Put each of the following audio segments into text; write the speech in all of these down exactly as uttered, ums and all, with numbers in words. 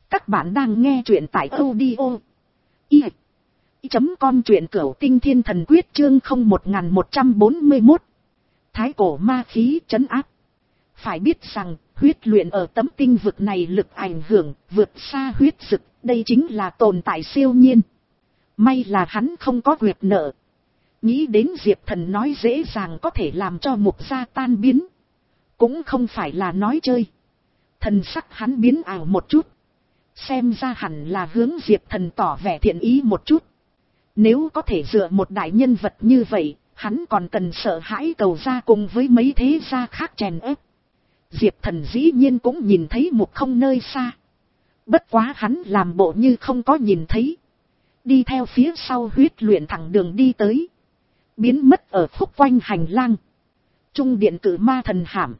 Các bạn đang nghe truyện tại audio i chấm com, truyện cửu tinh thiên thần quyết chương không một một bốn mốt. Thái cổ ma khí trấn áp. Phải biết rằng, huyết luyện ở tấm tinh vực này lực ảnh hưởng vượt xa huyết dực, đây chính là tồn tại siêu nhiên. May là hắn không có quyệt nợ. Nghĩ đến Diệp Thần nói dễ dàng có thể làm cho mục gia tan biến. Cũng không phải là nói chơi. Thần sắc hắn biến ảo một chút. Xem ra hẳn là hướng Diệp Thần tỏ vẻ thiện ý một chút. Nếu có thể dựa một đại nhân vật như vậy, hắn còn cần sợ hãi cầu ra cùng với mấy thế gia khác chèn ép. Diệp Thần dĩ nhiên cũng nhìn thấy mục không nơi xa. Bất quá hắn làm bộ như không có nhìn thấy. Đi theo phía sau huyết luyện thẳng đường đi tới. Biến mất ở khúc quanh hành lang. Trung điện cử ma thần hàm.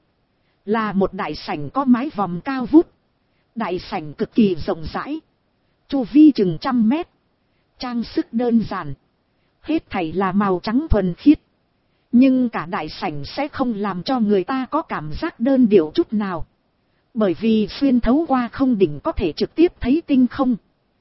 Là một đại sảnh có mái vòm cao vút. Đại sảnh cực kỳ rộng rãi. Chu vi chừng trăm mét. Trang sức đơn giản. Hết thảy là màu trắng thuần khiết. Nhưng cả đại sảnh sẽ không làm cho người ta có cảm giác đơn điệu chút nào. Bởi vì xuyên thấu qua không đỉnh có thể trực tiếp thấy tinh không.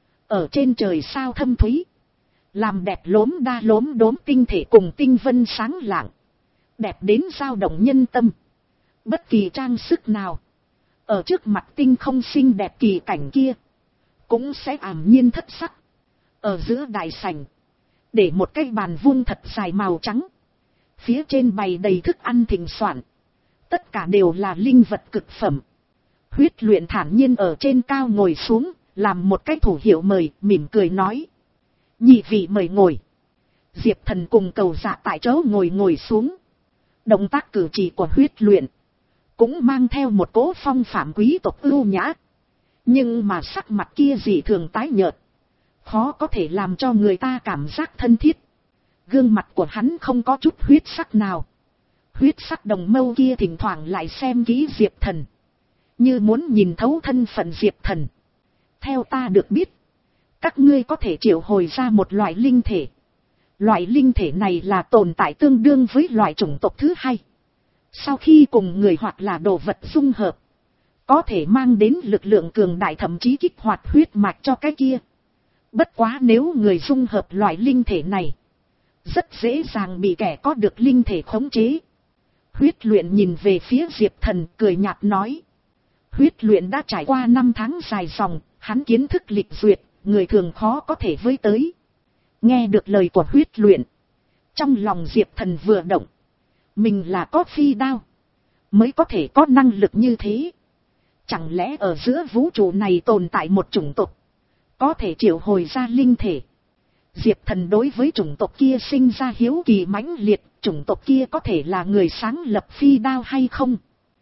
Ở trên trời sao thâm thúy. Làm đẹp lốm đa lốm đốm tinh thể cùng tinh vân sáng lạng. Đẹp đến dao động nhân tâm. Bất kỳ trang sức nào. Ở trước mặt tinh không xinh đẹp kỳ cảnh kia. Cũng sẽ ảm nhiên thất sắc. Ở giữa đại sảnh. Để một cái bàn vuông thật dài màu trắng. Phía trên bày đầy thức ăn thịnh soạn. Tất cả đều là linh vật cực phẩm. Huyết luyện thản nhiên ở trên cao ngồi xuống. Làm một cái thủ hiệu mời, mỉm cười nói. Nhị vị mời ngồi. Diệp Thần cùng cầu dạ tại chỗ ngồi ngồi xuống. Động tác cử chỉ của huyết luyện. Cũng mang theo một cỗ phong phạm quý tộc ưu nhã. Nhưng mà sắc mặt kia dị thường tái nhợt. Khó có thể làm cho người ta cảm giác thân thiết. Gương mặt của hắn không có chút huyết sắc nào. Huyết sắc đồng mâu kia thỉnh thoảng lại xem kỹ Diệp Thần. Như muốn nhìn thấu thân phận Diệp Thần. Theo ta được biết. Các ngươi có thể triệu hồi ra một loại linh thể. Loại linh thể này là tồn tại tương đương với loại chủng tộc thứ hai. Sau khi cùng người hoặc là đồ vật dung hợp. Có thể mang đến lực lượng cường đại, thậm chí kích hoạt huyết mạch cho cái kia. Bất quá nếu người dung hợp loại linh thể này. Rất dễ dàng bị kẻ có được linh thể khống chế. Huyết luyện nhìn về phía Diệp Thần cười nhạt nói. Huyết luyện đã trải qua năm tháng dài dòng. Hắn kiến thức lịch duyệt. Người thường khó có thể với tới. Nghe được lời của huyết luyện. Trong lòng Diệp Thần vừa động. Mình là có phi đao. Mới có thể có năng lực như thế. Chẳng lẽ ở giữa vũ trụ này tồn tại một chủng tộc. Có thể triệu hồi ra linh thể. Diệp Thần đối với chủng tộc kia sinh ra hiếu kỳ mãnh liệt. Chủng tộc kia có thể là người sáng lập phi đao hay không?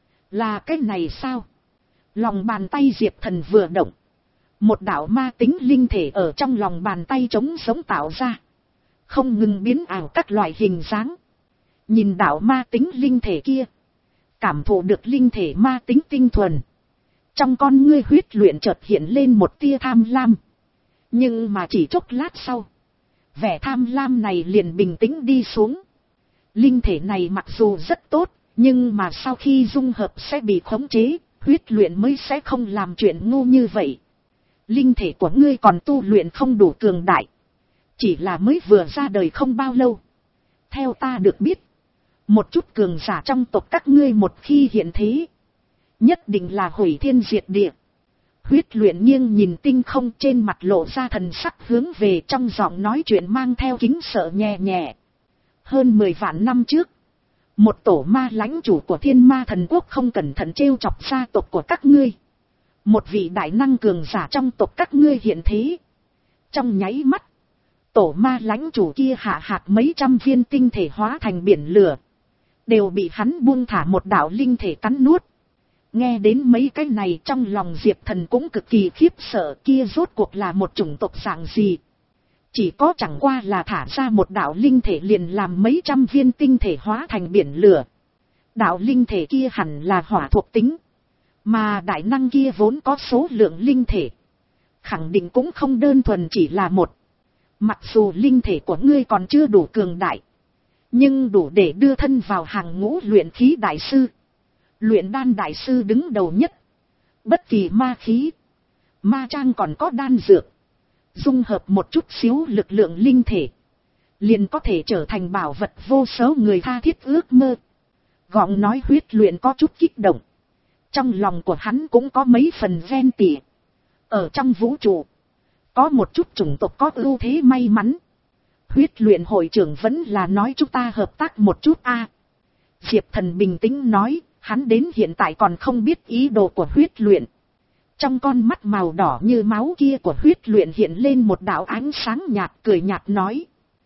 Là cái này sao? Lòng bàn tay Diệp Thần vừa động. Một đạo ma tính linh thể ở trong lòng bàn tay trống sống tạo ra. Không ngừng biến ảo các loại hình dáng. Nhìn đạo ma tính linh thể kia. Cảm thụ được linh thể ma tính tinh thuần. Trong con ngươi huyết luyện chợt hiện lên một tia tham lam. Nhưng mà chỉ chốc lát sau. Vẻ tham lam này liền bình tĩnh đi xuống. Linh thể này mặc dù rất tốt. Nhưng mà sau khi dung hợp sẽ bị khống chế. Huyết luyện mới sẽ không làm chuyện ngu như vậy. Linh thể của ngươi còn tu luyện không đủ cường đại. Chỉ là mới vừa ra đời không bao lâu. Theo ta được biết. Một chút cường giả trong tộc các ngươi một khi hiện thế. Nhất định là hủy thiên diệt địa. Huyết luyện nghiêng nhìn tinh không, trên mặt lộ ra thần sắc hướng về, trong giọng nói chuyện mang theo kính sợ nhẹ nhẹ. Hơn mười vạn năm trước. Một tổ ma lãnh chủ của thiên ma thần quốc không cẩn thận trêu chọc gia tộc của các ngươi. Một vị đại năng cường giả trong tộc các ngươi hiện thế. Trong nháy mắt. Tổ ma lãnh chủ kia hạ hạt mấy trăm viên tinh thể hóa thành biển lửa. Đều bị hắn buông thả một đạo linh thể cắn nuốt. Nghe đến mấy cái này trong lòng Diệp Thần cũng cực kỳ khiếp sợ, kia rốt cuộc là một chủng tộc dạng gì. Chỉ có chẳng qua là thả ra một đạo linh thể liền làm mấy trăm viên tinh thể hóa thành biển lửa. Đạo linh thể kia hẳn là hỏa thuộc tính. Mà đại năng kia vốn có số lượng linh thể. Khẳng định cũng không đơn thuần chỉ là một. Mặc dù linh thể của ngươi còn chưa đủ cường đại. Nhưng đủ để đưa thân vào hàng ngũ luyện khí đại sư. Luyện đan đại sư đứng đầu nhất. Bất kỳ ma khí. Ma trang còn có đan dược. Dung hợp một chút xíu lực lượng linh thể. Liền có thể trở thành bảo vật vô số người tha thiết ước mơ. Gọng nói huyết luyện có chút kích động. Trong lòng của hắn cũng có mấy phần ghen tị. Ở trong vũ trụ. Có một chút chủng tộc có ưu thế may mắn. Huyết luyện hội trưởng vẫn là nói chúng ta hợp tác một chút a. Diệp Thần bình tĩnh nói, hắn đến hiện tại còn không biết ý đồ của huyết luyện. Trong con mắt màu đỏ như máu kia của huyết luyện hiện lên một đạo ánh sáng nhạt, cười nhạt nói.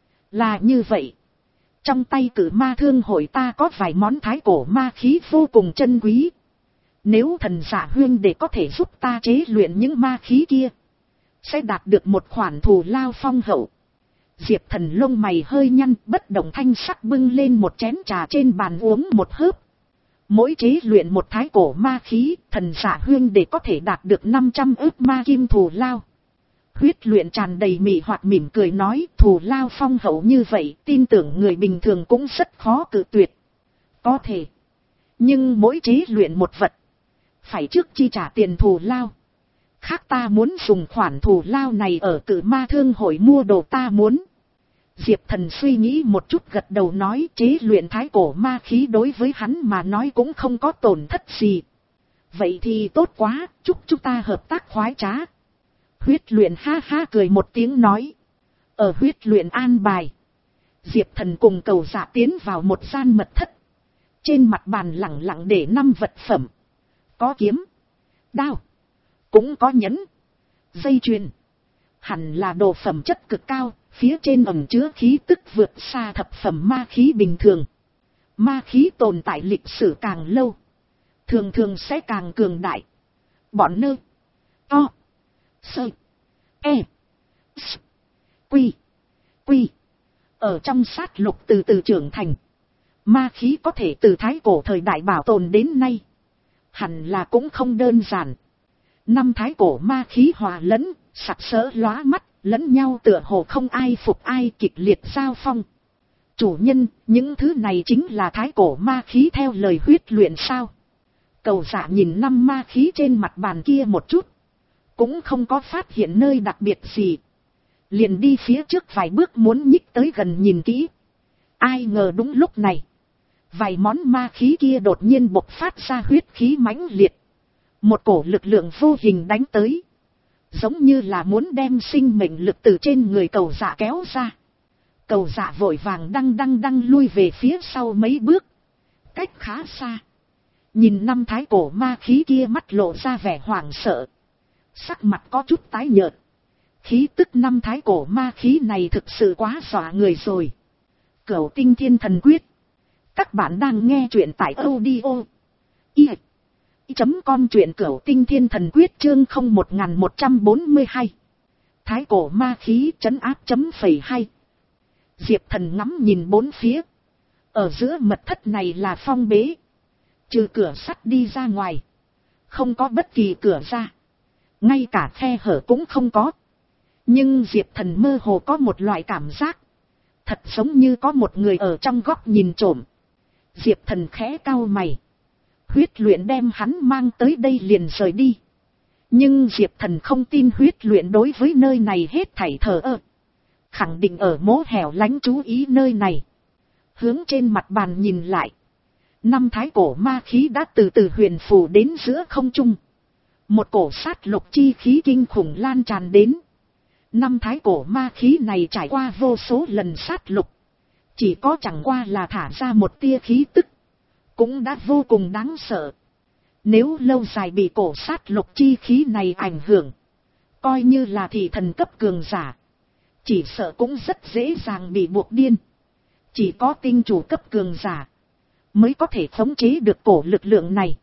Là như vậy. Trong tay Cử Ma Thương hội ta có vài món thái cổ ma khí vô cùng chân quý. Nếu thần giả huyên để có thể giúp ta chế luyện những ma khí kia, sẽ đạt được một khoản thù lao phong hậu. Diệp Thần lông mày hơi nhăn, bất động thanh sắc bưng lên một chén trà trên bàn uống một hớp. Mỗi chế luyện một thái cổ ma khí, thần giả huyên để có thể đạt được năm trăm ức ma kim thù lao. Huyết luyện tràn đầy mị hoặc mỉm cười nói, thù lao phong hậu như vậy, tin tưởng người bình thường cũng rất khó cự tuyệt. Có thể. Nhưng mỗi chế luyện một vật, phải trước chi trả tiền thù lao. Khác ta muốn dùng khoản thù lao này ở Cử Ma Thương hội mua đồ ta muốn. Diệp Thần suy nghĩ một chút gật đầu nói, chế luyện thái cổ ma khí đối với hắn mà nói cũng không có tổn thất gì. Vậy thì tốt quá, chúc chúng ta hợp tác khoái trá. Huyết luyện ha ha cười một tiếng nói. Ở huyết luyện an bài, Diệp Thần cùng Cầu Dạ tiến vào một gian mật thất. Trên mặt bàn lẳng lặng để năm vật phẩm. Có kiếm, đao, cũng có nhẫn, dây chuyền. Hẳn là đồ phẩm chất cực cao, phía trên ẩn chứa khí tức vượt xa thập phẩm ma khí bình thường. Ma khí tồn tại lịch sử càng lâu, thường thường sẽ càng cường đại. Bọn nơ, to, sơ, e, s, quy, quy. Ở trong sát lục từ từ trưởng thành, ma khí có thể từ thái cổ thời đại bảo tồn đến nay. Hẳn là cũng không đơn giản. Năm thái cổ ma khí hòa lẫn, sặc sỡ lóa mắt, lẫn nhau tựa hồ không ai phục ai, kịch liệt giao phong. Chủ nhân, những thứ này chính là thái cổ ma khí theo lời huyết luyện sao? Cầu Dạ nhìn năm ma khí trên mặt bàn kia một chút, cũng không có phát hiện nơi đặc biệt gì. Liền đi phía trước vài bước muốn nhích tới gần nhìn kỹ. Ai ngờ đúng lúc này, vài món ma khí kia đột nhiên bộc phát ra huyết khí mãnh liệt. Một cổ lực lượng vô hình đánh tới, giống như là muốn đem sinh mệnh lực từ trên người Cầu Dạ kéo ra. Cầu Dạ vội vàng đăng đăng đăng lui về phía sau mấy bước, cách khá xa. Nhìn năm thái cổ ma khí kia mắt lộ ra vẻ hoảng sợ, sắc mặt có chút tái nhợt. Khí tức năm thái cổ ma khí này thực sự quá dọa người rồi. Cửu Tinh Thiên Thần Quyết. Các bạn đang nghe truyện tại audio i chấm com truyện Cửu Tinh Thiên Thần Quyết chương không một một bốn hai. Thái cổ ma khí trấn áp chấm phẩy hai. Diệp Thần ngắm nhìn bốn phía. Ở giữa mật thất này là phong bế. Trừ cửa sắt đi ra ngoài, không có bất kỳ cửa ra. Ngay cả khe hở cũng không có. Nhưng Diệp Thần mơ hồ có một loại cảm giác, thật giống như có một người ở trong góc nhìn trộm. Diệp Thần khẽ cau mày. Huyết luyện đem hắn mang tới đây liền rời đi. Nhưng Diệp Thần không tin huyết luyện đối với nơi này hết thảy thờ ơ. Khẳng định ở mố hẻo lánh chú ý nơi này. Hướng trên mặt bàn nhìn lại. Năm thái cổ ma khí đã từ từ huyền phù đến giữa không trung. Một cổ sát lục chi khí kinh khủng lan tràn đến. Năm thái cổ ma khí này trải qua vô số lần sát lục. Chỉ có chẳng qua là thả ra một tia khí tức, cũng đã vô cùng đáng sợ. Nếu lâu dài bị cổ sát lục chi khí này ảnh hưởng, coi như là thị thần cấp cường giả, chỉ sợ cũng rất dễ dàng bị buộc điên. Chỉ có tinh chủ cấp cường giả mới có thể khống chế được cổ lực lượng này.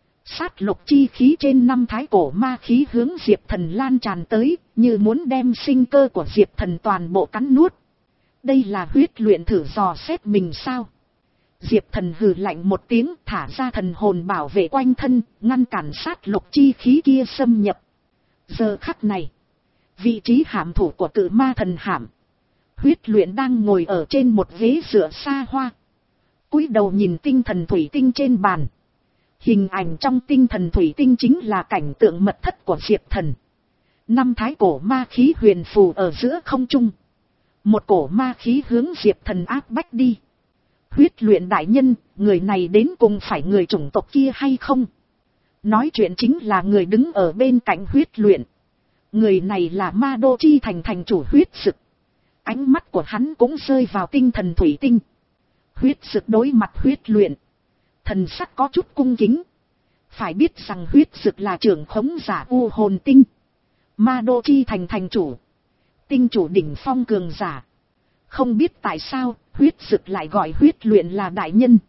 Sát lục chi khí trên năm thái cổ ma khí hướng Diệp Thần lan tràn tới, như muốn đem sinh cơ của Diệp Thần toàn bộ cắn nuốt. Đây là huyết luyện thử dò xét mình sao? Diệp Thần hừ lạnh một tiếng, thả ra thần hồn bảo vệ quanh thân, ngăn cản sát lục chi khí kia xâm nhập. Giờ khắc này, vị trí hạm thủ của Cự Ma thần hạm, huyết luyện đang ngồi ở trên một ghế dựa xa hoa, cúi đầu nhìn tinh thần thủy tinh trên bàn. Hình ảnh trong tinh thần thủy tinh chính là cảnh tượng mật thất của Diệp Thần. Năm thái cổ ma khí huyền phù ở giữa không trung. Một cổ ma khí hướng Diệp Thần áp bách đi. Huyết luyện đại nhân, người này đến cùng phải người chủng tộc kia hay không? Nói chuyện chính là người đứng ở bên cạnh huyết luyện. Người này là Ma Đô Chi Thành thành chủ Huyết Sực. Ánh mắt của hắn cũng rơi vào tinh thần thủy tinh. Huyết Sực đối mặt huyết luyện. Thần sắc có chút cung kính. Phải biết rằng Huyết Sực là trưởng khống giả U hồn tinh. Ma Đô Chi Thành thành chủ. Tinh chủ đỉnh phong cường giả. Không biết tại sao Huyết Sực lại gọi huyết luyện là đại nhân.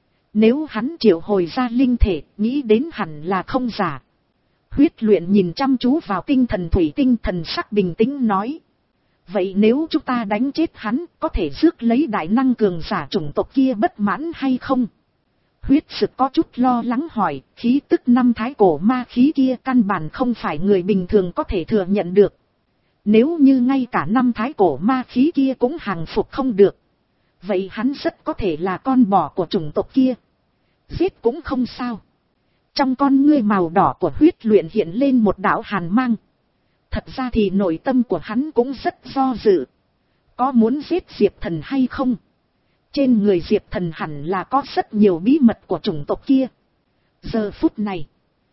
Nếu hắn triệu hồi ra linh thể, nghĩ đến hẳn là không giả. Huyết luyện nhìn chăm chú vào tinh thần thủy tinh, thần sắc bình tĩnh nói. Vậy nếu chúng ta đánh chết hắn, có thể rước lấy đại năng cường giả chủng tộc kia bất mãn hay không? Huyết Sực có chút lo lắng hỏi, khí tức năm thái cổ ma khí kia căn bản không phải người bình thường có thể thừa nhận được. Nếu như ngay cả năm thái cổ ma khí kia cũng hàng phục không được, vậy hắn rất có thể là con bò của chủng tộc kia. Giết cũng không sao. Trong con ngươi màu đỏ của huyết luyện hiện lên một đạo hàn mang. Thật ra thì nội tâm của hắn cũng rất do dự. Có muốn giết Diệp Thần hay không? Trên người Diệp Thần hẳn là có rất nhiều bí mật của chủng tộc kia. Giờ phút này,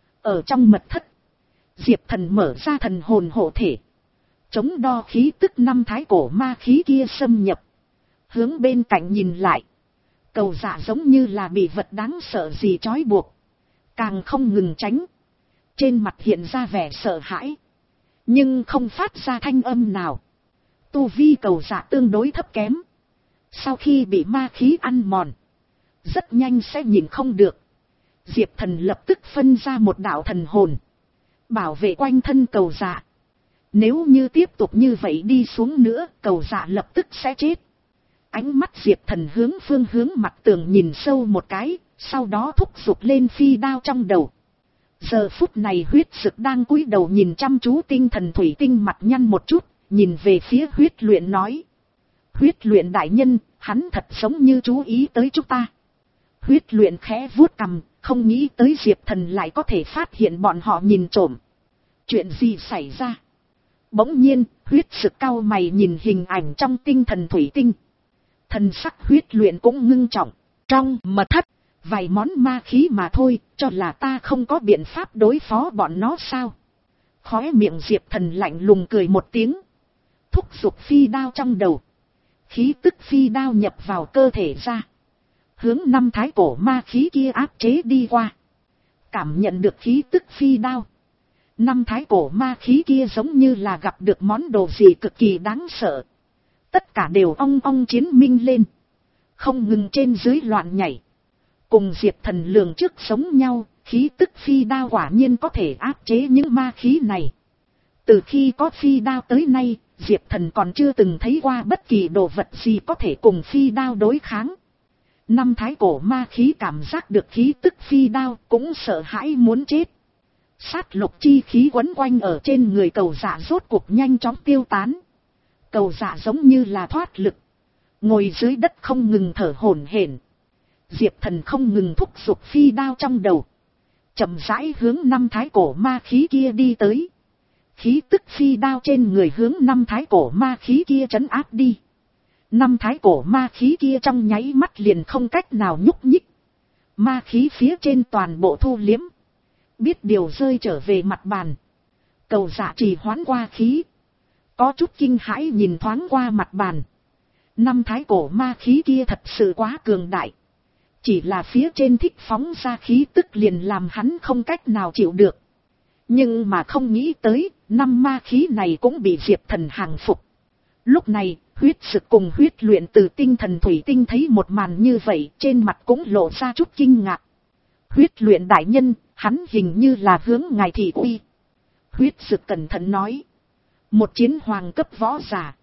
ở trong mật thất, Diệp Thần mở ra thần hồn hộ thể. Chống đo khí tức năm thái cổ ma khí kia xâm nhập. Hướng bên cạnh nhìn lại. Cầu dạ giống như là bị vật đáng sợ gì trói buộc. Càng không ngừng tránh. Trên mặt hiện ra vẻ sợ hãi. Nhưng không phát ra thanh âm nào. Tu vi cầu dạ tương đối thấp kém. Sau khi bị ma khí ăn mòn, rất nhanh sẽ nhìn không được. Diệp Thần lập tức phân ra một đạo thần hồn. Bảo vệ quanh thân cầu dạ. Nếu như tiếp tục như vậy đi xuống nữa, cầu dạ lập tức sẽ chết. Ánh mắt Diệp Thần hướng phương hướng mặt tường nhìn sâu một cái, sau đó thúc giục lên phi đao trong đầu. Giờ phút này Huyết Sực đang cúi đầu nhìn chăm chú tinh thần thủy tinh, mặt nhăn một chút, nhìn về phía huyết luyện nói. Huyết luyện đại nhân, hắn thật giống như chú ý tới chúng ta. Huyết luyện khẽ vuốt cằm, không nghĩ tới Diệp Thần lại có thể phát hiện bọn họ nhìn trộm. Chuyện gì xảy ra? Bỗng nhiên, Huyết Sực cau mày nhìn hình ảnh trong tinh thần thủy tinh. Thần sắc huyết luyện cũng ngưng trọng. Trong mật thất, vài món ma khí mà thôi, cho là ta không có biện pháp đối phó bọn nó sao? Khóe miệng Diệp Thần lạnh lùng cười một tiếng. Thúc giục phi đao trong đầu. Khí tức phi đao nhập vào cơ thể ra. Hướng năm thái cổ ma khí kia áp chế đi qua. Cảm nhận được khí tức phi đao. Năm thái cổ ma khí kia giống như là gặp được món đồ gì cực kỳ đáng sợ. Tất cả đều ong ong chiến minh lên. Không ngừng trên dưới loạn nhảy. Cùng Diệp Thần lường trước sống nhau, khí tức phi đao quả nhiên có thể áp chế những ma khí này. Từ khi có phi đao tới nay, Diệp Thần còn chưa từng thấy qua bất kỳ đồ vật gì có thể cùng phi đao đối kháng. Năm thái cổ ma khí cảm giác được khí tức phi đao cũng sợ hãi muốn chết. Sát lục chi khí quấn quanh ở trên người cầu dạ rốt cuộc nhanh chóng tiêu tán. Cầu dạ giống như là thoát lực. Ngồi dưới đất không ngừng thở hổn hển. Diệp Thần không ngừng thúc giục phi đao trong đầu. Chậm rãi hướng năm thái cổ ma khí kia đi tới. Khí tức phi đao trên người hướng năm thái cổ ma khí kia trấn áp đi. Năm thái cổ ma khí kia trong nháy mắt liền không cách nào nhúc nhích. Ma khí phía trên toàn bộ thu liếm. Biết điều rơi trở về mặt bàn. Cầu dạ trì hoãn qua khí. Có chút kinh hãi nhìn thoáng qua mặt bàn. Năm thái cổ ma khí kia thật sự quá cường đại. Chỉ là phía trên thích phóng ra khí tức liền làm hắn không cách nào chịu được. Nhưng mà không nghĩ tới, năm ma khí này cũng bị Diệp Thần hàng phục. Lúc này, Huyết Sực cùng huyết luyện từ tinh thần thủy tinh thấy một màn như vậy, trên mặt cũng lộ ra chút kinh ngạc. Huyết luyện đại nhân, hắn hình như là hướng ngài thị uy. Huyết Sực cẩn thận nói. Một chiến hoàng cấp võ giả.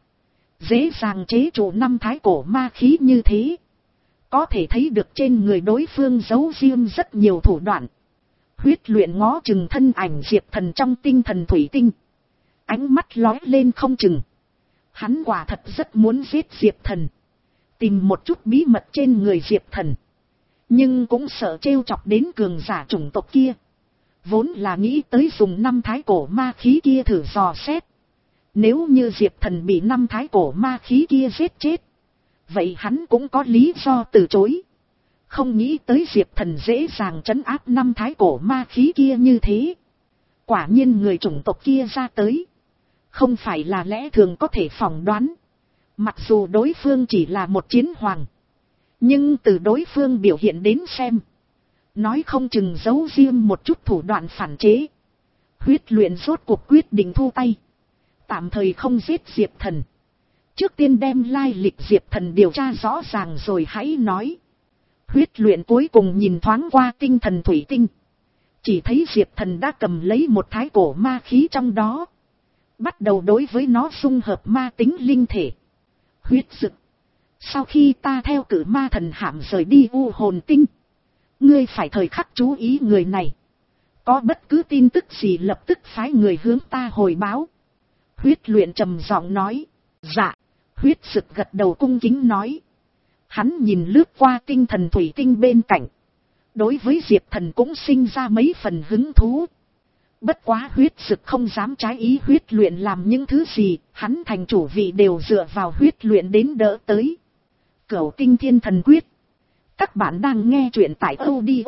Dễ dàng chế trụ năm thái cổ ma khí như thế. Có thể thấy được trên người đối phương giấu riêng rất nhiều thủ đoạn. Huyết luyện ngó chừng thân ảnh Diệp Thần trong tinh thần thủy tinh. Ánh mắt lóe lên không chừng. Hắn quả thật rất muốn giết Diệp Thần. Tìm một chút bí mật trên người Diệp Thần. Nhưng cũng sợ trêu chọc đến cường giả chủng tộc kia. Vốn là nghĩ tới dùng năm thái cổ ma khí kia thử dò xét. Nếu như Diệp Thần bị năm thái cổ ma khí kia giết chết, vậy hắn cũng có lý do từ chối. Không nghĩ tới Diệp Thần dễ dàng trấn áp năm thái cổ ma khí kia như thế. Quả nhiên người chủng tộc kia ra tới, không phải là lẽ thường có thể phỏng đoán. Mặc dù đối phương chỉ là một chiến hoàng, nhưng từ đối phương biểu hiện đến xem, nói không chừng giấu riêng một chút thủ đoạn phản chế. Huyết luyện rốt cuộc quyết định thu tay, tạm thời không giết Diệp Thần. Trước tiên đem lai lịch Diệp Thần điều tra rõ ràng rồi hãy nói. Huyết luyện cuối cùng nhìn thoáng qua tinh thần thủy tinh, chỉ thấy Diệp Thần đã cầm lấy một thái cổ ma khí trong đó, bắt đầu đối với nó dung hợp ma tính linh thể. Huyết Dực, sau khi ta theo cử ma thần hạm rời đi U Hồn Tinh, ngươi phải thời khắc chú ý người này. Có bất cứ tin tức gì lập tức phái người hướng ta hồi báo. Huyết luyện trầm giọng nói. Dạ. Huyết Dực gật đầu cung kính nói. Hắn nhìn lướt qua tinh thần thủy tinh bên cạnh, đối với Diệp Thần cũng sinh ra mấy phần hứng thú. Bất quá Huyết Dực không dám trái ý huyết luyện làm những thứ gì, hắn thành chủ vị đều dựa vào huyết luyện đến đỡ tới. Cửu Tinh Thiên Thần Quyết. Các bạn đang nghe truyện tại audio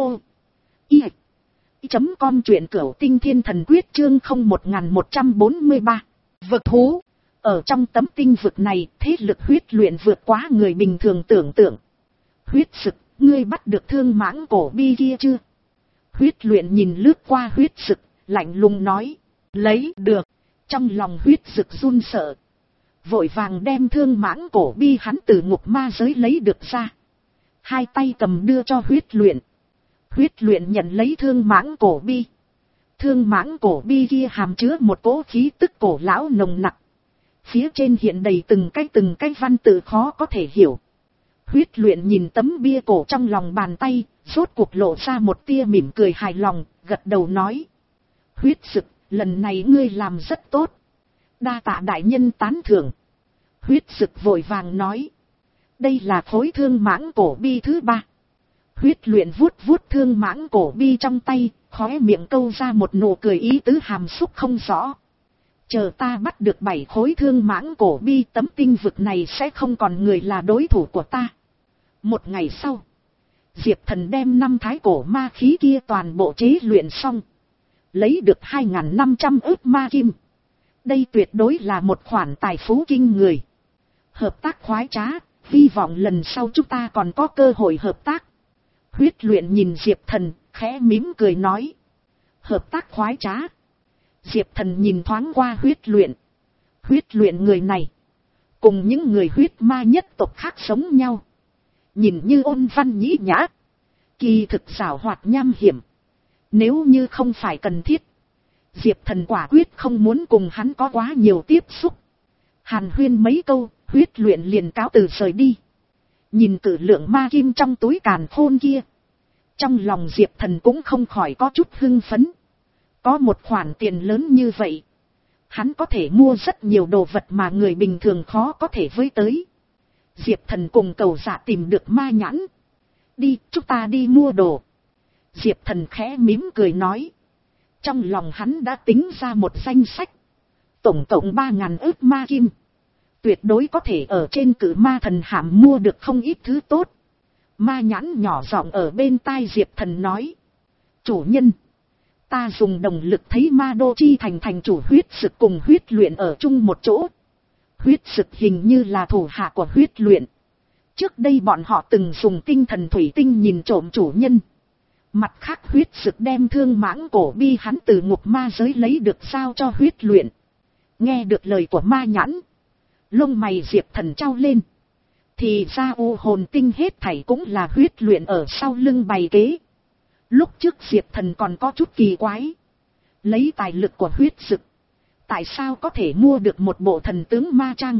i chấm com, truyện Cửu Tinh Thiên Thần Quyết chương không một một bốn ba. Vực thú. Ở trong tấm tinh vực này, thế lực huyết luyện vượt quá người bình thường tưởng tượng. Huyết Dực, ngươi bắt được thương mãng cổ bi kia chưa? Huyết luyện nhìn lướt qua Huyết Dực, lạnh lùng nói. Lấy được. Trong lòng Huyết Dực run sợ, vội vàng đem thương mãng cổ bi hắn từ ngục ma giới lấy được ra, hai tay cầm đưa cho huyết luyện. Huyết luyện nhận lấy thương mãng cổ bi. Thương mãng cổ bi kia hàm chứa một cỗ khí tức cổ lão nồng nặc, phía trên hiện đầy từng cái từng cái văn tự khó có thể hiểu. Huyết luyện nhìn tấm bia cổ trong lòng bàn tay, rốt cuộc lộ ra một tia mỉm cười hài lòng, gật đầu nói. Huyết Dực, lần này ngươi làm rất tốt. Đa tạ đại nhân tán thưởng. Huyết Dực vội vàng nói. Đây là khối thương mãng cổ bi thứ ba. Huyết luyện vuốt vuốt thương mãng cổ bi trong tay, khóe miệng câu ra một nụ cười ý tứ hàm xúc không rõ. Chờ ta bắt được bảy khối thương mãng cổ bi, tấm tinh vực này sẽ không còn người là đối thủ của ta. Một ngày sau, Diệp Thần đem năm thái cổ ma khí kia toàn bộ chế luyện xong, lấy được hai nghìn năm trăm ức ma kim. Đây tuyệt đối là một khoản tài phú kinh người. Hợp tác khoái trá, hy vọng lần sau chúng ta còn có cơ hội hợp tác. Huyết luyện nhìn Diệp Thần, khẽ mỉm cười nói. Hợp tác khoái trá. Diệp Thần nhìn thoáng qua huyết luyện. Huyết luyện người này, cùng những người huyết ma nhất tộc khác sống nhau, nhìn như ôn văn nhĩ nhã, kỳ thực giảo hoạt nham hiểm. Nếu như không phải cần thiết, Diệp Thần quả quyết không muốn cùng hắn có quá nhiều tiếp xúc. Hàn huyên mấy câu, huyết luyện liền cáo từ rời đi. Nhìn cử lượng ma kim trong túi càn khôn kia, trong lòng Diệp Thần cũng không khỏi có chút hưng phấn. Có một khoản tiền lớn như vậy, hắn có thể mua rất nhiều đồ vật mà người bình thường khó có thể với tới. Diệp Thần cùng Cầu Dạ tìm được ma nhãn. Đi, chúng ta đi mua đồ. Diệp Thần khẽ mỉm cười nói. Trong lòng hắn đã tính ra một danh sách, tổng cộng ba ngàn ức ma kim. Tuyệt đối có thể ở trên cử ma thần hạm mua được không ít thứ tốt. Ma nhãn nhỏ giọng ở bên tai Diệp Thần nói. Chủ nhân, ta dùng đồng lực thấy ma đô chi thành thành chủ huyết sực cùng huyết luyện ở chung một chỗ. Huyết sực hình như là thủ hạ của huyết luyện. Trước đây bọn họ từng dùng tinh thần thủy tinh nhìn trộm chủ nhân. Mặt khác huyết sực đem thương mãng cổ bi hắn từ ngục ma giới lấy được sao cho huyết luyện. Nghe được lời của ma nhãn, lông mày Diệp Thần trao lên. Thì ra U Hồn Tinh hết thảy cũng là huyết luyện ở sau lưng bày kế. Lúc trước Diệp Thần còn có chút kỳ quái. Lấy tài lực của huyết sực, tại sao có thể mua được một bộ thần tướng ma trang?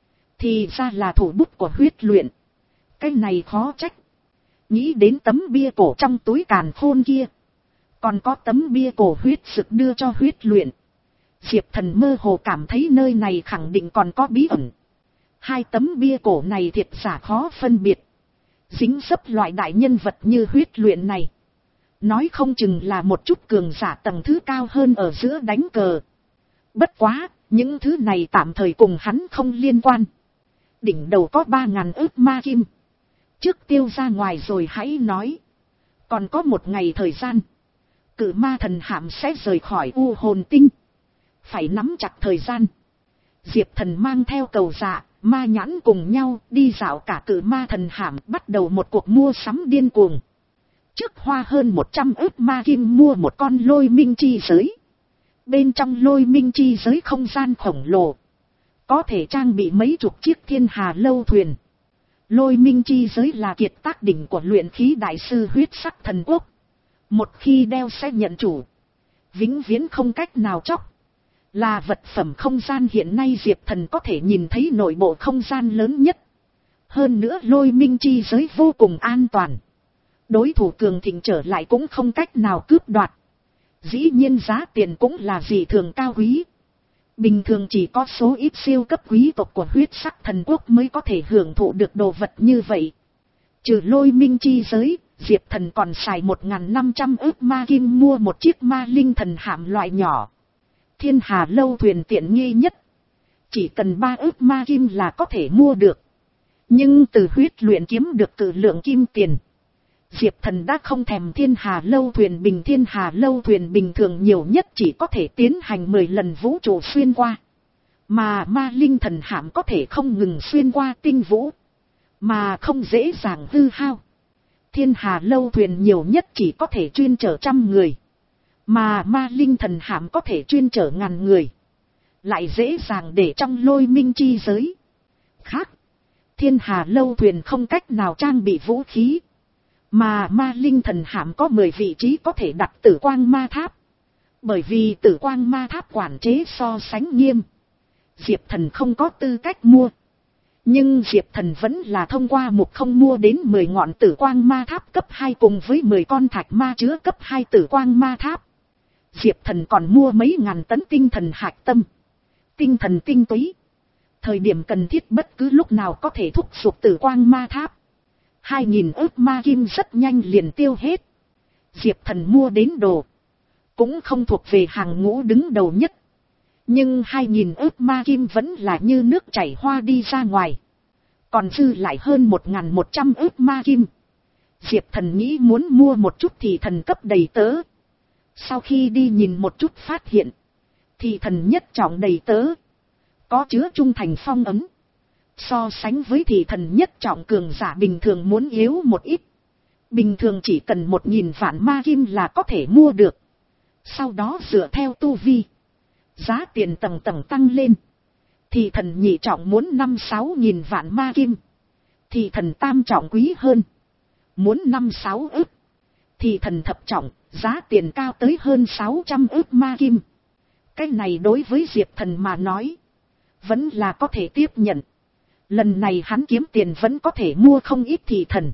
Thì ra là thủ bút của huyết luyện. Cái này khó trách. Nghĩ đến tấm bia cổ trong túi càn khôn kia, còn có tấm bia cổ huyết sực đưa cho huyết luyện, Diệp Thần mơ hồ cảm thấy nơi này khẳng định còn có bí ẩn. Hai tấm bia cổ này thiệt giả khó phân biệt. Dính dấp loại đại nhân vật như huyết luyện này, Nói không chừng là một chút cường giả tầng thứ cao hơn ở giữa đánh cờ. Bất quá, những thứ này tạm thời cùng hắn không liên quan. Đỉnh đầu có ba ngàn ức ma kim. Trước tiêu ra ngoài rồi hãy nói. Còn có một ngày thời gian. Cự ma thần hạm sẽ rời khỏi U Hồn Tinh. Phải nắm chặt thời gian. Diệp Thần mang theo cầu dạ, ma nhãn cùng nhau đi dạo cả cự ma thần hạm, bắt đầu một cuộc mua sắm điên cuồng. Trước hoa hơn một trăm ức ma kim mua một con lôi minh chi giới. Bên trong lôi minh chi giới không gian khổng lồ. Có thể trang bị mấy chục chiếc thiên hà lâu thuyền. Lôi minh chi giới là kiệt tác đỉnh của luyện khí đại sư huyết sắc thần quốc. Một khi đeo sẽ nhận chủ. Vĩnh viễn không cách nào chóc. Là vật phẩm không gian hiện nay Diệp Thần có thể nhìn thấy nội bộ không gian lớn nhất. Hơn nữa lôi minh chi giới vô cùng an toàn. Đối thủ cường thịnh trở lại cũng không cách nào cướp đoạt. Dĩ nhiên giá tiền cũng là dị thường cao quý. Bình thường chỉ có số ít siêu cấp quý tộc của huyết sắc thần quốc mới có thể hưởng thụ được đồ vật như vậy. Trừ lôi minh chi giới, Diệp Thần còn xài một nghìn năm trăm ức ma kim mua một chiếc ma linh thần hạm loại nhỏ. Thiên hà lâu thuyền tiện nghi nhất. Chỉ cần ba ức ma kim là có thể mua được. Nhưng từ huyết luyện kiếm được cự lượng kim tiền. Diệp Thần đã không thèm thiên hà lâu thuyền bình. Thiên hà lâu thuyền bình thường nhiều nhất chỉ có thể tiến hành mười lần vũ trụ xuyên qua. Mà ma linh thần hạm có thể không ngừng xuyên qua tinh vũ. Mà không dễ dàng hư hao. Thiên hà lâu thuyền nhiều nhất chỉ có thể chuyên chở trăm người. Mà ma linh thần hạm có thể chuyên chở ngàn người. Lại dễ dàng để trong lôi minh chi giới. Khác, thiên hà lâu thuyền không cách nào trang bị vũ khí. Mà ma linh thần hạm có mười vị trí có thể đặt tử quang ma tháp. Bởi vì tử quang ma tháp quản chế so sánh nghiêm. Diệp Thần không có tư cách mua. Nhưng Diệp Thần vẫn là thông qua mục không mua đến mười ngọn tử quang ma tháp cấp hai cùng với mười con thạch ma chứa cấp hai tử quang ma tháp. Diệp Thần còn mua mấy ngàn tấn tinh thần hạch tâm. Tinh thần tinh túy. Thời điểm cần thiết bất cứ lúc nào có thể thúc giục tử quang ma tháp. Hai nghìn ức ma kim rất nhanh liền tiêu hết. Diệp Thần mua đến đồ. Cũng không thuộc về hàng ngũ đứng đầu nhất. Nhưng hai nghìn ức ma kim vẫn là như nước chảy hoa đi ra ngoài. Còn dư lại hơn một nghìn một trăm ức ma kim. Diệp Thần nghĩ muốn mua một chút thì thần cấp đầy tớ. Sau khi đi nhìn một chút phát hiện. Thì thần nhất trọng đầy tớ. Có chứa trung thành phong ấm. So sánh với thì thần nhất trọng cường giả bình thường muốn yếu một ít. Bình thường chỉ cần một nghìn vạn ma kim là có thể mua được. Sau đó dựa theo tu vi. Giá tiền tầng tầng tăng lên. Thì thần nhị trọng muốn năm sáu nghìn vạn ma kim. Thì thần tam trọng quý hơn. Muốn năm sáu ức. Thì thần thập trọng, giá tiền cao tới hơn sáu trăm ức ma kim. Cái này đối với Diệp Thần mà nói. Vẫn là có thể tiếp nhận. Lần này hắn kiếm tiền vẫn có thể mua không ít thị thần.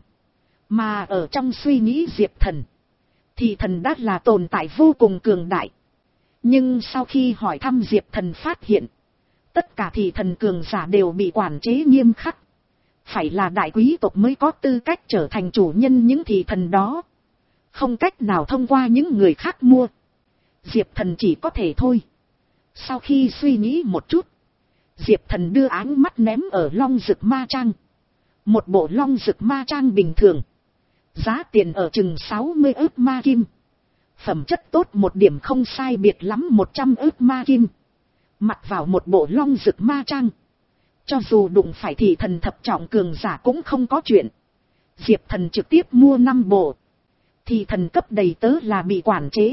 Mà ở trong suy nghĩ Diệp Thần. Thị thần đã là tồn tại vô cùng cường đại. Nhưng sau khi hỏi thăm Diệp Thần phát hiện. Tất cả thị thần cường giả đều bị quản chế nghiêm khắc. Phải là đại quý tộc mới có tư cách trở thành chủ nhân những thị thần đó. Không cách nào thông qua những người khác mua. Diệp Thần chỉ có thể thôi. Sau khi suy nghĩ một chút. Diệp Thần đưa áng mắt ném ở long dực ma trang. Một bộ long dực ma trang bình thường. Giá tiền ở chừng sáu mươi ức ma kim. Phẩm chất tốt một điểm không sai biệt lắm một trăm ức ma kim. Mặc vào một bộ long dực ma trang. Cho dù đụng phải thì thần thập trọng cường giả cũng không có chuyện. Diệp Thần trực tiếp mua năm bộ. Thì thần cấp đầy tớ là bị quản chế.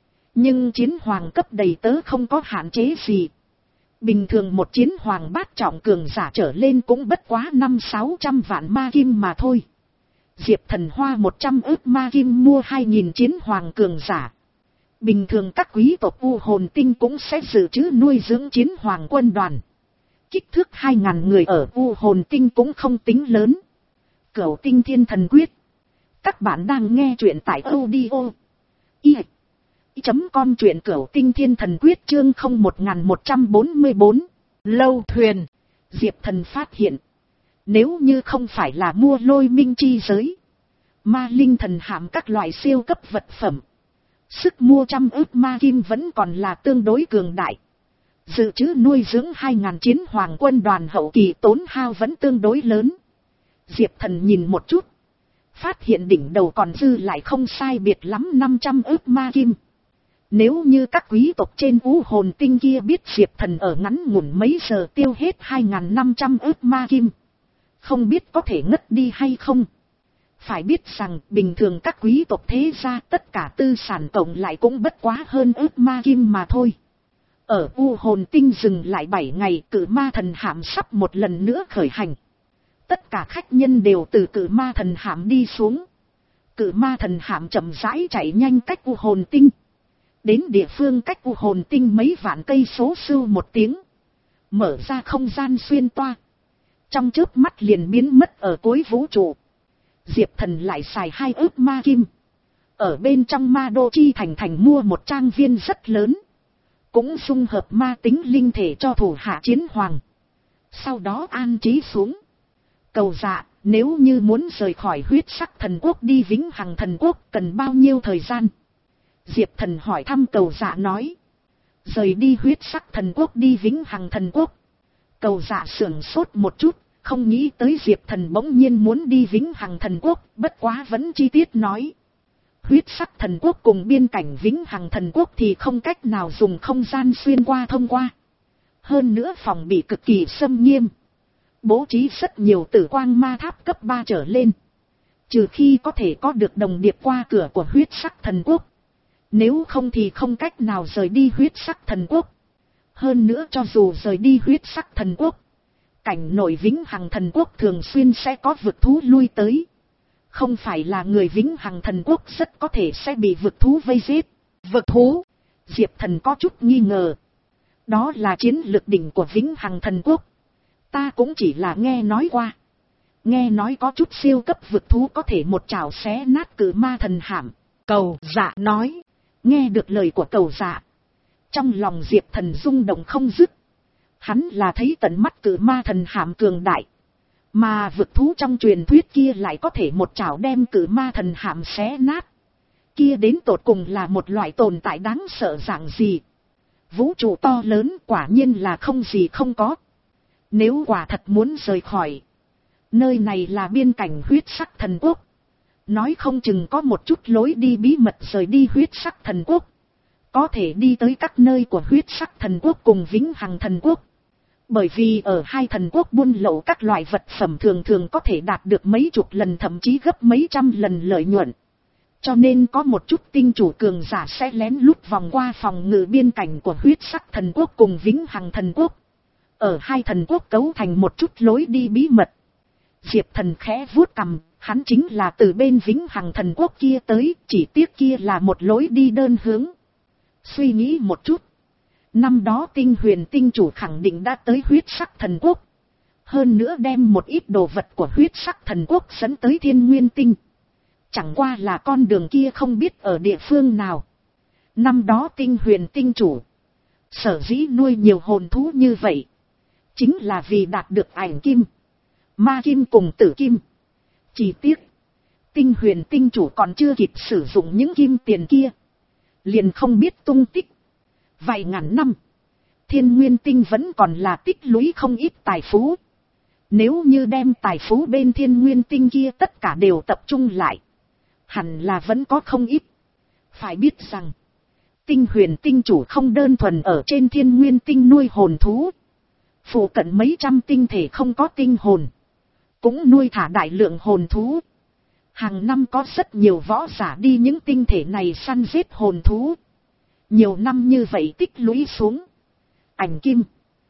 Nhưng chiến hoàng cấp đầy tớ không có hạn chế gì. Bình thường một chiến hoàng bát trọng cường giả trở lên cũng bất quá năm sáu trăm vạn ma kim mà thôi. Diệp Thần hoa một trăm ức ma kim mua hai nghìn chiến hoàng cường giả. Bình thường các quý tộc U Hồn Tinh cũng sẽ dự trữ nuôi dưỡng chiến hoàng quân đoàn. Kích thước hai nghìn người ở U Hồn Tinh cũng không tính lớn. Cửu Tinh Thiên Thần Quyết. Các bạn đang nghe truyện tại audio i chấm com truyện Cửu Tinh Thiên Thần Quyết chương không một một bốn bốn. Lâu thuyền. Diệp Thần phát hiện. Nếu như không phải là mua lôi minh chi giới. Ma linh thần hạm các loại siêu cấp vật phẩm. Sức mua trăm ức ma kim vẫn còn là tương đối cường đại. Dự trữ nuôi dưỡng hai ngàn chiến hoàng quân đoàn hậu kỳ tốn hao vẫn tương đối lớn. Diệp Thần nhìn một chút. Phát hiện đỉnh đầu còn dư lại không sai biệt lắm năm trăm ức ma kim. Nếu như các quý tộc trên U Hồn Tinh kia biết Diệp Thần ở ngắn ngủn mấy giờ tiêu hết hai ngàn năm trăm ức ma kim. Không biết có thể ngất đi hay không. Phải biết rằng bình thường các quý tộc thế gia tất cả tư sản cộng lại cũng bất quá hơn ức ma kim mà thôi. Ở U Hồn Tinh dừng lại bảy ngày, cự ma thần hạm sắp một lần nữa khởi hành. Tất cả khách nhân đều từ cự ma thần hạm đi xuống. Cự ma thần hạm chậm rãi chạy nhanh cách U Hồn Tinh. Đến địa phương cách U Hồn Tinh mấy vạn cây số sưu một tiếng. Mở ra không gian xuyên toa. Trong chớp mắt liền biến mất ở cuối vũ trụ. Diệp Thần lại xài hai ức ma kim. Ở bên trong Ma Đô Chi Thành Thành mua một trang viên rất lớn. Cũng dung hợp ma tính linh thể cho thủ hạ chiến hoàng. Sau đó an trí xuống. Cầu Dạ, nếu như muốn rời khỏi huyết sắc thần quốc đi vĩnh hằng thần quốc cần bao nhiêu thời gian? Diệp Thần hỏi thăm Cầu Dạ nói. Rời đi huyết sắc thần quốc đi vĩnh hằng thần quốc. Cầu Dạ sửng sốt một chút, không nghĩ tới Diệp Thần bỗng nhiên muốn đi vĩnh hằng thần quốc, bất quá vẫn chi tiết nói. Huyết sắc thần quốc cùng biên cảnh vĩnh hằng thần quốc thì không cách nào dùng không gian xuyên qua thông qua. Hơn nữa phòng bị cực kỳ xâm nghiêm. Bố trí rất nhiều tử quang ma tháp cấp ba trở lên. Trừ khi có thể có được đồng điệp qua cửa của huyết sắc thần quốc. Nếu không thì không cách nào rời đi huyết sắc thần quốc. Hơn nữa cho dù rời đi huyết sắc thần quốc, cảnh nội vĩnh hằng thần quốc thường xuyên sẽ có vực thú lui tới. Không phải là người vĩnh hằng thần quốc rất có thể sẽ bị vực thú vây giết. Vực thú? Diệp Thần có chút nghi ngờ. Đó là chiến lược đỉnh của vĩnh hằng thần quốc. Ta cũng chỉ là nghe nói qua. Nghe nói có chút siêu cấp vực thú có thể một chảo xé nát cự ma thần hạm. Cầu Dạ nói. Nghe được lời của Cầu Dạ, trong lòng Diệp Thần rung động không dứt. Hắn là thấy tận mắt cự ma thần hạm cường đại. Mà vực thú trong truyền thuyết kia lại có thể một chảo đem cự ma thần hạm xé nát. Kia đến tột cùng là một loại tồn tại đáng sợ dạng gì. Vũ trụ to lớn quả nhiên là không gì không có. Nếu quả thật muốn rời khỏi, nơi này là biên cảnh huyết sắc thần quốc. Nói không chừng có một chút lối đi bí mật rời đi huyết sắc thần quốc. Có thể đi tới các nơi của huyết sắc thần quốc cùng vĩnh hằng thần quốc. Bởi vì ở hai thần quốc buôn lậu các loại vật phẩm thường thường có thể đạt được mấy chục lần thậm chí gấp mấy trăm lần lợi nhuận. Cho nên có một chút tinh chủ cường giả sẽ lén lút vòng qua phòng ngự biên cảnh của huyết sắc thần quốc cùng vĩnh hằng thần quốc. Ở hai thần quốc cấu thành một chút lối đi bí mật. Diệp Thần khẽ vuốt cằm, hắn chính là từ bên vĩnh hằng thần quốc kia tới, chỉ tiếc kia là một lối đi đơn hướng. Suy nghĩ một chút. Năm đó Tinh Huyền tinh chủ khẳng định đã tới huyết sắc thần quốc. Hơn nữa đem một ít đồ vật của huyết sắc thần quốc dẫn tới Thiên Nguyên tinh. Chẳng qua là con đường kia không biết ở địa phương nào. Năm đó Tinh Huyền tinh chủ sở dĩ nuôi nhiều hồn thú như vậy, chính là vì đạt được ảnh kim, ma kim cùng tử kim. Chỉ tiếc Tinh Huyền tinh chủ còn chưa kịp sử dụng những kim tiền kia, liền không biết tung tích. Vài ngàn năm, Thiên Nguyên tinh vẫn còn là tích lũy không ít tài phú. Nếu như đem tài phú bên Thiên Nguyên tinh kia tất cả đều tập trung lại, hẳn là vẫn có không ít. Phải biết rằng, Tinh Huyền tinh chủ không đơn thuần ở trên Thiên Nguyên tinh nuôi hồn thú. Phụ cận mấy trăm tinh thể không có tinh hồn, cũng nuôi thả đại lượng hồn thú. Hàng năm có rất nhiều võ giả đi những tinh thể này săn giết hồn thú. Nhiều năm như vậy tích lũy xuống, ảnh kim,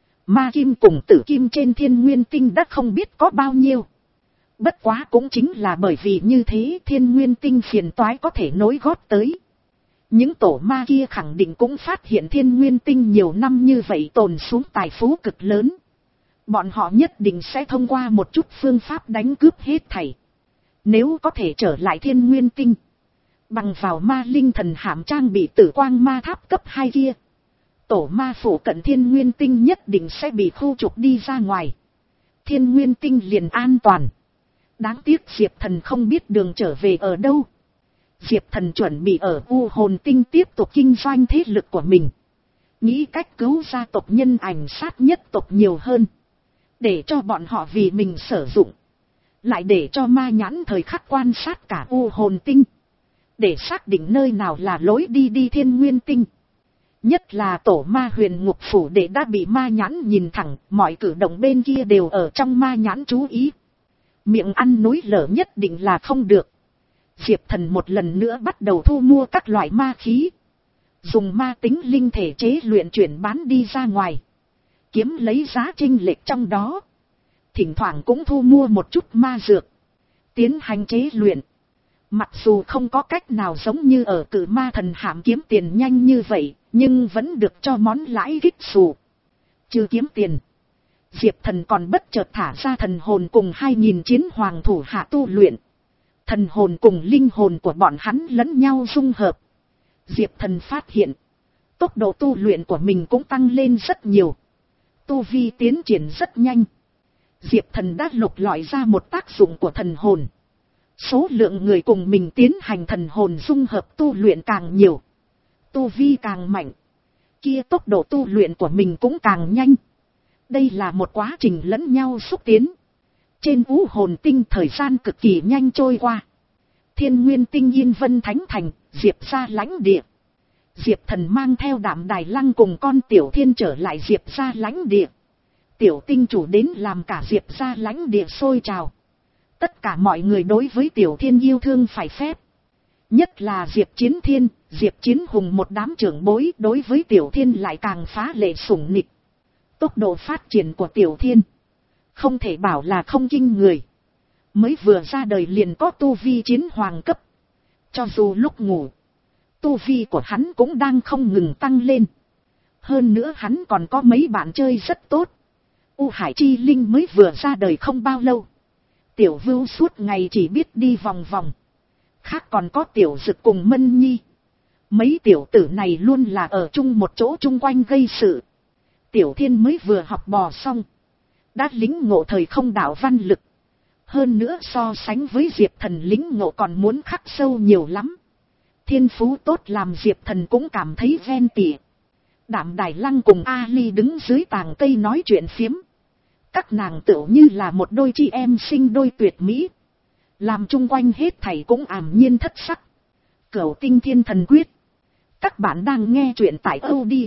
ma kim cùng tử kim trên Thiên Nguyên tinh đã không biết có bao nhiêu. Bất quá cũng chính là bởi vì như thế Thiên Nguyên tinh phiền toái có thể nối gót tới. Những tổ ma kia khẳng định cũng phát hiện Thiên Nguyên tinh nhiều năm như vậy tồn xuống tài phú cực lớn. Bọn họ nhất định sẽ thông qua một chút phương pháp đánh cướp hết thảy. Nếu có thể trở lại Thiên Nguyên tinh, bằng vào ma linh thần hạm trang bị tử quang ma tháp cấp hai kia, tổ ma phủ cận Thiên Nguyên tinh nhất định sẽ bị khu trục đi ra ngoài. Thiên Nguyên tinh liền an toàn. Đáng tiếc Diệp Thần không biết đường trở về ở đâu. Diệp Thần chuẩn bị ở U Hồn Tinh tiếp tục kinh doanh thế lực của mình. Nghĩ cách cứu gia tộc nhân ảnh sát nhất tộc nhiều hơn. Để cho bọn họ vì mình sử dụng. Lại để cho ma nhãn thời khắc quan sát cả U Hồn Tinh. Để xác định nơi nào là lối đi đi Thiên Nguyên Tinh. Nhất là tổ ma Huyền Ngục Phủ để đã bị ma nhãn nhìn thẳng. Mọi cử động bên kia đều ở trong ma nhãn chú ý. Miệng ăn núi lở nhất định là không được. Diệp Thần một lần nữa bắt đầu thu mua các loại ma khí. Dùng ma tính linh thể chế luyện chuyển bán đi ra ngoài. Kiếm lấy giá chênh lệch trong đó. Thỉnh thoảng cũng thu mua một chút ma dược. Tiến hành chế luyện. Mặc dù không có cách nào giống như ở Cự Ma Thần Hạm kiếm tiền nhanh như vậy. Nhưng vẫn được cho món lãi kích xù. Trừ kiếm tiền. Diệp Thần còn bất chợt thả ra thần hồn cùng hai nghìn chiến hoàng thủ hạ tu luyện. Thần hồn cùng linh hồn của bọn hắn lẫn nhau dung hợp. Diệp Thần phát hiện. Tốc độ tu luyện của mình cũng tăng lên rất nhiều. Tu vi tiến triển rất nhanh. Diệp Thần đã lục lọi ra một tác dụng của thần hồn. Số lượng người cùng mình tiến hành thần hồn dung hợp tu luyện càng nhiều. Tu vi càng mạnh. Kia tốc độ tu luyện của mình cũng càng nhanh. Đây là một quá trình lẫn nhau xúc tiến. Trên U Hồn Tinh thời gian cực kỳ nhanh trôi qua. Thiên Nguyên Tinh Yên Vân Thánh Thành, Diệp gia lãnh địa. Diệp Thần mang theo Đạm Đài Lăng cùng con Tiểu Thiên trở lại Diệp gia lãnh địa. Tiểu Tinh chủ đến làm cả Diệp gia lãnh địa sôi trào. Tất cả mọi người đối với Tiểu Thiên yêu thương phải phép. Nhất là Diệp Chiến Thiên, Diệp Chiến Hùng một đám trưởng bối đối với Tiểu Thiên lại càng phá lệ sủng nịch. Tốc độ phát triển của Tiểu Thiên không thể bảo là không kinh người. Mới vừa ra đời liền có tu vi chiến hoàng cấp. Cho dù lúc ngủ, tu vi của hắn cũng đang không ngừng tăng lên. Hơn nữa hắn còn có mấy bạn chơi rất tốt. U Hải Chi Linh mới vừa ra đời không bao lâu. Tiểu Vưu suốt ngày chỉ biết đi vòng vòng. Khác còn có Tiểu Dực cùng Mân Nhi. Mấy tiểu tử này luôn là ở chung một chỗ chung quanh gây sự. Tiểu Thiên mới vừa học bò xong. Đã lính ngộ thời không đạo văn lực. Hơn nữa so sánh với Diệp Thần lính ngộ còn muốn khắc sâu nhiều lắm. Thiên phú tốt làm Diệp Thần cũng cảm thấy ven tỉa. Đạm Đài Lăng cùng A Ly đứng dưới tàng cây nói chuyện phiếm. Các nàng tựu như là một đôi chị em sinh đôi tuyệt mỹ. Làm chung quanh hết thảy cũng ảm nhiên thất sắc. Cửu Tinh Thiên Thần Quyết. Các bạn đang nghe chuyện tại audio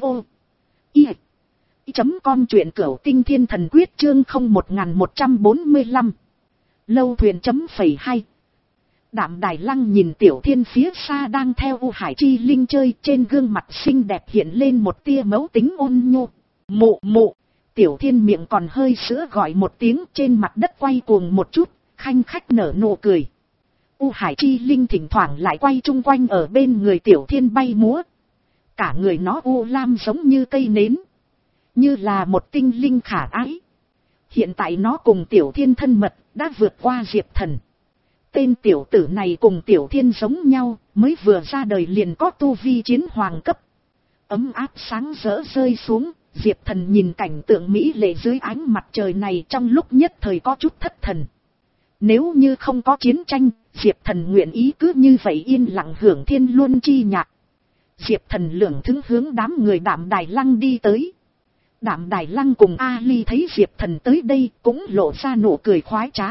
i chấm com truyện Cửu Tinh Thiên Thần Quyết chương không một một bốn lăm. Lâu thuyền chấm phẩy hai. Đạm Đài Lăng nhìn Tiểu Thiên phía xa đang theo U Hải Chi Linh chơi, trên gương mặt xinh đẹp hiện lên một tia mẫu tính ôn nhu. Mụ mụ. Tiểu Thiên miệng còn hơi sữa gọi một tiếng, trên mặt đất quay cuồng một chút, khanh khách nở nụ cười. U Hải Chi Linh thỉnh thoảng lại quay chung quanh ở bên người Tiểu Thiên bay múa. Cả người nó u lam giống như cây nến. Như là một tinh linh khả ái. Hiện tại nó cùng Tiểu Thiên thân mật, đã vượt qua Diệp Thần. Tên tiểu tử này cùng Tiểu Thiên giống nhau, mới vừa ra đời liền có tu vi chiến hoàng cấp. Ấm áp sáng rỡ rơi xuống, Diệp Thần nhìn cảnh tượng mỹ lệ dưới ánh mặt trời này trong lúc nhất thời có chút thất thần. Nếu như không có chiến tranh, Diệp Thần nguyện ý cứ như vậy yên lặng hưởng thiên luân chi nhạc. Diệp Thần lưởng thứng hướng đám người Đạm Đài Lăng đi tới. Đạm Đài Lăng cùng A Ly thấy Diệp Thần tới đây cũng lộ ra nụ cười khoái trá.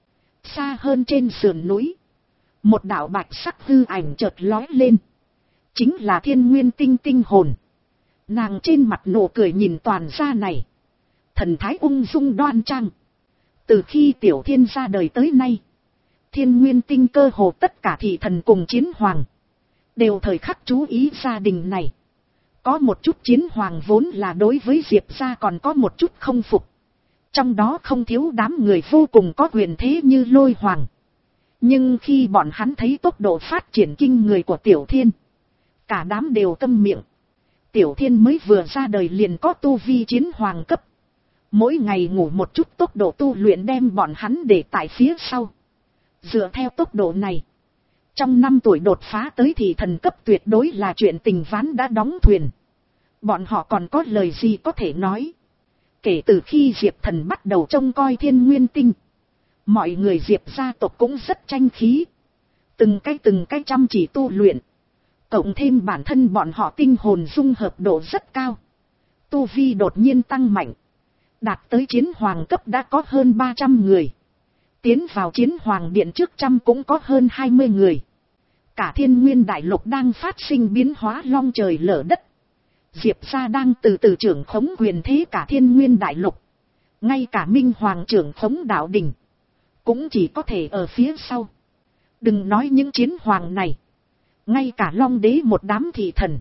Xa hơn trên sườn núi, một đạo bạch sắc hư ảnh chợt lói lên. Chính là Thiên Nguyên Tinh Tinh hồn. Nàng trên mặt nụ cười nhìn toàn ra này. Thần thái ung dung đoan trang. Từ khi Tiểu Thiên ra đời tới nay, Thiên Nguyên Tinh cơ hồ tất cả thị thần cùng chiến hoàng đều thời khắc chú ý gia đình này. Có một chút chiến hoàng vốn là đối với Diệp gia còn có một chút không phục. Trong đó không thiếu đám người vô cùng có quyền thế như Lôi Hoàng. Nhưng khi bọn hắn thấy tốc độ phát triển kinh người của Tiểu Thiên, cả đám đều câm miệng. Tiểu Thiên mới vừa ra đời liền có tu vi chiến hoàng cấp. Mỗi ngày ngủ một chút tốc độ tu luyện đem bọn hắn để tại phía sau. Dựa theo tốc độ này, trong năm tuổi đột phá tới thì thần cấp tuyệt đối là chuyện tình ván đã đóng thuyền. Bọn họ còn có lời gì có thể nói. Kể từ khi Diệp Thần bắt đầu trông coi Thiên Nguyên Tinh, Mọi người Diệp gia tộc cũng rất tranh khí. Từng cái từng cái chăm chỉ tu luyện. Cộng thêm bản thân bọn họ tinh hồn dung hợp độ rất cao. Tu vi đột nhiên tăng mạnh. Đạt tới chiến hoàng cấp đã có hơn ba trăm người. Tiến vào chiến hoàng điện trước trăm cũng có hơn hai mươi người. Cả thiên nguyên đại lục đang phát sinh biến hóa long trời lở đất. Diệp gia đang từ từ trưởng khống quyền thế cả thiên nguyên đại lục. Ngay cả minh hoàng trưởng khống đạo đình. Cũng chỉ có thể ở phía sau. Đừng nói những chiến hoàng này. Ngay cả long đế một đám thị thần.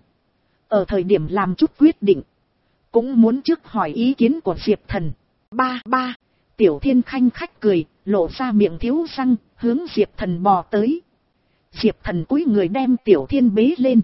Ở thời điểm làm chút quyết định. Cũng muốn trước hỏi ý kiến của Diệp thần. Ba ba. Tiểu Thiên khanh khách cười. Lộ ra miệng thiếu răng. Hướng Diệp thần bò tới. Diệp thần cúi người đem Tiểu Thiên bế lên.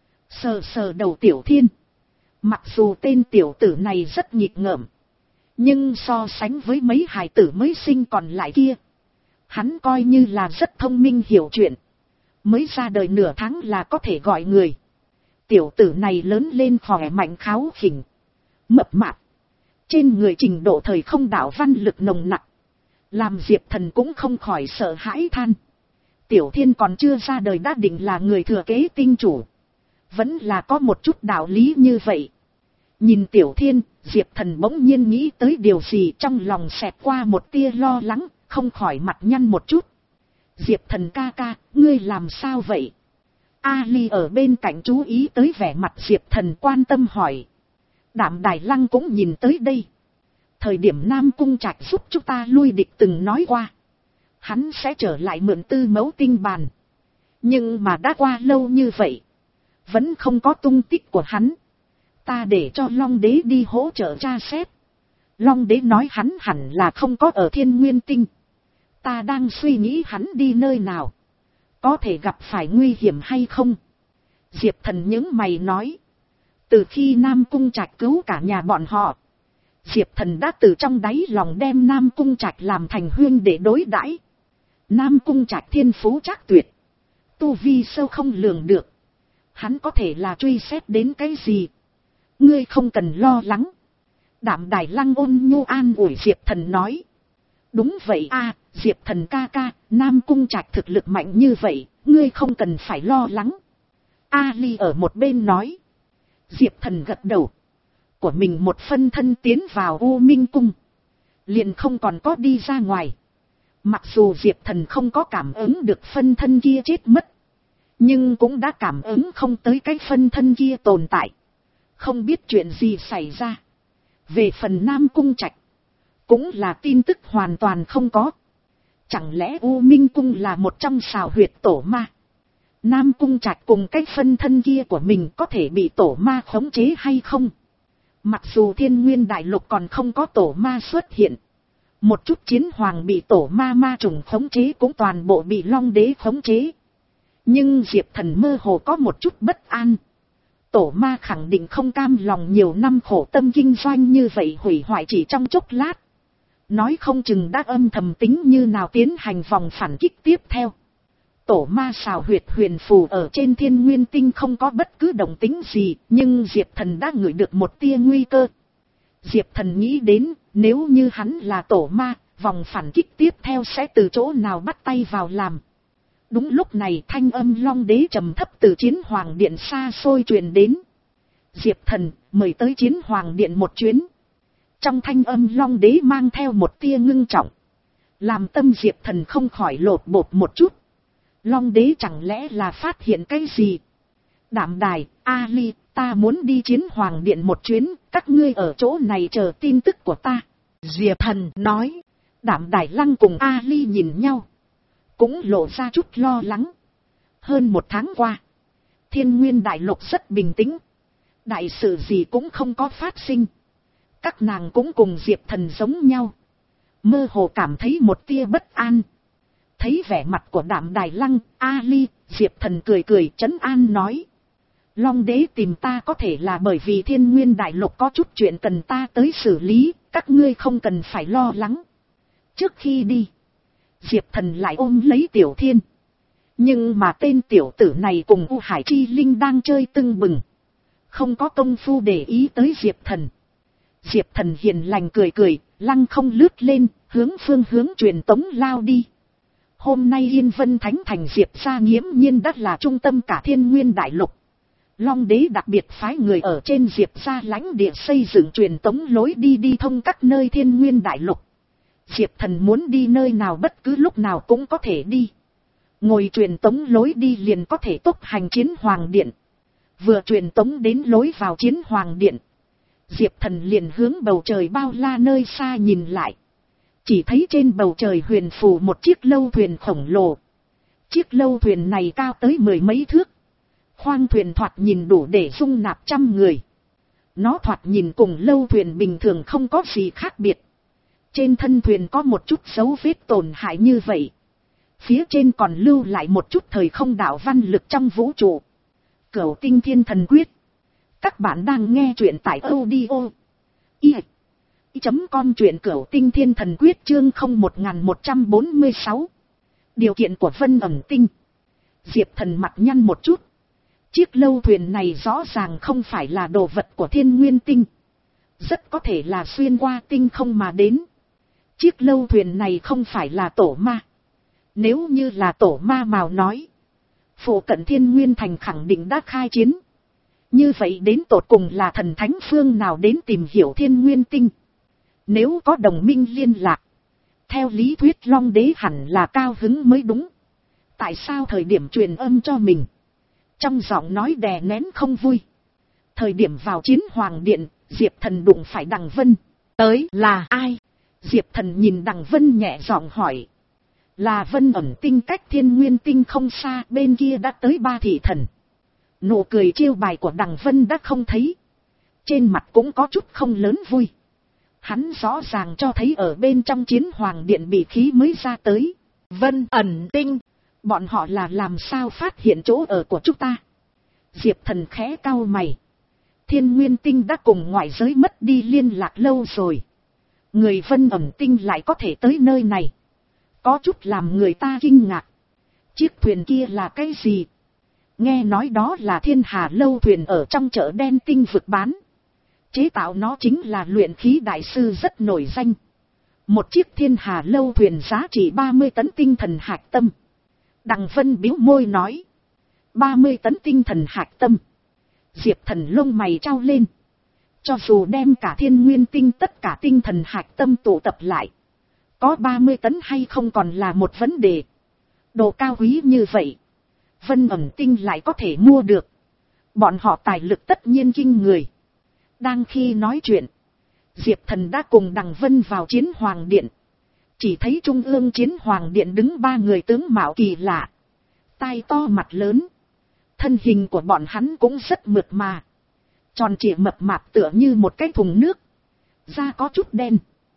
Sờ sờ đầu Tiểu Thiên. Mặc dù tên tiểu tử này rất nghịch ngợm. Nhưng so sánh với mấy hài tử mới sinh còn lại kia. Hắn coi như là rất thông minh hiểu chuyện. Mới ra đời nửa tháng là có thể gọi người. Tiểu tử này lớn lên khỏe mạnh kháo khỉnh. Mập mạp. Trên người trình độ thời không đạo văn lực nồng nặc. Làm Diệp thần cũng không khỏi sợ hãi than. Tiểu Thiên còn chưa ra đời đã định là người thừa kế tinh chủ. Vẫn là có một chút đạo lý như vậy. Nhìn Tiểu Thiên, Diệp thần bỗng nhiên nghĩ tới điều gì trong lòng xẹt qua một tia lo lắng, không khỏi mặt nhăn một chút. Diệp thần ca ca, ngươi làm sao vậy? Ali ở bên cạnh chú ý tới vẻ mặt Diệp thần quan tâm hỏi. Đạm Đài Lăng cũng nhìn tới đây. Thời điểm Nam Cung Trạch giúp chúng ta lui địch từng nói qua. Hắn sẽ trở lại mượn tư mẫu tinh bàn. Nhưng mà đã qua lâu như vậy. Vẫn không có tung tích của hắn. Ta để cho Long Đế đi hỗ trợ tra xét. Long Đế nói hắn hẳn là không có ở Thiên Nguyên Tinh. Ta đang suy nghĩ hắn đi nơi nào. Có thể gặp phải nguy hiểm hay không? Diệp thần những mày nói. Từ khi Nam Cung Trạch cứu cả nhà bọn họ. Diệp thần đã từ trong đáy lòng đem Nam Cung Trạch làm thành huynh để đối đãi. Nam Cung Trạch thiên phú trác tuyệt. Tu vi sâu không lường được. Hắn có thể là truy xét đến cái gì? Ngươi không cần lo lắng. Đạm Đài Lăng ôn nhu an ủi Diệp thần nói. Đúng vậy a, Diệp thần ca ca, Nam Cung Trạch thực lực mạnh như vậy, ngươi không cần phải lo lắng. Ali ở một bên nói. Diệp thần gật đầu. Của mình một phân thân tiến vào U Minh Cung. Liền không còn có đi ra ngoài. Mặc dù Diệp thần không có cảm ứng được phân thân kia chết mất. Nhưng cũng đã cảm ứng không tới cái phân thân kia tồn tại. Không biết chuyện gì xảy ra. Về phần Nam Cung Trạch. Cũng là tin tức hoàn toàn không có. Chẳng lẽ U Minh Cung là một trong sào huyệt tổ ma? Nam Cung Trạch cùng cái phân thân kia của mình có thể bị tổ ma khống chế hay không? Mặc dù Thiên Nguyên Đại Lục còn không có tổ ma xuất hiện. Một chút chiến hoàng bị tổ ma ma trùng khống chế cũng toàn bộ bị Long Đế khống chế. Nhưng Diệp thần mơ hồ có một chút bất an. Tổ ma khẳng định không cam lòng nhiều năm khổ tâm kinh doanh như vậy hủy hoại chỉ trong chốc lát. Nói không chừng đã âm thầm tính như nào tiến hành vòng phản kích tiếp theo. Tổ ma xào huyệt huyền phù ở trên Thiên Nguyên Tinh không có bất cứ động tính gì, nhưng Diệp thần đã ngửi được một tia nguy cơ. Diệp thần nghĩ đến, nếu như hắn là tổ ma, vòng phản kích tiếp theo sẽ từ chỗ nào bắt tay vào làm. Đúng lúc này thanh âm Long Đế trầm thấp từ Chiến Hoàng Điện xa xôi truyền đến. Diệp thần, mời tới Chiến Hoàng Điện một chuyến. Trong thanh âm Long Đế mang theo một tia ngưng trọng. Làm tâm Diệp thần không khỏi lột bột một chút. Long Đế chẳng lẽ là phát hiện cái gì? Đạm Đài, Ali, ta muốn đi Chiến Hoàng Điện một chuyến, các ngươi ở chỗ này chờ tin tức của ta. Diệp thần nói. Đạm Đài Lăng cùng Ali nhìn nhau. Cũng lộ ra chút lo lắng. Hơn một tháng qua. Thiên Nguyên Đại Lục rất bình tĩnh. Đại sự gì cũng không có phát sinh. Các nàng cũng cùng Diệp thần giống nhau. Mơ hồ cảm thấy một tia bất an. Thấy vẻ mặt của Đạm Đài Lăng, Ali, Diệp thần cười cười trấn an nói. Long Đế tìm ta có thể là bởi vì Thiên Nguyên Đại Lục có chút chuyện cần ta tới xử lý, các ngươi không cần phải lo lắng. Trước khi đi, Diệp thần lại ôm lấy Tiểu Thiên. Nhưng mà tên tiểu tử này cùng U Hải Chi Linh đang chơi tưng bừng. Không có công phu để ý tới Diệp thần. Diệp thần hiền lành cười cười, lăng không lướt lên, hướng phương hướng truyền tống lao đi. Hôm nay Yên Vân Thánh Thành Diệp gia nghiễm nhiên đất là trung tâm cả thiên nguyên đại lục. Long đế đặc biệt phái người ở trên Diệp gia lãnh địa xây dựng truyền tống lối đi đi thông các nơi thiên nguyên đại lục. Diệp Thần muốn đi nơi nào bất cứ lúc nào cũng có thể đi. Ngồi truyền tống lối đi liền có thể tốc hành Chiến Hoàng Điện. Vừa truyền tống đến lối vào Chiến Hoàng Điện, Diệp Thần liền hướng bầu trời bao la nơi xa nhìn lại. Chỉ thấy trên bầu trời huyền phù một chiếc lâu thuyền khổng lồ. Chiếc lâu thuyền này cao tới mười mấy thước. Khoang thuyền thoạt nhìn đủ để dung nạp trăm người. Nó thoạt nhìn cùng lâu thuyền bình thường không có gì khác biệt. Trên thân thuyền có một chút dấu vết tổn hại như vậy. Phía trên còn lưu lại một chút thời không đạo văn lực trong vũ trụ. Cửu Tinh Thiên Thần Quyết. Các bạn đang nghe truyện tại audio i chấm com truyện Cửu Tinh Thiên Thần Quyết chương không một một bốn sáu. Điều kiện của Vân Ẩm Tinh. Diệp Thần mặt nhăn một chút. Chiếc lâu thuyền này rõ ràng không phải là đồ vật của Thiên Nguyên Tinh. Rất có thể là xuyên qua tinh không mà đến. Chiếc lâu thuyền này không phải là tổ ma. Nếu như là tổ ma mào nói, phụ cận Thiên Nguyên Thành khẳng định đã khai chiến. Như vậy đến tột cùng là thần thánh phương nào đến tìm hiểu Thiên Nguyên Tinh. Nếu có đồng minh liên lạc, theo lý thuyết Long đế hẳn là cao hứng mới đúng. Tại sao thời điểm truyền âm cho mình, trong giọng nói đè nén không vui. Thời điểm vào Chiến Hoàng Điện, Diệp Thần đụng phải Đằng Vân. Tới là ai? Diệp Thần nhìn Đằng Vân nhẹ giọng hỏi. Là Vân Ẩm Tinh, cách Thiên Nguyên Tinh không xa, bên kia đã tới ba thị thần. Nụ cười chiêu bài của Đằng Vân đã không thấy. Trên mặt cũng có chút không lớn vui. Hắn rõ ràng cho thấy ở bên trong Chiến Hoàng Điện bị khí mới ra tới. Vân Ẩn Tinh, bọn họ là làm sao phát hiện chỗ ở của chúng ta? Diệp Thần khẽ cau mày. Thiên Nguyên Tinh đã cùng ngoại giới mất đi liên lạc lâu rồi. Người Vân Ẩn Tinh lại có thể tới nơi này. Có chút làm người ta kinh ngạc. Chiếc thuyền kia là cái gì? Nghe nói đó là Thiên Hà lâu thuyền ở trong chợ đen tinh vực bán. Chế tạo nó chính là luyện khí đại sư rất nổi danh. Một chiếc Thiên Hà lâu thuyền giá trị ba mươi tấn tinh thần hạch tâm. Đằng Vân bĩu môi nói. ba mươi tấn tinh thần hạch tâm. Diệp Thần lông mày trao lên. Cho dù đem cả Thiên Nguyên Tinh tất cả tinh thần hạch tâm tụ tập lại, có ba mươi tấn hay không còn là một vấn đề. Đồ cao quý như vậy, Vân Ẩm Tinh lại có thể mua được. Bọn họ tài lực tất nhiên kinh người. Đang khi nói chuyện, Diệp Thần đã cùng Đằng Vân vào Chiến Hoàng Điện. Chỉ thấy trung ương Chiến Hoàng Điện đứng ba người tướng mạo kỳ lạ. Tai to mặt lớn. Thân hình của bọn hắn cũng rất mượt mà. Tròn trịa mập mạp tựa như một cái thùng nước. Da có chút đen.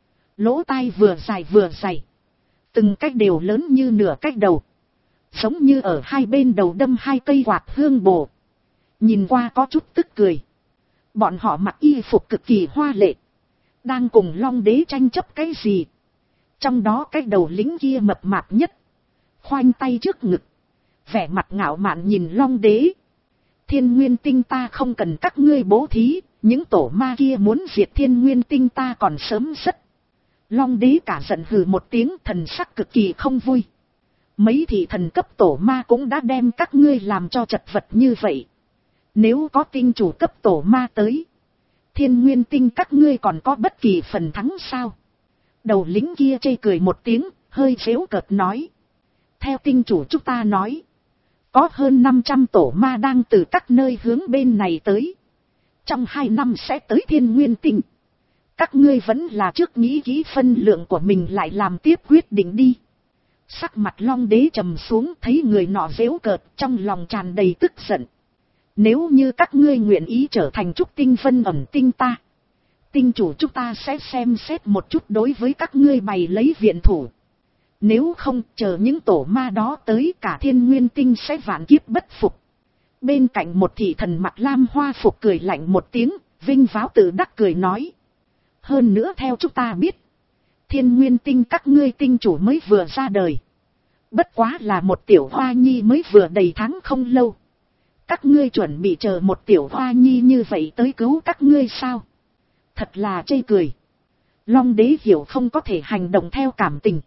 Lỗ tai vừa dài vừa dày. Từng cái đều lớn như nửa cái đầu. Giống như ở hai bên đầu đâm hai cây quạt hương bổ. Nhìn qua có chút tức cười. Bọn họ mặc y phục cực kỳ hoa lệ. Đang cùng Long đế tranh chấp cái gì. Trong đó cái đầu lính kia mập mạp nhất. Khoanh tay trước ngực. Vẻ mặt ngạo mạn nhìn Long đế. Thiên Nguyên Tinh ta không cần các ngươi bố thí. Những tổ ma kia muốn diệt Thiên Nguyên Tinh ta còn sớm rất. Long đế cả giận hừ một tiếng, thần sắc cực kỳ không vui. Mấy thị thần cấp tổ ma cũng đã đem các ngươi làm cho chật vật như vậy. Nếu có tinh chủ cấp tổ ma tới, Thiên Nguyên Tinh các ngươi còn có bất kỳ phần thắng sao? Đầu lính kia chê cười một tiếng, hơi giễu cợt nói. Theo tinh chủ chúng ta nói, có hơn năm trăm tổ ma đang từ các nơi hướng bên này tới. Trong hai năm sẽ tới Thiên Nguyên Tinh. Các ngươi vẫn là trước nghĩ kỹ phân lượng của mình lại làm tiếp quyết định đi. Sắc mặt Long đế trầm xuống, thấy người nọ giễu cợt, trong lòng tràn đầy tức giận. Nếu như các ngươi nguyện ý trở thành trúc tinh Vân Ẩm Tinh ta, tinh chủ chúng ta sẽ xem xét một chút đối với các ngươi bày lấy viện thủ. Nếu không, chờ những tổ ma đó tới, cả Thiên Nguyên Tinh sẽ vạn kiếp bất phục. Bên cạnh một thị thần mặc lam hoa phục cười lạnh một tiếng, vinh váo tự đắc cười nói. Hơn nữa theo chúng ta biết, Thiên Nguyên Tinh các ngươi tinh chủ mới vừa ra đời. Bất quá là một tiểu hoa nhi mới vừa đầy tháng không lâu. Các ngươi chuẩn bị chờ một tiểu hoa nhi như vậy tới cứu các ngươi sao? Thật là chê cười. Long đế hiểu không có thể hành động theo cảm tình.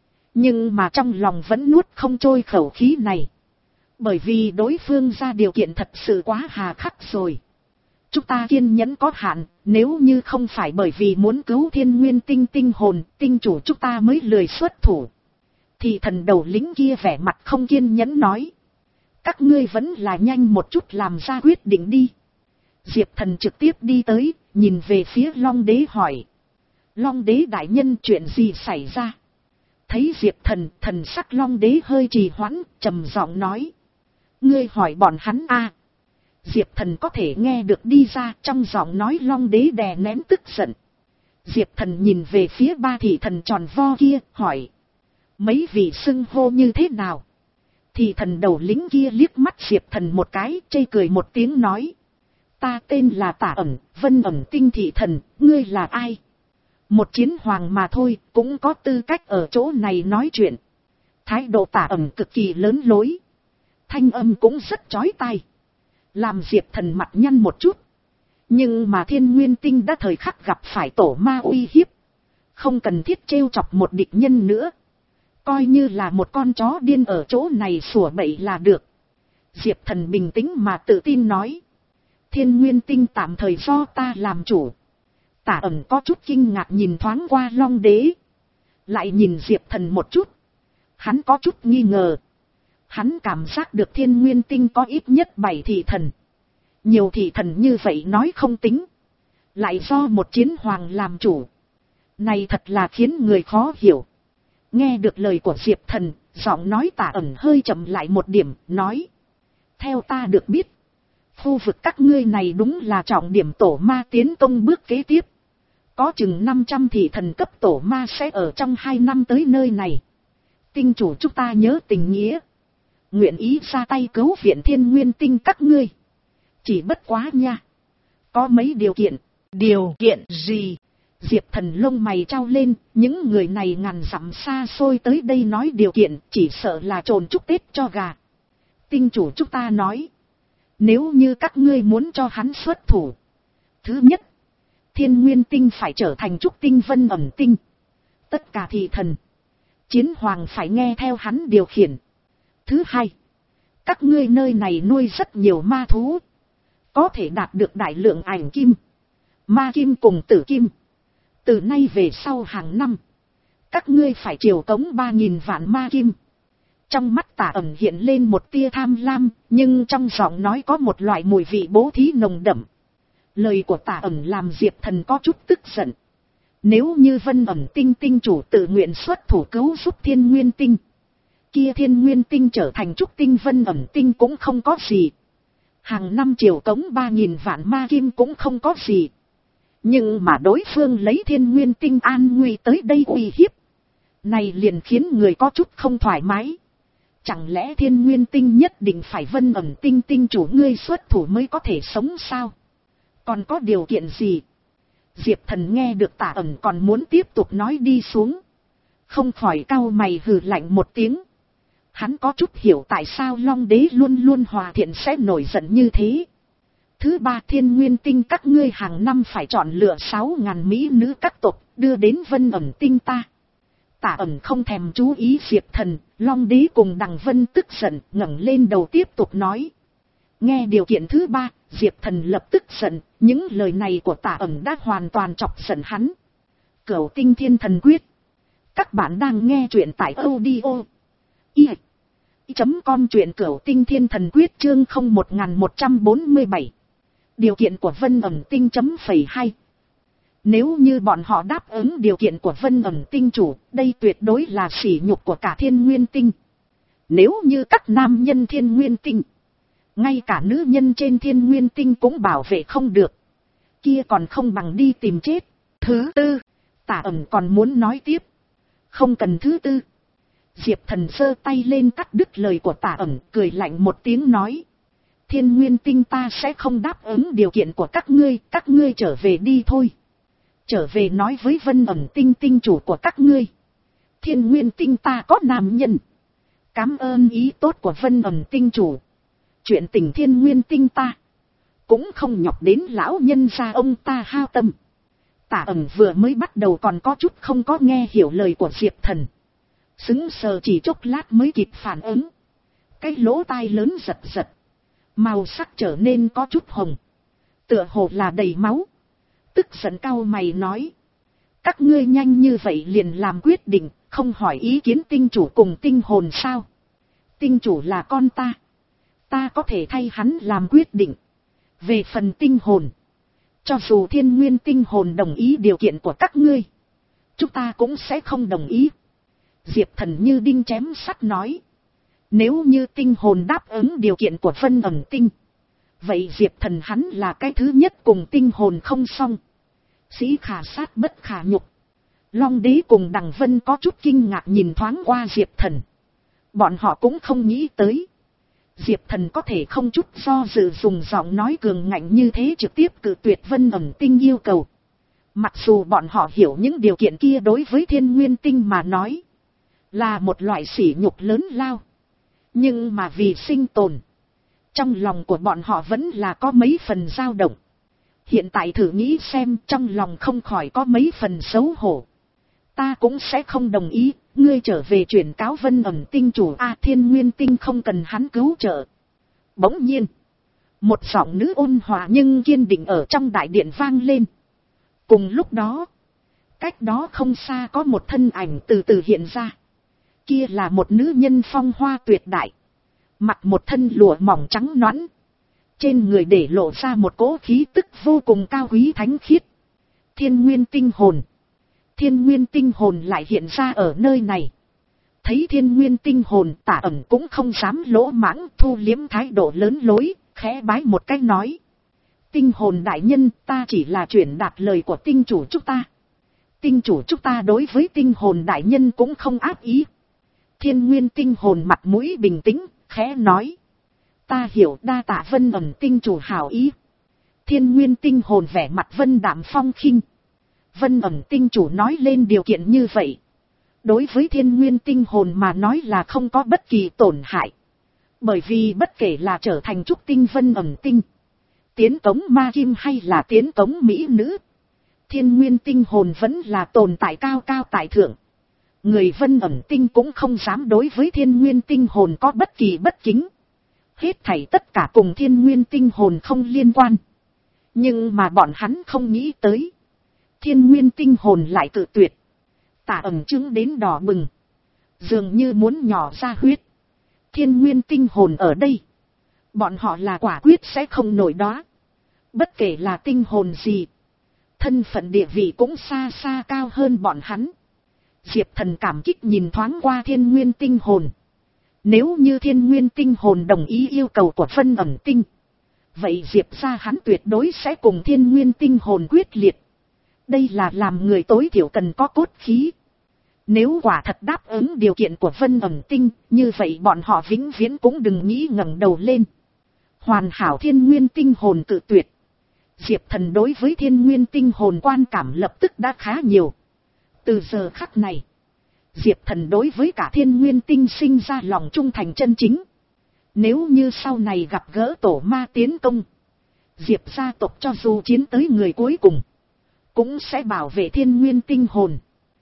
Nhưng mà trong lòng vẫn nuốt không trôi khẩu khí này. Bởi vì đối phương ra điều kiện thật sự quá hà khắc rồi. Chúng ta kiên nhẫn có hạn, nếu như không phải bởi vì muốn cứu thiên nguyên tinh tinh hồn, tinh chủ chúng ta mới lười xuất thủ. Thì thần đầu lính kia vẻ mặt không kiên nhẫn nói. Các ngươi vẫn là nhanh một chút làm ra quyết định đi. Diệp thần trực tiếp đi tới, nhìn về phía Long đế hỏi. Long đế đại nhân, chuyện gì xảy ra? Thấy Diệp thần, thần sắc Long đế hơi trì hoãn, trầm giọng nói. Ngươi hỏi bọn hắn a? Diệp thần có thể nghe được đi ra, trong giọng nói Long đế đè nén tức giận. Diệp thần nhìn về phía ba thị thần tròn vo kia, hỏi. Mấy vị xưng hô như thế nào? Thị thần đầu lính kia liếc mắt Diệp thần một cái, chê cười một tiếng nói. Ta tên là Tả Ẩn, Vân Ẩn Tinh thị thần, ngươi là ai? Một chiến hoàng mà thôi, cũng có tư cách ở chỗ này nói chuyện. Thái độ Tả Ẩn cực kỳ lớn lối. Thanh âm cũng rất chói tai. Làm Diệp thần mặt nhăn một chút. Nhưng mà thiên nguyên tinh đã thời khắc gặp phải tổ ma uy hiếp. Không cần thiết trêu chọc một địch nhân nữa. Coi như là một con chó điên ở chỗ này sủa bậy là được. Diệp thần bình tĩnh mà tự tin nói. Thiên nguyên tinh tạm thời do ta làm chủ. Tả Ẩn có chút kinh ngạc nhìn thoáng qua Long đế. Lại nhìn Diệp thần một chút. Hắn có chút nghi ngờ. Hắn cảm giác được thiên nguyên tinh có ít nhất bảy thị thần. Nhiều thị thần như vậy nói không tính. Lại do một chiến hoàng làm chủ. Này thật là khiến người khó hiểu. Nghe được lời của Diệp thần, giọng nói Tả Ẩn hơi chậm lại một điểm, nói. Theo ta được biết, khu vực các ngươi này đúng là trọng điểm tổ ma tiến công bước kế tiếp. Có chừng năm trăm thị thần cấp tổ ma sẽ ở trong hai năm tới nơi này. Tinh chủ chúng ta nhớ tình nghĩa. Nguyện ý ra tay cứu viện thiên nguyên tinh các ngươi. Chỉ bất quá nha. Có mấy điều kiện. Điều kiện gì? Diệp thần lông mày trao lên. Những người này ngàn dặm xa xôi tới đây nói điều kiện. Chỉ sợ là trồn chúc Tết cho gà. Tinh chủ chúng ta nói. Nếu như các ngươi muốn cho hắn xuất thủ. Thứ nhất. Thiên nguyên tinh phải trở thành trúc tinh Vân Ẩn tinh. Tất cả thị thần. Chiến hoàng phải nghe theo hắn điều khiển. Thứ hai. Các ngươi nơi này nuôi rất nhiều ma thú. Có thể đạt được đại lượng ảnh kim. Ma kim cùng tử kim. Từ nay về sau hàng năm. Các ngươi phải triều cống ba nghìn vạn ma kim. Trong mắt Tả Ẩn hiện lên một tia tham lam. Nhưng trong giọng nói có một loại mùi vị bố thí nồng đậm. Lời của Tả Ẩn làm Diệp thần có chút tức giận. Nếu như Vân Ẩn tinh tinh chủ tự nguyện xuất thủ cứu giúp thiên nguyên tinh. Kia thiên nguyên tinh trở thành trúc tinh Vân Ẩn tinh cũng không có gì. Hàng năm triều cống ba nghìn vạn ma kim cũng không có gì. Nhưng mà đối phương lấy thiên nguyên tinh an nguy tới đây uy hiếp. Này liền khiến người có chút không thoải mái. Chẳng lẽ thiên nguyên tinh nhất định phải Vân Ẩn tinh tinh chủ ngươi xuất thủ mới có thể sống sao? Còn có điều kiện gì? Diệp thần nghe được Tả Ẩn còn muốn tiếp tục nói đi xuống. Không khỏi cau mày hừ lạnh một tiếng. Hắn có chút hiểu tại sao Long đế luôn luôn hòa thiện sẽ nổi giận như thế. Thứ ba, thiên nguyên tinh các ngươi hàng năm phải chọn lựa sáu ngàn mỹ nữ các tộc đưa đến Vân Ẩn tinh ta. Tả Ẩn không thèm chú ý Diệp thần, Long đế cùng Đằng Vân tức giận ngẩng lên đầu tiếp tục nói. Nghe điều kiện thứ ba, Diệp thần lập tức giận, những lời này của Tả Ẩn đã hoàn toàn chọc giận hắn. Cửu tinh thiên thần quyết. Các bạn đang nghe truyện tại audio i chấm com truyện Cửu tinh thiên thần quyết chương không một một bốn bảy. Điều kiện của Vân Ẩn tinh chấm phẩy hai. Nếu như bọn họ đáp ứng điều kiện của Vân Ẩn tinh chủ, đây tuyệt đối là sỉ nhục của cả thiên nguyên tinh. Nếu như các nam nhân thiên nguyên tinh, ngay cả nữ nhân trên thiên nguyên tinh cũng bảo vệ không được, kia còn không bằng đi tìm chết. Thứ tư, Tả Ẩn còn muốn nói tiếp. Không cần thứ tư. Diệp thần giơ tay lên cắt đứt lời của Tả Ẩn, cười lạnh một tiếng nói. Thiên nguyên tinh ta sẽ không đáp ứng điều kiện của các ngươi, các ngươi trở về đi thôi. Trở về nói với Vân Ẩn tinh tinh chủ của các ngươi. Thiên nguyên tinh ta có nam nhân. Cảm ơn ý tốt của Vân Ẩn tinh chủ. Chuyện tình thiên nguyên tinh ta cũng không nhọc đến lão nhân gia ông ta hao tâm. Tả Ẩn vừa mới bắt đầu còn có chút không có nghe hiểu lời của Diệp Thần. Sững sờ chỉ chốc lát mới kịp phản ứng. Cái lỗ tai lớn giật giật. Màu sắc trở nên có chút hồng. Tựa hồ là đầy máu. Tức giận cau mày nói. Các ngươi nhanh như vậy liền làm quyết định, không hỏi ý kiến tinh chủ cùng tinh hồn sao? Tinh chủ là con ta. Ta có thể thay hắn làm quyết định. Về phần tinh hồn. Cho dù thiên nguyên tinh hồn đồng ý điều kiện của các ngươi. Chúng ta cũng sẽ không đồng ý. Diệp Thần như đinh chém sắt nói. Nếu như tinh hồn đáp ứng điều kiện của Vân Ẩn Tinh. Vậy Diệp Thần hắn là cái thứ nhất cùng tinh hồn không xong. Sĩ khả sát bất khả nhục. Long Đế cùng Đằng Vân có chút kinh ngạc nhìn thoáng qua Diệp Thần. Bọn họ cũng không nghĩ tới. Diệp Thần có thể không chút do dự dùng giọng nói cường ngạnh như thế trực tiếp cự tuyệt Vân Ẩn Tinh yêu cầu. Mặc dù bọn họ hiểu những điều kiện kia đối với Thiên Nguyên Tinh mà nói. Là một loại sỉ nhục lớn lao. Nhưng mà vì sinh tồn. Trong lòng của bọn họ vẫn là có mấy phần dao động. Hiện tại thử nghĩ xem trong lòng không khỏi có mấy phần xấu hổ. Ta cũng sẽ không đồng ý, ngươi trở về chuyển cáo Vân Ẩn Tinh chủ A Thiên Nguyên Tinh không cần hắn cứu trợ. Bỗng nhiên, một giọng nữ ôn hòa nhưng kiên định ở trong đại điện vang lên. Cùng lúc đó, cách đó không xa có một thân ảnh từ từ hiện ra. Kia là một nữ nhân phong hoa tuyệt đại. Mặc một thân lụa mỏng trắng nõn. Trên người để lộ ra một cỗ khí tức vô cùng cao quý thánh khiết. Thiên Nguyên Tinh hồn. Thiên Nguyên Tinh hồn lại hiện ra ở nơi này. Thấy Thiên Nguyên Tinh hồn, Tả Ẩn cũng không dám lỗ mãng, thu liếm thái độ lớn lối, khẽ bái một cách nói. Tinh hồn đại nhân, ta chỉ là chuyển đạt lời của tinh chủ chúng ta. Tinh chủ chúng ta đối với tinh hồn đại nhân cũng không ác ý. Thiên Nguyên Tinh hồn mặt mũi bình tĩnh, khẽ nói. Ta hiểu đa tạ Vân Ẩn Tinh chủ hảo ý. Thiên Nguyên Tinh hồn vẻ mặt vân đạm phong khinh. Vân Ẩn Tinh chủ nói lên điều kiện như vậy. Đối với Thiên Nguyên Tinh hồn mà nói là không có bất kỳ tổn hại. Bởi vì bất kể là trở thành trúc tinh Vân Ẩn Tinh, tiến cống ma kim hay là tiến cống mỹ nữ, Thiên Nguyên Tinh hồn vẫn là tồn tại cao cao tại thượng. Người Vân Ẩn Tinh cũng không dám đối với Thiên Nguyên Tinh hồn có bất kỳ bất kính. Hết thảy tất cả cùng Thiên Nguyên Tinh hồn không liên quan. Nhưng mà bọn hắn không nghĩ tới. Thiên Nguyên Tinh hồn lại cự tuyệt. Tả Ẩn chứng đến đỏ bừng. Dường như muốn nhỏ ra huyết. Thiên Nguyên Tinh hồn ở đây. Bọn họ là quả quyết sẽ không nổi đó. Bất kể là tinh hồn gì. Thân phận địa vị cũng xa xa cao hơn bọn hắn. Diệp Thần cảm kích nhìn thoáng qua Thiên Nguyên Tinh hồn. Nếu như Thiên Nguyên Tinh hồn đồng ý yêu cầu của Vân Ẩn Tinh. Vậy Diệp ra hắn tuyệt đối sẽ cùng Thiên Nguyên Tinh hồn quyết liệt. Đây là làm người tối thiểu cần có cốt khí. Nếu quả thật đáp ứng điều kiện của Vân Ẩn Tinh, như vậy bọn họ vĩnh viễn cũng đừng nghĩ ngẩng đầu lên. Hoàn hảo Thiên Nguyên Tinh hồn cự tuyệt. Diệp Thần đối với Thiên Nguyên Tinh hồn quan cảm lập tức đã khá nhiều. Từ giờ khắc này, Diệp Thần đối với cả Thiên Nguyên Tinh sinh ra lòng trung thành chân chính. Nếu như sau này gặp gỡ tổ ma tiến công, Diệp gia tộc cho dù chiến tới người cuối cùng, cũng sẽ bảo vệ Thiên Nguyên Tinh hồn.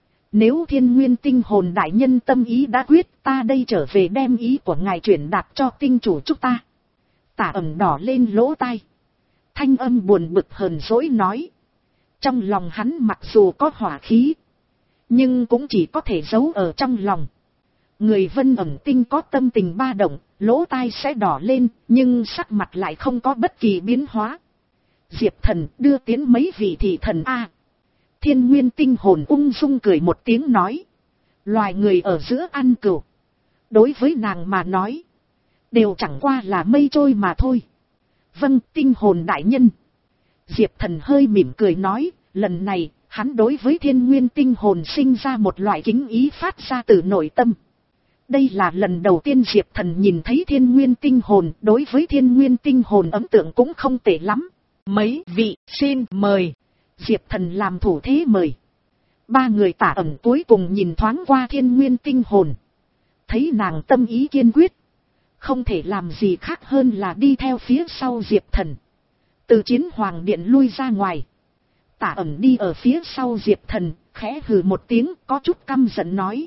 Nếu Thiên Nguyên Tinh hồn đại nhân tâm ý đã quyết, ta đây trở về đem ý của ngài chuyển đạt cho tinh chủ chúng ta. Tả Ẩn đỏ lên lỗ tai. Thanh âm buồn bực hờn dỗi nói. Trong lòng hắn mặc dù có hỏa khí, nhưng cũng chỉ có thể giấu ở trong lòng. Người Vân Ẩn Tinh có tâm tình ba động, lỗ tai sẽ đỏ lên, nhưng sắc mặt lại không có bất kỳ biến hóa. Diệp Thần đưa tiến mấy vị thị thần A. Thiên Nguyên Tinh hồn ung dung cười một tiếng nói. Loài người ở giữa ăn cừu. Đối với nàng mà nói. Đều chẳng qua là mây trôi mà thôi. Vâng, tinh hồn đại nhân. Diệp Thần hơi mỉm cười nói. Lần này, hắn đối với Thiên Nguyên Tinh hồn sinh ra một loại kính ý phát ra từ nội tâm. Đây là lần đầu tiên Diệp Thần nhìn thấy Thiên Nguyên Tinh hồn. Đối với Thiên Nguyên Tinh hồn ấn tượng cũng không tệ lắm. Mấy vị xin mời. Diệp Thần làm thủ thế mời. Ba người Tả Ẩn cuối cùng nhìn thoáng qua Thiên Nguyên Tinh hồn. Thấy nàng tâm ý kiên quyết. Không thể làm gì khác hơn là đi theo phía sau Diệp Thần. Từ chiến hoàng điện lui ra ngoài. Tả Ẩn đi ở phía sau Diệp Thần, khẽ hừ một tiếng, có chút căm giận nói.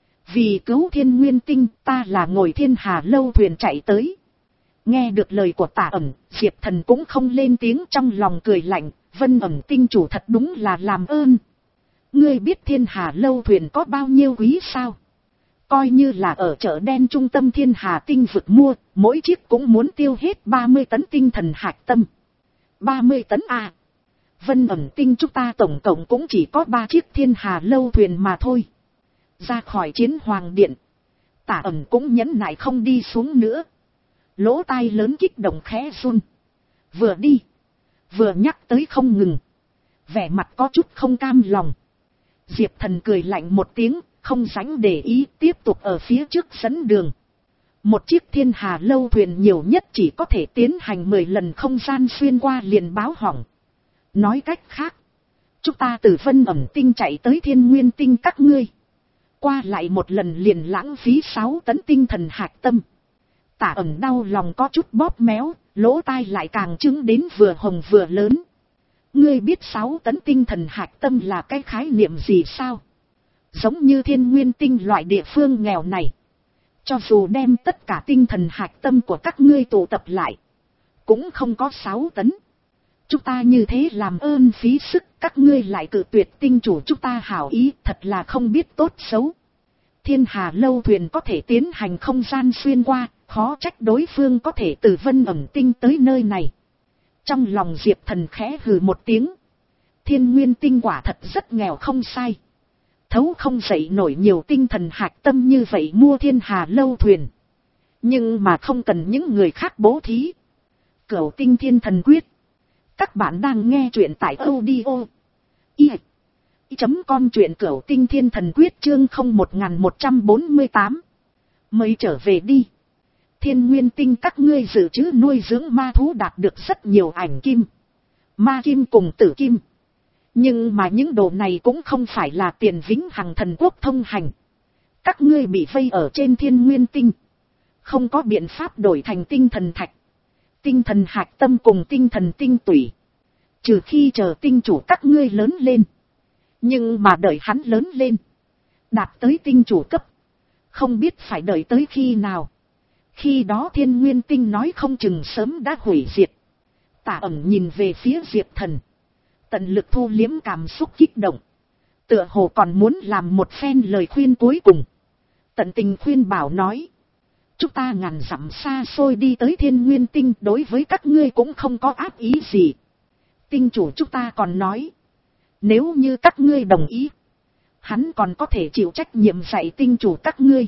Vì cứu Thiên Nguyên Tinh, ta là ngồi Thiên Hà lâu thuyền chạy tới. Nghe được lời của Tả Ẩn, Diệp Thần cũng không lên tiếng, trong lòng cười lạnh. Vân Ẩn Tinh chủ thật đúng là làm ơn. Ngươi biết Thiên Hà lâu thuyền có bao nhiêu quý sao? Coi như là ở chợ đen trung tâm Thiên Hà tinh vực mua, mỗi chiếc cũng muốn tiêu hết ba mươi tấn tinh thần hạch tâm. ba mươi tấn à? Vân Ẩn Tinh chúng ta tổng cộng cũng chỉ có ba chiếc Thiên Hà lâu thuyền mà thôi. Ra khỏi Chiến Hoàng Điện, Tả Ẩn cũng nhẫn nại không đi xuống nữa. Lỗ tai lớn kích động khẽ run. Vừa đi, vừa nhắc tới không ngừng. Vẻ mặt có chút không cam lòng. Diệp Thần cười lạnh một tiếng, không dánh để ý, tiếp tục ở phía trước dẫn đường. Một chiếc Thiên Hà lâu thuyền nhiều nhất chỉ có thể tiến hành mười lần không gian xuyên qua liền báo hỏng. Nói cách khác, chúng ta từ Vân Ẩn Tinh chạy tới Thiên Nguyên Tinh các ngươi. Qua lại một lần liền lãng phí sáu tấn tinh thần hạch tâm. Tả Ẩn đau lòng có chút bóp méo, lỗ tai lại càng trứng đến vừa hồng vừa lớn. Ngươi biết sáu tấn tinh thần hạch tâm là cái khái niệm gì sao? Giống như Thiên Nguyên Tinh loại địa phương nghèo này. Cho dù đem tất cả tinh thần hạch tâm của các ngươi tụ tập lại, cũng không có sáu tấn. Chúng ta như thế làm ơn phí sức, các ngươi lại cự tuyệt tinh chủ chúng ta hảo ý, thật là không biết tốt xấu. Thiên Hà lâu thuyền có thể tiến hành không gian xuyên qua, khó trách đối phương có thể từ Vân Ẩn Tinh tới nơi này. Trong lòng Diệp Thần khẽ hừ một tiếng. Thiên Nguyên Tinh quả thật rất nghèo không sai. Thấu không dậy nổi nhiều tinh thần hạch tâm như vậy mua Thiên Hà lâu thuyền. Nhưng mà không cần những người khác bố thí. Cửu Tinh Thiên Thần Quyết. Các bạn đang nghe truyện tại audio i chấm com truyện Cửu Tinh Thiên Thần Quyết chương không một một bốn tám. Mới trở về đi. Thiên Nguyên Tinh các ngươi dự trữ nuôi dưỡng ma thú đạt được rất nhiều ảnh kim, ma kim cùng tử kim. Nhưng mà những đồ này cũng không phải là tiền vĩnh hằng thần quốc thông hành. Các ngươi bị vây ở trên Thiên Nguyên Tinh, không có biện pháp đổi thành tinh thần thạch, tinh thần hạch tâm cùng tinh thần tinh tủy. Trừ khi chờ tinh chủ các ngươi lớn lên. Nhưng mà đợi hắn lớn lên, đạt tới tinh chủ cấp, không biết phải đợi tới khi nào. Khi đó Thiên Nguyên Tinh nói không chừng sớm đã hủy diệt. Tả Ẩn nhìn về phía Diệp Thần, tận lực thu liếm cảm xúc kích động, tựa hồ còn muốn làm một phen lời khuyên cuối cùng. Tận tình khuyên bảo nói, chúng ta ngàn dặm xa xôi đi tới Thiên Nguyên Tinh, đối với các ngươi cũng không có ác ý gì. Tinh chủ chúng ta còn nói, nếu như các ngươi đồng ý, hắn còn có thể chịu trách nhiệm dạy tinh chủ các ngươi,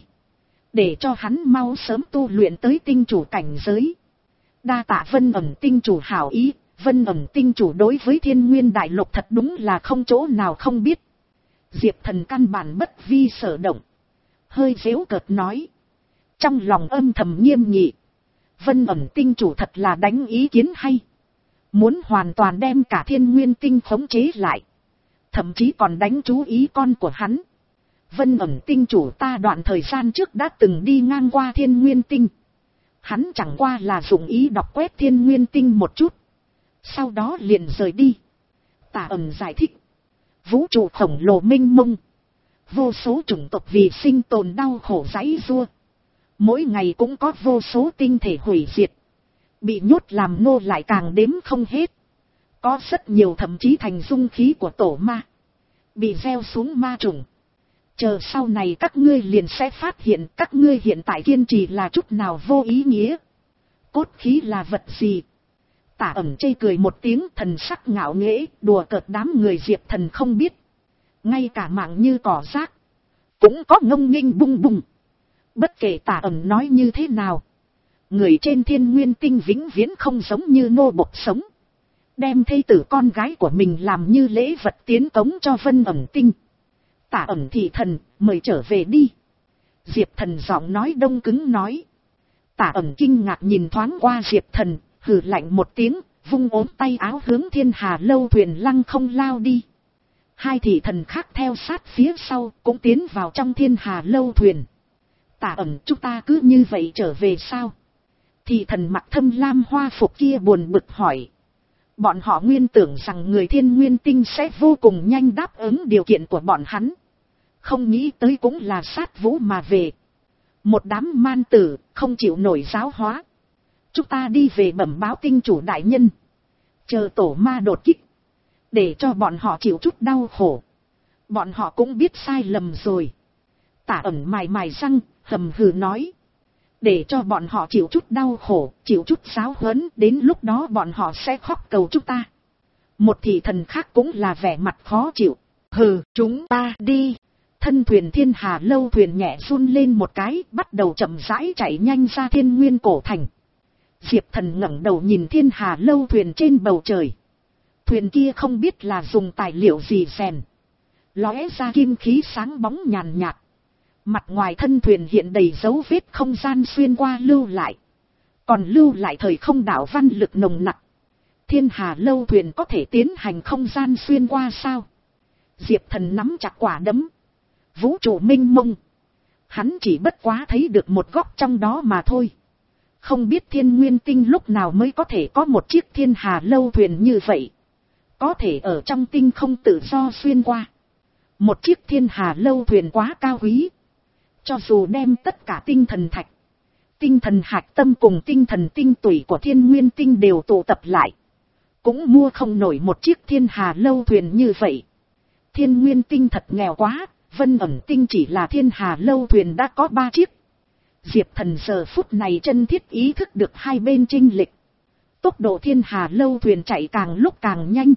để cho hắn mau sớm tu luyện tới tinh chủ cảnh giới. Đa tạ Vân Ẩn Tinh chủ hảo ý. Vân Ẩn Tinh chủ đối với Thiên Nguyên Đại Lục thật đúng là không chỗ nào không biết. Diệp Thần căn bản bất vi sở động, hơi giễu cợt nói, trong lòng âm thầm nghiêm nghị. Vân Ẩn Tinh chủ thật là đánh ý kiến hay, muốn hoàn toàn đem cả Thiên Nguyên Tinh khống chế lại, thậm chí còn đánh chú ý con của hắn. Vân Ẩn Tinh chủ ta đoạn thời gian trước đã từng đi ngang qua Thiên Nguyên Tinh. Hắn chẳng qua là dụng ý đọc quét Thiên Nguyên Tinh một chút, sau đó liền rời đi. Tả Ẩn giải thích, vũ trụ khổng lồ mênh mông, vô số chủng tộc vì sinh tồn đau khổ giãy giụa, mỗi ngày cũng có vô số tinh thể hủy diệt, bị nhốt làm nô lại càng đếm không hết. Có rất nhiều thậm chí thành dung khí của tổ ma, bị gieo xuống ma trùng. Chờ sau này các ngươi liền sẽ phát hiện các ngươi hiện tại kiên trì là chút nào vô ý nghĩa. Cốt khí là vật gì? Tả Ẩn chê cười một tiếng, thần sắc ngạo nghễ, đùa cợt đám người Diệp Thần không biết. Ngay cả mạng như cỏ rác, cũng có ngông nghênh bung bung. Bất kể Tả Ẩn nói như thế nào, người trên Thiên Nguyên Tinh vĩnh viễn không giống như nô bộc sống. Đem thê tử con gái của mình làm như lễ vật tiến cống cho Vân Ẩn Tinh. Tả Ẩn thị thần, mời trở về đi. Diệp Thần giọng nói đông cứng nói. Tả Ẩn kinh ngạc nhìn thoáng qua Diệp Thần, hừ lạnh một tiếng, vung ốm tay áo hướng Thiên Hà lâu thuyền lăng không lao đi. Hai thị thần khác theo sát phía sau cũng tiến vào trong Thiên Hà lâu thuyền. Tả Ẩn chúng ta cứ như vậy trở về sao? Thị thần mặc thâm lam hoa phục kia buồn bực hỏi. Bọn họ nguyên tưởng rằng người thiên nguyên tinh sẽ vô cùng nhanh đáp ứng điều kiện của bọn hắn. Không nghĩ tới cũng là sát vũ mà về. Một đám man tử, không chịu nổi giáo hóa. Chúng ta đi về bẩm báo tinh chủ đại nhân. Chờ tổ ma đột kích. Để cho bọn họ chịu chút đau khổ. Bọn họ cũng biết sai lầm rồi. Tả Ẩn mài mài răng, hầm hừ nói. Để cho bọn họ chịu chút đau khổ, chịu chút giáo huấn, đến lúc đó bọn họ sẽ khóc cầu chúng ta. Một thị thần khác cũng là vẻ mặt khó chịu. Hừ, chúng ta đi. Thân thuyền Thiên Hà Lâu thuyền nhẹ run lên một cái, bắt đầu chậm rãi chạy nhanh ra Thiên Nguyên cổ thành. Diệp Thần ngẩng đầu nhìn Thiên Hà Lâu thuyền trên bầu trời. Thuyền kia không biết là dùng tài liệu gì rèn. Lóe ra kim khí sáng bóng nhàn nhạt. Mặt ngoài thân thuyền hiện đầy dấu vết không gian xuyên qua lưu lại. Còn lưu lại thời không đạo văn lực nồng nặc. Thiên Hà Lâu thuyền có thể tiến hành không gian xuyên qua sao? Diệp Thần nắm chặt quả đấm. Vũ trụ minh mông. Hắn chỉ bất quá thấy được một góc trong đó mà thôi. Không biết Thiên Nguyên Tinh lúc nào mới có thể có một chiếc Thiên Hà Lâu thuyền như vậy. Có thể ở trong tinh không tự do xuyên qua. Một chiếc Thiên Hà Lâu thuyền quá cao quý. Cho dù đem tất cả tinh thần thạch, tinh thần hạch tâm cùng tinh thần tinh tủy của Thiên Nguyên Tinh đều tụ tập lại. Cũng mua không nổi một chiếc Thiên Hà Lâu thuyền như vậy. Thiên Nguyên Tinh thật nghèo quá, Vân Ẩn Tinh chỉ là Thiên Hà Lâu thuyền đã có ba chiếc. Diệp Thần giờ phút này chân thiết ý thức được hai bên chênh lệch. Tốc độ Thiên Hà Lâu thuyền chạy càng lúc càng nhanh.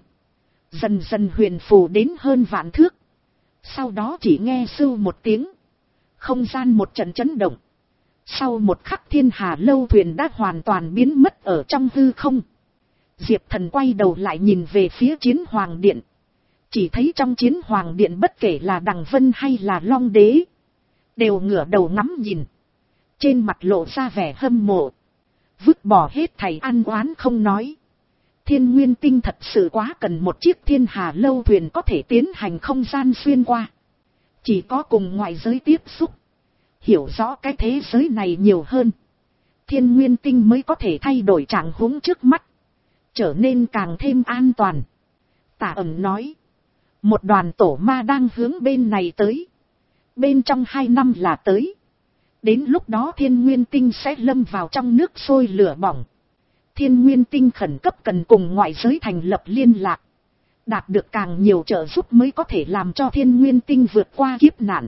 Dần dần huyền phù đến hơn vạn thước. Sau đó chỉ nghe sưu một tiếng. Không gian một trận chấn động. Sau một khắc Thiên Hà Lâu thuyền đã hoàn toàn biến mất ở trong hư không. Diệp Thần quay đầu lại nhìn về phía Chiến Hoàng Điện. Chỉ thấy trong Chiến Hoàng Điện bất kể là Đằng Vân hay là Long Đế. Đều ngửa đầu ngắm nhìn. Trên mặt lộ ra vẻ hâm mộ. Vứt bỏ hết thảy ăn oán không nói. Thiên Nguyên Tinh thật sự quá cần một chiếc Thiên Hà Lâu thuyền có thể tiến hành không gian xuyên qua. Chỉ có cùng ngoại giới tiếp xúc. Hiểu rõ cái thế giới này nhiều hơn. Thiên Nguyên Tinh mới có thể thay đổi trạng huống trước mắt. Trở nên càng thêm an toàn. Tả Ẩn nói. Một đoàn tổ ma đang hướng bên này tới. Bên trong hai năm là tới. Đến lúc đó Thiên Nguyên Tinh sẽ lâm vào trong nước sôi lửa bỏng. Thiên Nguyên Tinh khẩn cấp cần cùng ngoại giới thành lập liên lạc. Đạt được càng nhiều trợ giúp mới có thể làm cho Thiên Nguyên Tinh vượt qua kiếp nạn.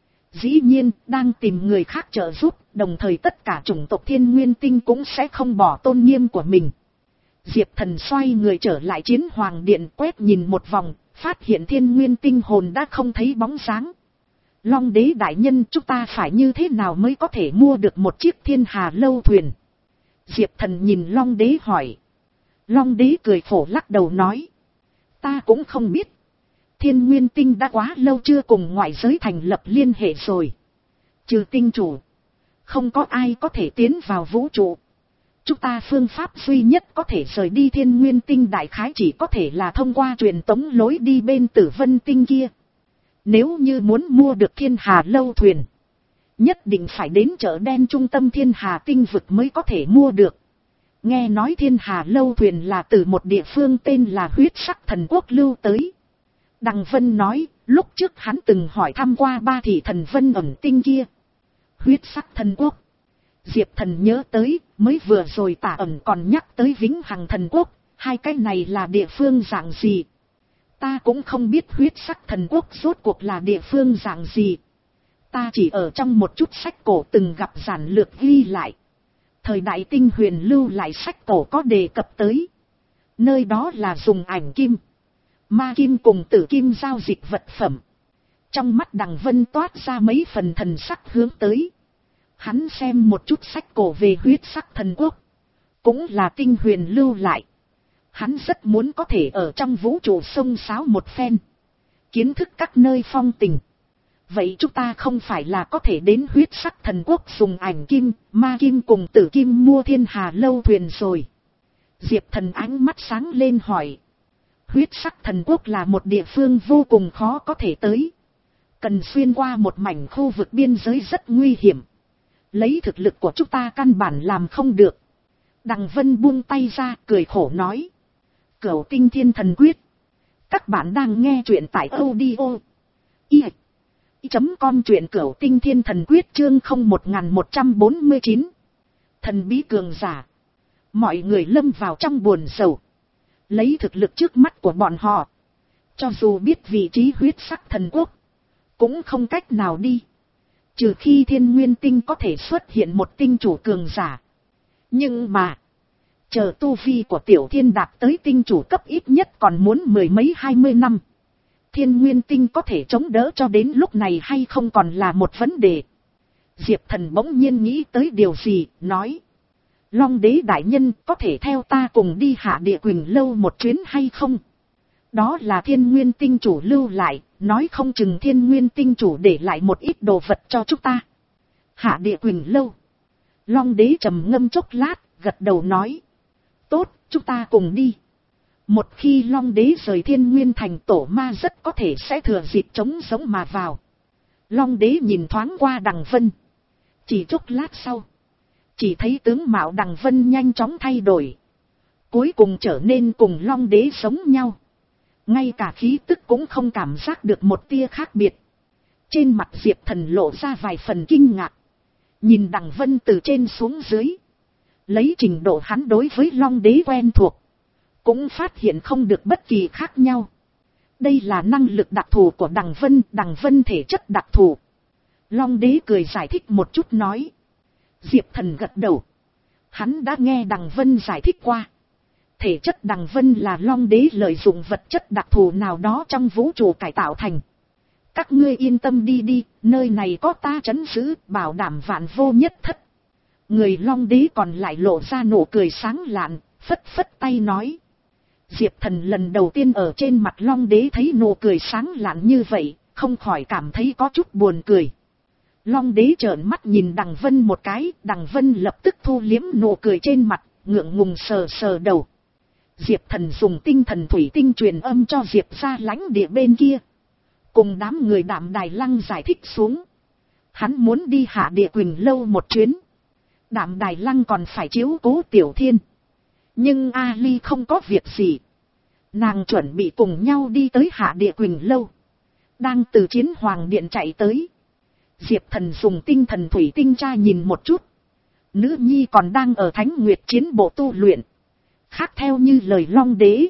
Dĩ nhiên, đang tìm người khác trợ giúp, đồng thời tất cả chủng tộc Thiên Nguyên Tinh cũng sẽ không bỏ tôn nghiêm của mình. Diệp Thần xoay người trở lại Chiến Hoàng Điện quét nhìn một vòng, phát hiện Thiên Nguyên Tinh hồn đã không thấy bóng dáng. Long Đế đại nhân, chúng ta phải như thế nào mới có thể mua được một chiếc Thiên Hà Lâu thuyền? Diệp Thần nhìn Long Đế hỏi. Long Đế cười khổ lắc đầu nói. Ta cũng không biết. Thiên Nguyên Tinh đã quá lâu chưa cùng ngoại giới thành lập liên hệ rồi. Trừ tinh chủ. Không có ai có thể tiến vào vũ trụ. Chúng ta phương pháp duy nhất có thể rời đi Thiên Nguyên Tinh đại khái chỉ có thể là thông qua truyền tống lối đi bên Tử Vân Tinh kia. Nếu như muốn mua được Thiên Hà Lâu thuyền. Nhất định phải đến chợ đen trung tâm Thiên Hà Tinh vực mới có thể mua được. Nghe nói Thiên Hà Lâu thuyền là từ một địa phương tên là Huyết Sắc Thần Quốc lưu tới. Đằng Vân nói, lúc trước hắn từng hỏi thăm qua ba thị thần Vân Ẩn Tinh kia. Huyết Sắc Thần Quốc. Diệp Thần nhớ tới, mới vừa rồi Tả Ẩn còn nhắc tới Vĩnh Hằng Thần Quốc, hai cái này là địa phương dạng gì. Ta cũng không biết Huyết Sắc Thần Quốc rốt cuộc là địa phương dạng gì. Ta chỉ ở trong một chút sách cổ từng gặp giản lược ghi lại. Thời đại tinh huyền lưu lại sách cổ có đề cập tới. Nơi đó là dùng ảnh kim, ma kim cùng tử kim giao dịch vật phẩm. Trong mắt Đằng Vân toát ra mấy phần thần sắc hướng tới. Hắn xem một chút sách cổ về Huyết Sắc Thần Quốc. Cũng là tinh huyền lưu lại. Hắn rất muốn có thể ở trong vũ trụ sông sáo một phen. Kiến thức các nơi phong tình. Vậy chúng ta không phải là có thể đến Huyết Sắc Thần Quốc dùng ảnh kim, ma kim cùng tử kim mua Thiên Hà Lâu thuyền rồi. Diệp Thần ánh mắt sáng lên hỏi. Huyết Sắc Thần Quốc là một địa phương vô cùng khó có thể tới. Cần xuyên qua một mảnh khu vực biên giới rất nguy hiểm. Lấy thực lực của chúng ta căn bản làm không được. Đằng Vân buông tay ra cười khổ nói. Cửu Tinh Thiên Thần Quyết. Các bạn đang nghe truyện tại audio i chấm com truyện Cửu Tinh Thiên Thần Quyết chương không một một bốn chín. Thần bí cường giả. Mọi người lâm vào trong buồn rầu. Lấy thực lực trước mắt của bọn họ, cho dù biết vị trí huyết sắc thần quốc, cũng không cách nào đi. Trừ khi Thiên Nguyên Tinh có thể xuất hiện một tinh chủ cường giả. Nhưng mà, chờ tu vi của Tiểu Thiên đạt tới tinh chủ cấp ít nhất còn muốn mười mấy hai mươi năm. Thiên Nguyên Tinh có thể chống đỡ cho đến lúc này hay không còn là một vấn đề. Diệp Thần bỗng nhiên nghĩ tới điều gì, nói. Long đế đại nhân có thể theo ta cùng đi Hạ Địa Quỳnh Lâu một chuyến hay không? Đó là Thiên Nguyên Tinh chủ lưu lại, nói không chừng Thiên Nguyên Tinh chủ để lại một ít đồ vật cho chúng ta. Hạ Địa Quỳnh Lâu. Long đế trầm ngâm chốc lát, gật đầu nói. Tốt, chúng ta cùng đi. Một khi Long đế rời Thiên Nguyên thành, tổ ma rất có thể sẽ thừa dịp trống sống mà vào. Long đế nhìn thoáng qua Đằng Vân. Chỉ chốc lát sau, chỉ thấy tướng mạo Đằng Vân nhanh chóng thay đổi. Cuối cùng trở nên cùng Long đế sống nhau. Ngay cả khí tức cũng không cảm giác được một tia khác biệt. Trên mặt Diệp Thần lộ ra vài phần kinh ngạc. Nhìn Đằng Vân từ trên xuống dưới. Lấy trình độ hắn đối với Long đế quen thuộc, cũng phát hiện không được bất kỳ khác nhau. Đây là năng lực đặc thù của Đằng Vân, Đằng Vân thể chất đặc thù. Long đế cười giải thích một chút nói. Diệp Thần gật đầu. Hắn đã nghe Đằng Vân giải thích qua. Thể chất Đằng Vân là Long đế lợi dụng vật chất đặc thù nào đó trong vũ trụ cải tạo thành. Các ngươi yên tâm đi đi, nơi này có ta trấn giữ, bảo đảm vạn vô nhất thất. Người Long đế còn lại lộ ra nụ cười sáng lạn, phất phất tay nói. Diệp Thần lần đầu tiên ở trên mặt Long đế thấy nụ cười sáng lạn như vậy, không khỏi cảm thấy có chút buồn cười. Long đế trợn mắt nhìn Đằng Vân một cái, Đằng Vân lập tức thu liếm nụ cười trên mặt, ngượng ngùng sờ sờ đầu. Diệp Thần dùng tinh thần thủy tinh truyền âm cho Diệp ra lãnh địa bên kia. Cùng đám người Đạm Đài Lăng giải thích xuống. Hắn muốn đi Hạ Địa Quỳnh Lâu một chuyến. Đạm Đài Lăng còn phải chiếu cố Tiểu Thiên. Nhưng A Ly không có việc gì. Nàng chuẩn bị cùng nhau đi tới Hạ Địa Quỳnh Lâu. Đang từ Chiến Hoàng Điện chạy tới. Diệp Thần dùng tinh thần thủy tinh tra nhìn một chút. Nữ nhi còn đang ở Thánh Nguyệt Chiến bộ tu luyện. Khác theo như lời Long đế,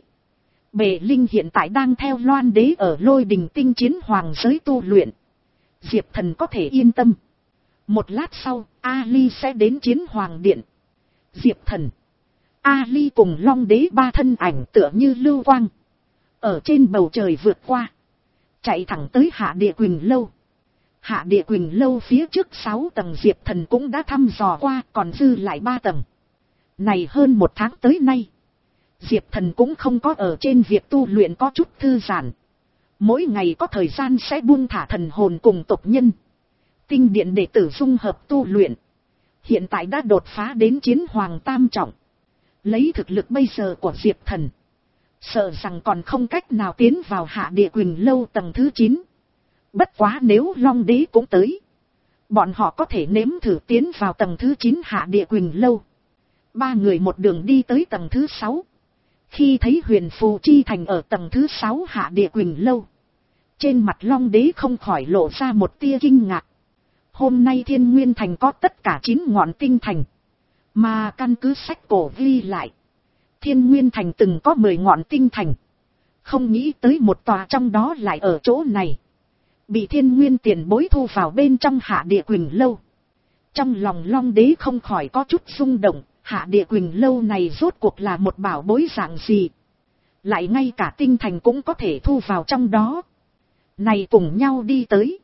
Bệ Linh hiện tại đang theo Loan đế ở Lôi Đình Tinh Chiến Hoàng giới tu luyện. Diệp Thần có thể yên tâm. Một lát sau, A Ly sẽ đến Chiến Hoàng Điện. Diệp Thần, A Ly cùng Long đế ba thân ảnh tựa như lưu quang. Ở trên bầu trời vượt qua. Chạy thẳng tới Hạ Địa Quỳnh Lâu. Hạ Địa Quỳnh Lâu phía trước sáu tầng Diệp Thần cũng đã thăm dò qua, còn dư lại ba tầng. Này hơn một tháng tới nay, Diệp Thần cũng không có ở trên việc tu luyện có chút thư giãn. Mỗi ngày có thời gian sẽ buông thả thần hồn cùng tộc nhân. Tinh điện đệ tử dung hợp tu luyện. Hiện tại đã đột phá đến Chiến Hoàng tam trọng. Lấy thực lực bây giờ của Diệp Thần, sợ rằng còn không cách nào tiến vào Hạ Địa Quỳnh Lâu tầng thứ chín. Bất quá nếu Long đế cũng tới, bọn họ có thể nếm thử tiến vào tầng thứ chín Hạ Địa Quỳnh Lâu. Ba người một đường đi tới tầng thứ sáu. Khi thấy Huyền Phù Chi Thành ở tầng thứ sáu Hạ Địa Quỳnh Lâu, trên mặt Long đế không khỏi lộ ra một tia kinh ngạc. Hôm nay Thiên Nguyên Thành có tất cả chín ngọn tinh thành. Mà căn cứ sách cổ ghi lại, Thiên Nguyên Thành từng có mười ngọn tinh thành. Không nghĩ tới một tòa trong đó lại ở chỗ này. Bị Thiên Nguyên tiền bối thu vào bên trong Hạ Địa Quỳnh Lâu. Trong lòng Long đế không khỏi có chút rung động. Hạ Địa Quỳnh Lâu này rốt cuộc là một bảo bối dạng gì. Lại ngay cả tinh thành cũng có thể thu vào trong đó. Này cùng nhau đi tới.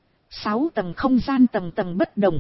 Sáu tầng không gian tầng tầng bất đồng.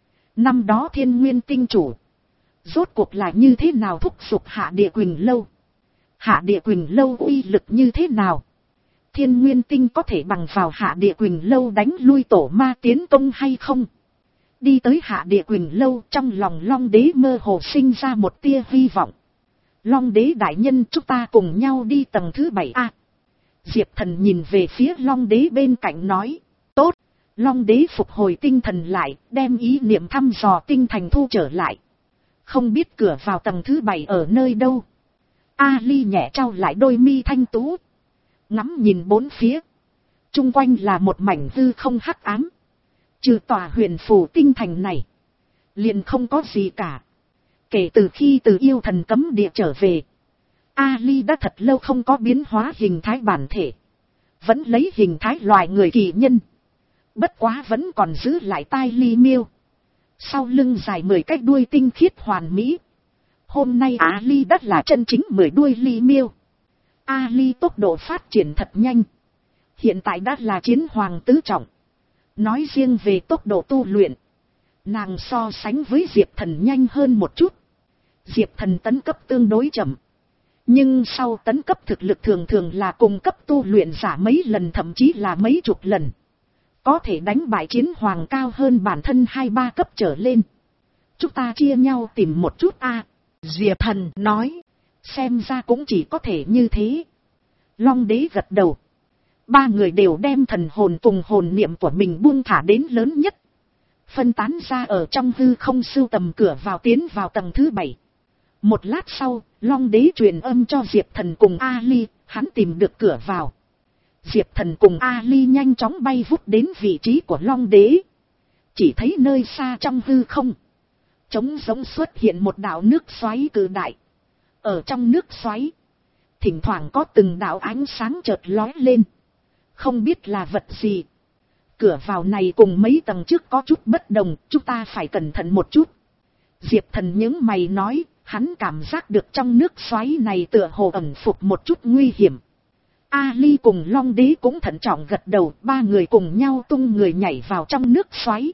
Năm đó Thiên Nguyên tinh chủ, rốt cuộc là như thế nào thúc giục Hạ Địa Quỳnh Lâu. Hạ Địa Quỳnh Lâu uy lực như thế nào. Thiên Nguyên tinh có thể bằng vào Hạ Địa Quỳnh Lâu đánh lui tổ ma tiến công hay không. Đi tới Hạ Địa Quỳnh Lâu, trong lòng Long đế mơ hồ sinh ra một tia hy vọng. Long đế đại nhân, chúng ta cùng nhau đi tầng thứ bảy a. Diệp Thần nhìn về phía Long đế bên cạnh nói. Tốt. Long đế phục hồi tinh thần lại, đem ý niệm thăm dò tinh thành thu trở lại. Không biết cửa vào tầng thứ bảy ở nơi đâu. Ali nhẹ trao lại đôi mi thanh tú. Ngắm nhìn bốn phía. Trung quanh là một mảnh hư không hắc ám. Trừ tòa huyền phù tinh thành này. Liền không có gì cả. Kể từ khi từ yêu thần cấm địa trở về. Ali đã thật lâu không có biến hóa hình thái bản thể. Vẫn lấy hình thái loài người kỳ nhân. Bất quá vẫn còn giữ lại tai ly miêu. Sau lưng dài mười cái đuôi tinh khiết hoàn mỹ. Hôm nay Ali đã là chân chính mười đuôi ly miêu. Ali tốc độ phát triển thật nhanh. Hiện tại đã là chiến hoàng tứ trọng. Nói riêng về tốc độ tu luyện. Nàng so sánh với Diệp Thần nhanh hơn một chút. Diệp Thần tấn cấp tương đối chậm. Nhưng sau tấn cấp thực lực thường thường là cùng cấp tu luyện giả mấy lần thậm chí là mấy chục lần. Có thể đánh bại chiến hoàng cao hơn bản thân hai ba cấp trở lên. Chúng ta chia nhau tìm một chút a. Diệp Thần nói. Xem ra cũng chỉ có thể như thế. Long đế gật đầu. Ba người đều đem thần hồn cùng hồn niệm của mình buông thả đến lớn nhất. Phân tán ra ở trong hư không sưu tầm cửa vào tiến vào tầng thứ bảy. Một lát sau, Long đế truyền âm cho Diệp Thần cùng Ali, hắn tìm được cửa vào. Diệp Thần cùng Ali nhanh chóng bay vút đến vị trí của Long đế. Chỉ thấy nơi xa trong hư không. Trống giống xuất hiện một đạo nước xoáy cự đại. Ở trong nước xoáy. Thỉnh thoảng có từng đạo ánh sáng chợt lóe lên. Không biết là vật gì. Cửa vào này cùng mấy tầng trước có chút bất đồng. Chúng ta phải cẩn thận một chút. Diệp Thần nhướng mày nói. Hắn cảm giác được trong nước xoáy này tựa hồ ẩn phục một chút nguy hiểm. Ali cùng Long đế cũng thận trọng gật đầu. Ba người cùng nhau tung người nhảy vào trong nước xoáy.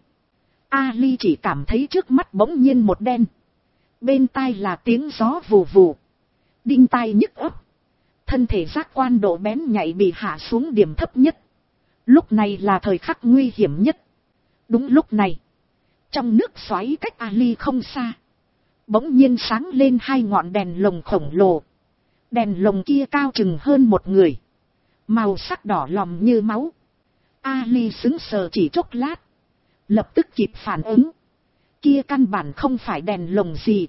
Ali chỉ cảm thấy trước mắt bỗng nhiên một đen. Bên tai là tiếng gió vù vù. Đinh tai nhức ấp. Thân thể giác quan độ bén nhạy bị hạ xuống điểm thấp nhất. Lúc này là thời khắc nguy hiểm nhất. Đúng lúc này. Trong nước xoáy cách Ali không xa. Bỗng nhiên sáng lên hai ngọn đèn lồng khổng lồ. Đèn lồng kia cao chừng hơn một người. Màu sắc đỏ lòm như máu. Ali sững sờ chỉ chốc lát. Lập tức kịp phản ứng. Kia căn bản không phải đèn lồng gì.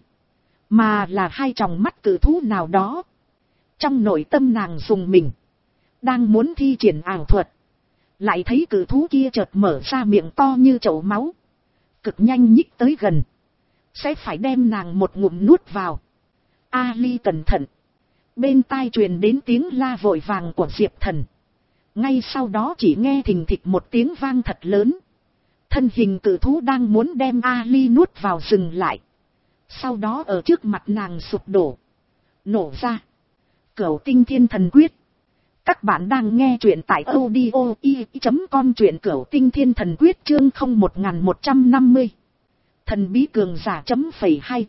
Mà là hai tròng mắt cử thú nào đó. Trong nội tâm nàng dùng mình. Đang muốn thi triển ảo thuật. Lại thấy cử thú kia chợt mở ra miệng to như chậu máu. Cực nhanh nhích tới gần. Sẽ phải đem nàng một ngụm nuốt vào. Ali cẩn thận. Bên tai truyền đến tiếng la vội vàng của Diệp Thần. Ngay sau đó chỉ nghe thình thịch một tiếng vang thật lớn. Thân hình cử thú đang muốn đem Ali nuốt vào dừng lại. Sau đó ở trước mặt nàng sụp đổ. Nổ ra. Cửu tinh thiên thần quyết. Các bạn đang nghe truyện tại audio i chấm com truyện cửu tinh thiên thần quyết chương không một một trăm năm mươi. Thần bí cường giả chấm phẩy hai.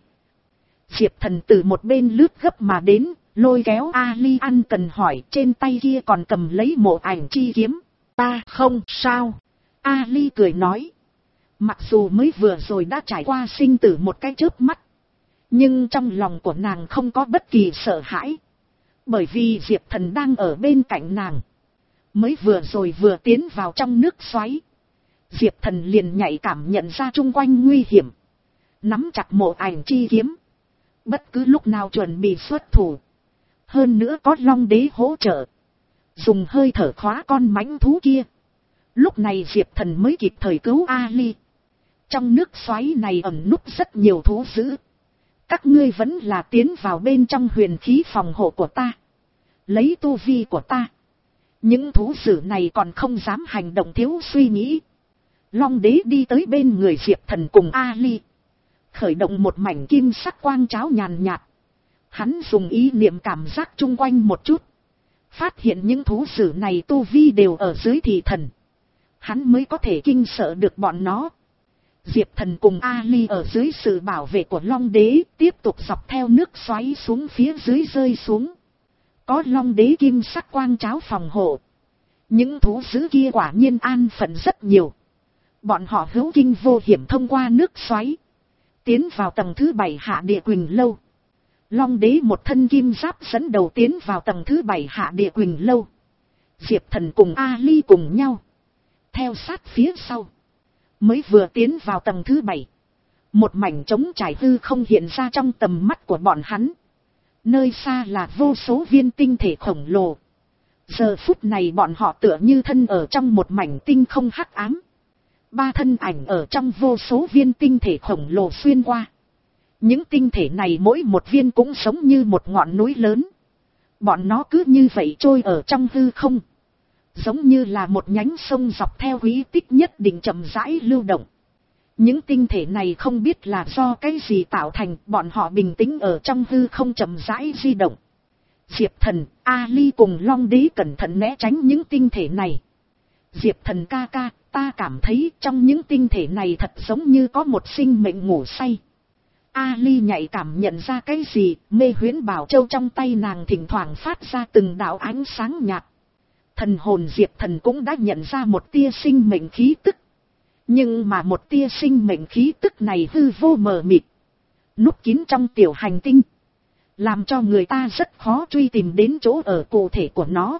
Diệp Thần từ một bên lướt gấp mà đến, lôi kéo Ali ăn cần hỏi trên tay kia còn cầm lấy mộ ảnh chi kiếm. Ta không sao. Ali cười nói. Mặc dù mới vừa rồi đã trải qua sinh tử một cái chớp mắt. Nhưng trong lòng của nàng không có bất kỳ sợ hãi. Bởi vì Diệp Thần đang ở bên cạnh nàng. Mới vừa rồi vừa tiến vào trong nước xoáy. Diệp Thần liền nhạy cảm nhận ra chung quanh nguy hiểm. Nắm chặt mộ ảnh chi kiếm. Bất cứ lúc nào chuẩn bị xuất thủ. Hơn nữa có Long đế hỗ trợ. Dùng hơi thở khóa con mãnh thú kia. Lúc này Diệp Thần mới kịp thời cứu Ali. Trong nước xoáy này ẩn núp rất nhiều thú dữ. Các ngươi vẫn là tiến vào bên trong huyền khí phòng hộ của ta. Lấy tu vi của ta. Những thú dữ này còn không dám hành động thiếu suy nghĩ. Long đế đi tới bên người Diệp Thần cùng Ali. Khởi động một mảnh kim sắc quang cháo nhàn nhạt. Hắn dùng ý niệm cảm giác chung quanh một chút. Phát hiện những thú dữ này tu vi đều ở dưới thị thần. Hắn mới có thể kinh sợ được bọn nó. Diệp Thần cùng Ali ở dưới sự bảo vệ của Long đế tiếp tục dọc theo nước xoáy xuống phía dưới rơi xuống. Có Long đế kim sắc quang cháo phòng hộ. Những thú dữ kia quả nhiên an phận rất nhiều. Bọn họ hữu kinh vô hiểm thông qua nước xoáy. Tiến vào tầng thứ bảy hạ địa Quỳnh Lâu. Long đế một thân kim giáp dẫn đầu tiến vào tầng thứ bảy hạ địa Quỳnh Lâu. Diệp Thần cùng Ali cùng nhau. Theo sát phía sau. Mới vừa tiến vào tầng thứ bảy. Một mảnh trống trải hư không hiện ra trong tầm mắt của bọn hắn. Nơi xa là vô số viên tinh thể khổng lồ. Giờ phút này bọn họ tựa như thân ở trong một mảnh tinh không hắc ám. Ba thân ảnh ở trong vô số viên tinh thể khổng lồ xuyên qua. Những tinh thể này mỗi một viên cũng giống như một ngọn núi lớn. Bọn nó cứ như vậy trôi ở trong hư không. Giống như là một nhánh sông dọc theo quỹ tích nhất định chậm rãi lưu động. Những tinh thể này không biết là do cái gì tạo thành, bọn họ bình tĩnh ở trong hư không chậm rãi di động. Diệp Thần, Ali cùng Long Đế cẩn thận né tránh những tinh thể này. Diệp Thần ca ca, ta cảm thấy trong những tinh thể này thật giống như có một sinh mệnh ngủ say. Ali nhạy cảm nhận ra cái gì, mê huyễn bảo châu trong tay nàng thỉnh thoảng phát ra từng đạo ánh sáng nhạt. Thần hồn Diệp Thần cũng đã nhận ra một tia sinh mệnh khí tức. Nhưng mà một tia sinh mệnh khí tức này hư vô mờ mịt, núp kín trong tiểu hành tinh, làm cho người ta rất khó truy tìm đến chỗ ở cụ thể của nó.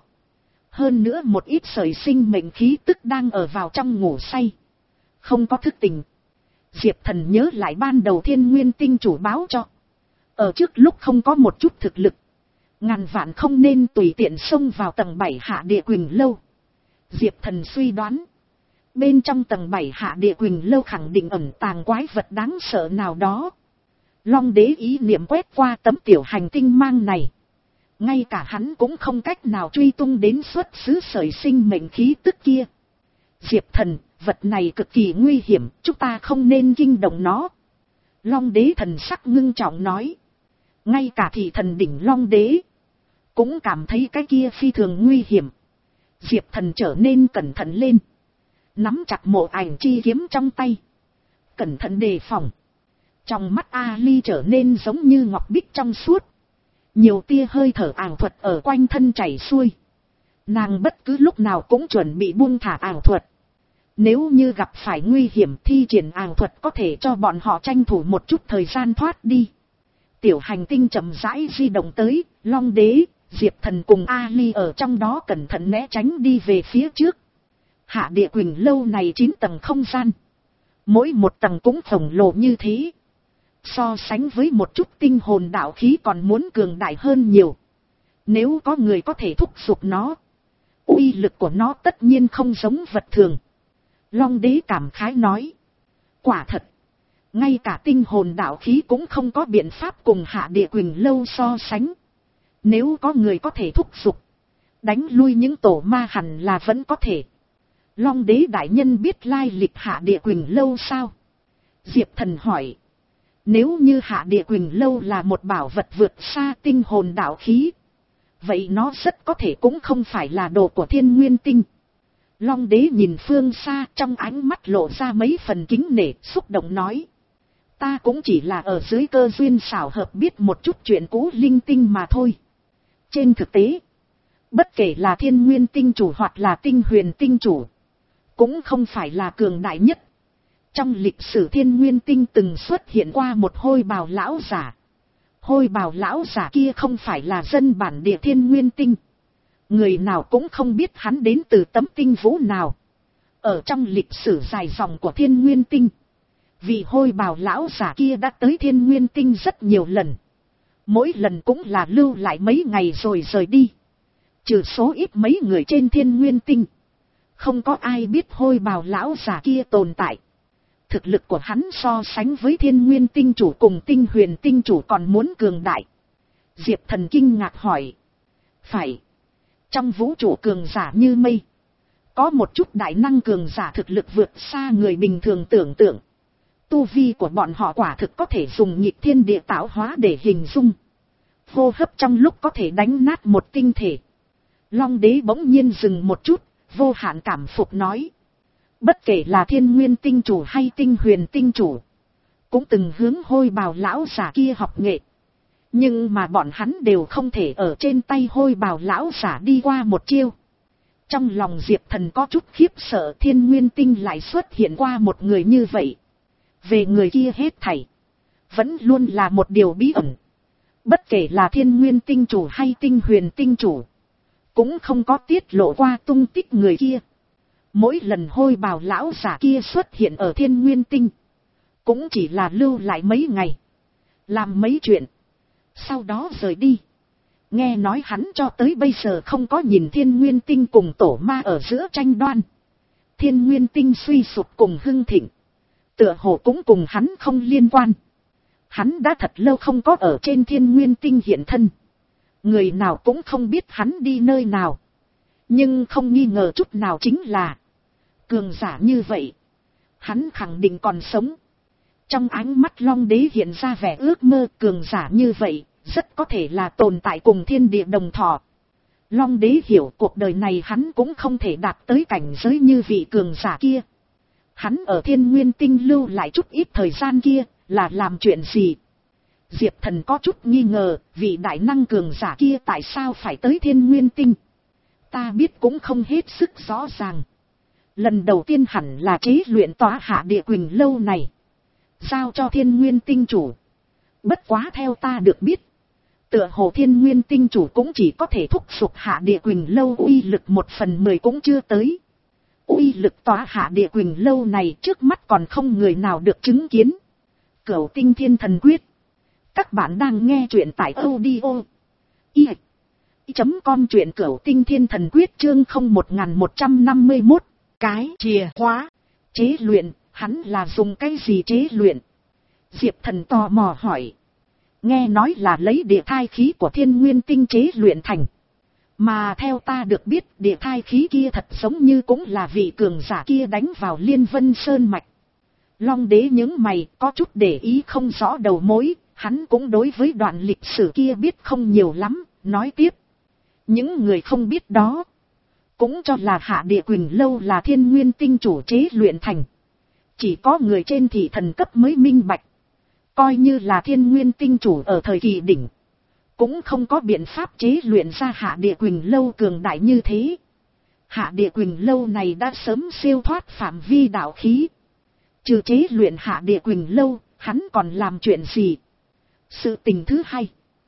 Hơn nữa một ít sợi sinh mệnh khí tức đang ở vào trong ngủ say, không có thức tỉnh. Diệp Thần nhớ lại ban đầu Thiên Nguyên Tinh chủ báo cho, ở trước lúc không có một chút thực lực, ngàn vạn không nên tùy tiện xông vào tầng bảy Hạ Địa Quỳnh Lâu. Diệp Thần suy đoán, bên trong tầng bảy Hạ Địa Quỳnh Lâu khẳng định ẩn tàng quái vật đáng sợ nào đó. Long Đế ý niệm quét qua tấm tiểu hành tinh mang này. Ngay cả hắn cũng không cách nào truy tung đến xuất xứ sợi sinh mệnh khí tức kia. Diệp Thần, vật này cực kỳ nguy hiểm, chúng ta không nên kinh động nó. Long Đế thần sắc ngưng trọng nói. Ngay cả thị thần đỉnh Long Đế cũng cảm thấy cái kia phi thường nguy hiểm. Diệp Thần trở nên cẩn thận lên, nắm chặt mộ ảnh chi kiếm trong tay, cẩn thận đề phòng. Trong mắt Ali trở nên giống như ngọc bích trong suốt, nhiều tia hơi thở ảo thuật ở quanh thân chảy xuôi. Nàng bất cứ lúc nào cũng chuẩn bị buông thả ảo thuật. Nếu như gặp phải nguy hiểm, thi triển ảo thuật có thể cho bọn họ tranh thủ một chút thời gian thoát đi. Tiểu hành tinh chậm rãi di động tới, Long Đế, Diệp Thần cùng Ali ở trong đó cẩn thận né tránh đi về phía trước. Hạ Địa Quỳnh Lâu này chín tầng không gian, mỗi một tầng cũng khổng lồ như thế. So sánh với một chút tinh hồn đạo khí còn muốn cường đại hơn nhiều. Nếu có người có thể thúc giục nó, uy lực của nó tất nhiên không giống vật thường. Long Đế cảm khái nói. Quả thật, ngay cả tinh hồn đạo khí cũng không có biện pháp cùng Hạ Địa Quỳnh Lâu so sánh. Nếu có người có thể thúc giục, đánh lui những tổ ma hẳn là vẫn có thể. Long Đế đại nhân biết lai lịch Hạ Địa Quỳnh Lâu sao? Diệp Thần hỏi. Nếu như Hạ Địa Quỳnh Lâu là một bảo vật vượt xa tinh hồn đạo khí, vậy nó rất có thể cũng không phải là đồ của Thiên Nguyên Tinh. Long Đế nhìn phương xa, trong ánh mắt lộ ra mấy phần kính nể, xúc động nói. Ta cũng chỉ là ở dưới cơ duyên xảo hợp biết một chút chuyện cũ linh tinh mà thôi. Trên thực tế, bất kể là Thiên Nguyên Tinh chủ hoặc là Tinh Huyền Tinh chủ, cũng không phải là cường đại nhất. Trong lịch sử Thiên Nguyên Tinh từng xuất hiện qua một hôi bào lão giả. Hôi bào lão giả kia không phải là dân bản địa Thiên Nguyên Tinh. Người nào cũng không biết hắn đến từ tấm tinh vũ nào. Ở trong lịch sử dài dòng của Thiên Nguyên Tinh, vị hôi bào lão giả kia đã tới Thiên Nguyên Tinh rất nhiều lần. Mỗi lần cũng là lưu lại mấy ngày rồi rời đi. Trừ số ít mấy người trên Thiên Nguyên Tinh, không có ai biết hôi bào lão giả kia tồn tại. Thực lực của hắn so sánh với Thiên Nguyên Tinh chủ cùng Tinh Huyền Tinh chủ còn muốn cường đại. Diệp Thần kinh ngạc hỏi. Phải. Trong vũ trụ cường giả như mây, có một chút đại năng cường giả thực lực vượt xa người bình thường tưởng tượng. Tu vi của bọn họ quả thực có thể dùng nhịp thiên địa tạo hóa để hình dung. Hô hấp trong lúc có thể đánh nát một tinh thể. Long Đế bỗng nhiên dừng một chút, vô hạn cảm phục nói. Bất kể là Thiên Nguyên Tinh chủ hay Tinh Huyền Tinh chủ, cũng từng hướng hôi bào lão giả kia học nghệ. Nhưng mà bọn hắn đều không thể ở trên tay hôi bào lão giả đi qua một chiêu. Trong lòng Diệp Thần có chút khiếp sợ, Thiên Nguyên Tinh lại xuất hiện qua một người như vậy. Về người kia hết thảy, vẫn luôn là một điều bí ẩn. Bất kể là Thiên Nguyên Tinh chủ hay Tinh Huyền Tinh chủ, cũng không có tiết lộ qua tung tích người kia. Mỗi lần hôi bào lão giả kia xuất hiện ở Thiên Nguyên Tinh, cũng chỉ là lưu lại mấy ngày, làm mấy chuyện, Sau đó rời đi. Nghe nói hắn cho tới bây giờ không có nhìn Thiên Nguyên Tinh cùng tổ ma ở giữa tranh đoan. Thiên Nguyên Tinh suy sụp cùng hưng thịnh, tựa hồ cũng cùng hắn không liên quan. Hắn đã thật lâu không có ở trên Thiên Nguyên Tinh hiện thân. Người nào cũng không biết hắn đi nơi nào. Nhưng không nghi ngờ chút nào chính là cường giả như vậy, hắn khẳng định còn sống. Trong ánh mắt Long Đế hiện ra vẻ ước mơ, cường giả như vậy rất có thể là tồn tại cùng thiên địa đồng thọ. Long Đế hiểu cuộc đời này hắn cũng không thể đạt tới cảnh giới như vị cường giả kia. Hắn ở Thiên Nguyên Tinh lưu lại chút ít thời gian kia là làm chuyện gì? Diệp Thần có chút nghi ngờ, vị đại năng cường giả kia tại sao phải tới Thiên Nguyên Tinh? Ta biết cũng không hết sức rõ ràng. Lần đầu tiên hẳn là chế luyện tòa Hạ Địa Quỳnh Lâu này, giao cho Thiên Nguyên Tinh chủ. Bất quá theo ta được biết, tựa hồ Thiên Nguyên Tinh chủ cũng chỉ có thể thúc giục Hạ Địa Quỳnh Lâu uy lực một phần mười cũng chưa tới. Uy lực tòa Hạ Địa Quỳnh Lâu này trước mắt còn không người nào được chứng kiến. Cửu Tinh Thiên Thần Quyết. Các bạn đang nghe truyện tại audio i chấm com, truyện Cửu Tinh Thiên Thần Quyết chương không một một năm mốt. Cái chìa khóa chế luyện, hắn là dùng cái gì chế luyện? Diệp Thần tò mò hỏi. Nghe nói là lấy địa thai khí của Thiên Nguyên Tinh chế luyện thành. Mà theo ta được biết, địa thai khí kia thật giống như cũng là vị cường giả kia đánh vào Liên Vân Sơn Mạch. Long Đế những mày có chút để ý không rõ đầu mối, hắn cũng đối với đoạn lịch sử kia biết không nhiều lắm, nói tiếp. Những người không biết đó cũng cho là Hạ Địa Quỳnh Lâu là Thiên Nguyên Tinh chủ chế luyện thành. Chỉ có người trên thị thần cấp mới minh bạch. Coi như là Thiên Nguyên Tinh chủ ở thời kỳ đỉnh, cũng không có biện pháp chế luyện ra Hạ Địa Quỳnh Lâu cường đại như thế. Hạ Địa Quỳnh Lâu này đã sớm siêu thoát phạm vi đạo khí. Trừ chế luyện Hạ Địa Quỳnh Lâu, hắn còn làm chuyện gì? Sự tình thứ hai,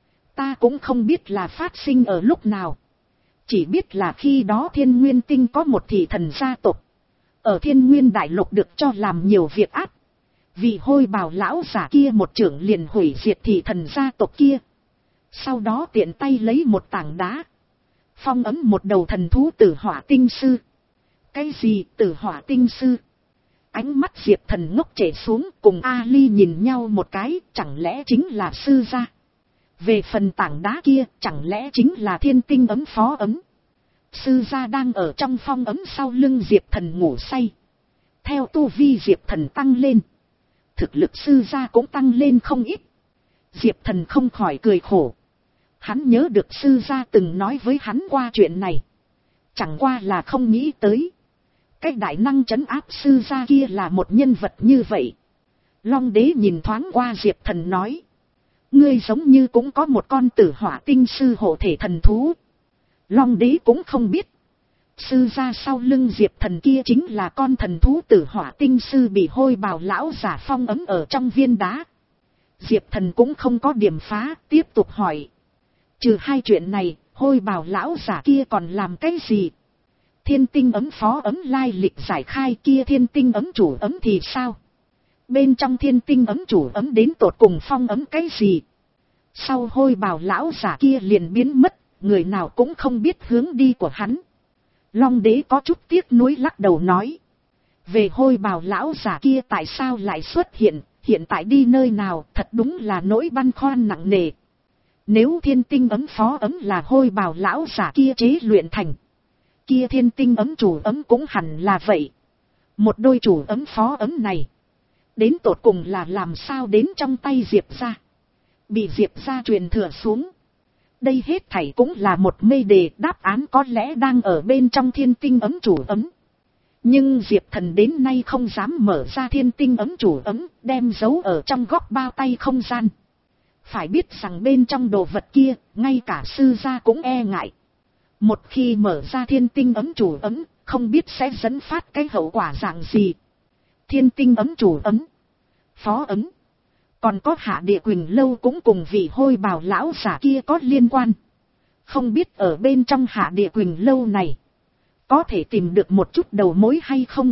ta cũng không biết là phát sinh ở lúc nào. Chỉ biết là khi đó Thiên Nguyên Tinh có một thị thần gia tộc, ở Thiên Nguyên Đại Lục được cho làm nhiều việc ác. Vì hôi bào lão giả kia một trưởng liền hủy diệt thị thần gia tộc kia. Sau đó tiện tay lấy một tảng đá, phong ấn một đầu thần thú Tử Hỏa Tinh Sư. Cái gì Tử Hỏa Tinh Sư? Ánh mắt Diệp Thần ngốc trễ xuống, cùng Ali nhìn nhau một cái, chẳng lẽ chính là sư gia? Về phần tảng đá kia, chẳng lẽ chính là thiên tinh ấm phó ấm? Sư gia đang ở trong phong ấm sau lưng Diệp Thần ngủ say. Theo tu vi Diệp Thần tăng lên, thực lực sư gia cũng tăng lên không ít. Diệp Thần không khỏi cười khổ. Hắn nhớ được sư gia từng nói với hắn qua chuyện này. Chẳng qua là không nghĩ tới cái đại năng trấn áp sư gia kia là một nhân vật như vậy. Long Đế nhìn thoáng qua Diệp Thần nói. Ngươi giống như cũng có một con Tử Hỏa Tinh Sư hộ thể thần thú. Long Đế cũng không biết. Sư gia sau lưng Diệp Thần kia chính là con thần thú Tử Hỏa Tinh Sư bị hôi bào lão giả phong ấm ở trong viên đá. Diệp Thần cũng không có điểm phá, tiếp tục hỏi. Trừ hai chuyện này, hôi bào lão giả kia còn làm cái gì? Thiên tinh ấm phó ấm lai lịch giải khai, kia thiên tinh ấm chủ ấm thì sao? Bên trong thiên tinh ấm chủ ấm đến tột cùng phong ấm cái gì? Sau hôi bào lão giả kia liền biến mất, người nào cũng không biết hướng đi của hắn. Long Đế có chút tiếc nuối lắc đầu nói. Về hôi bào lão giả kia tại sao lại xuất hiện, hiện tại đi nơi nào, thật đúng là nỗi băn khoăn nặng nề. Nếu thiên tinh ấm phó ấm là hôi bào lão giả kia chế luyện thành, kia thiên tinh ấm chủ ấm cũng hẳn là vậy. Một đôi chủ ấm phó ấm này, đến tột cùng là làm sao đến trong tay Diệp gia, bị Diệp gia truyền thừa xuống. Đây hết thảy cũng là một mê đề, đáp án có lẽ đang ở bên trong thiên tinh ấm chủ ấm. Nhưng Diệp Thần đến nay không dám mở ra thiên tinh ấm chủ ấm, đem giấu ở trong góc bao tay không gian. Phải biết rằng bên trong đồ vật kia, ngay cả sư gia cũng e ngại. Một khi mở ra thiên tinh ấm chủ ấm, không biết sẽ dẫn phát cái hậu quả dạng gì. Thiên tinh ấm chủ ấm, phó ấm, còn có Hạ Địa Quỳnh Lâu cũng cùng vị hôi bào lão giả kia có liên quan. Không biết ở bên trong Hạ Địa Quỳnh Lâu này, có thể tìm được một chút đầu mối hay không?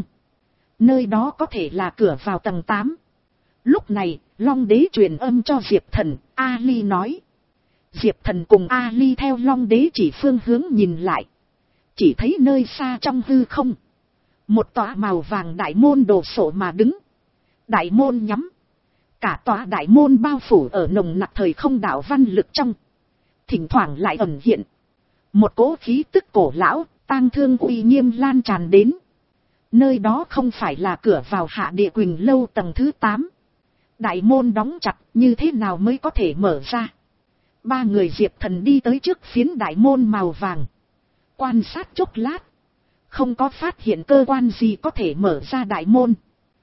Nơi đó có thể là cửa vào tầng tám. Lúc này, Long Đế truyền âm cho Diệp Thần, Ali nói. Diệp Thần cùng Ali theo Long Đế chỉ phương hướng nhìn lại. Chỉ thấy nơi xa trong hư không. Một tòa màu vàng đại môn đồ sộ mà đứng. Đại môn nhắm. Cả tòa đại môn bao phủ ở nồng nặc thời không đạo văn lực trong. Thỉnh thoảng lại ẩn hiện. Một cỗ khí tức cổ lão, tang thương uy nghiêm lan tràn đến. Nơi đó không phải là cửa vào Hạ Địa Quỳnh lâu tầng thứ tám. Đại môn đóng chặt, như thế nào mới có thể mở ra? Ba người Diệp Thần đi tới trước phiến đại môn màu vàng. Quan sát chốc lát. Không có phát hiện cơ quan gì có thể mở ra đại môn.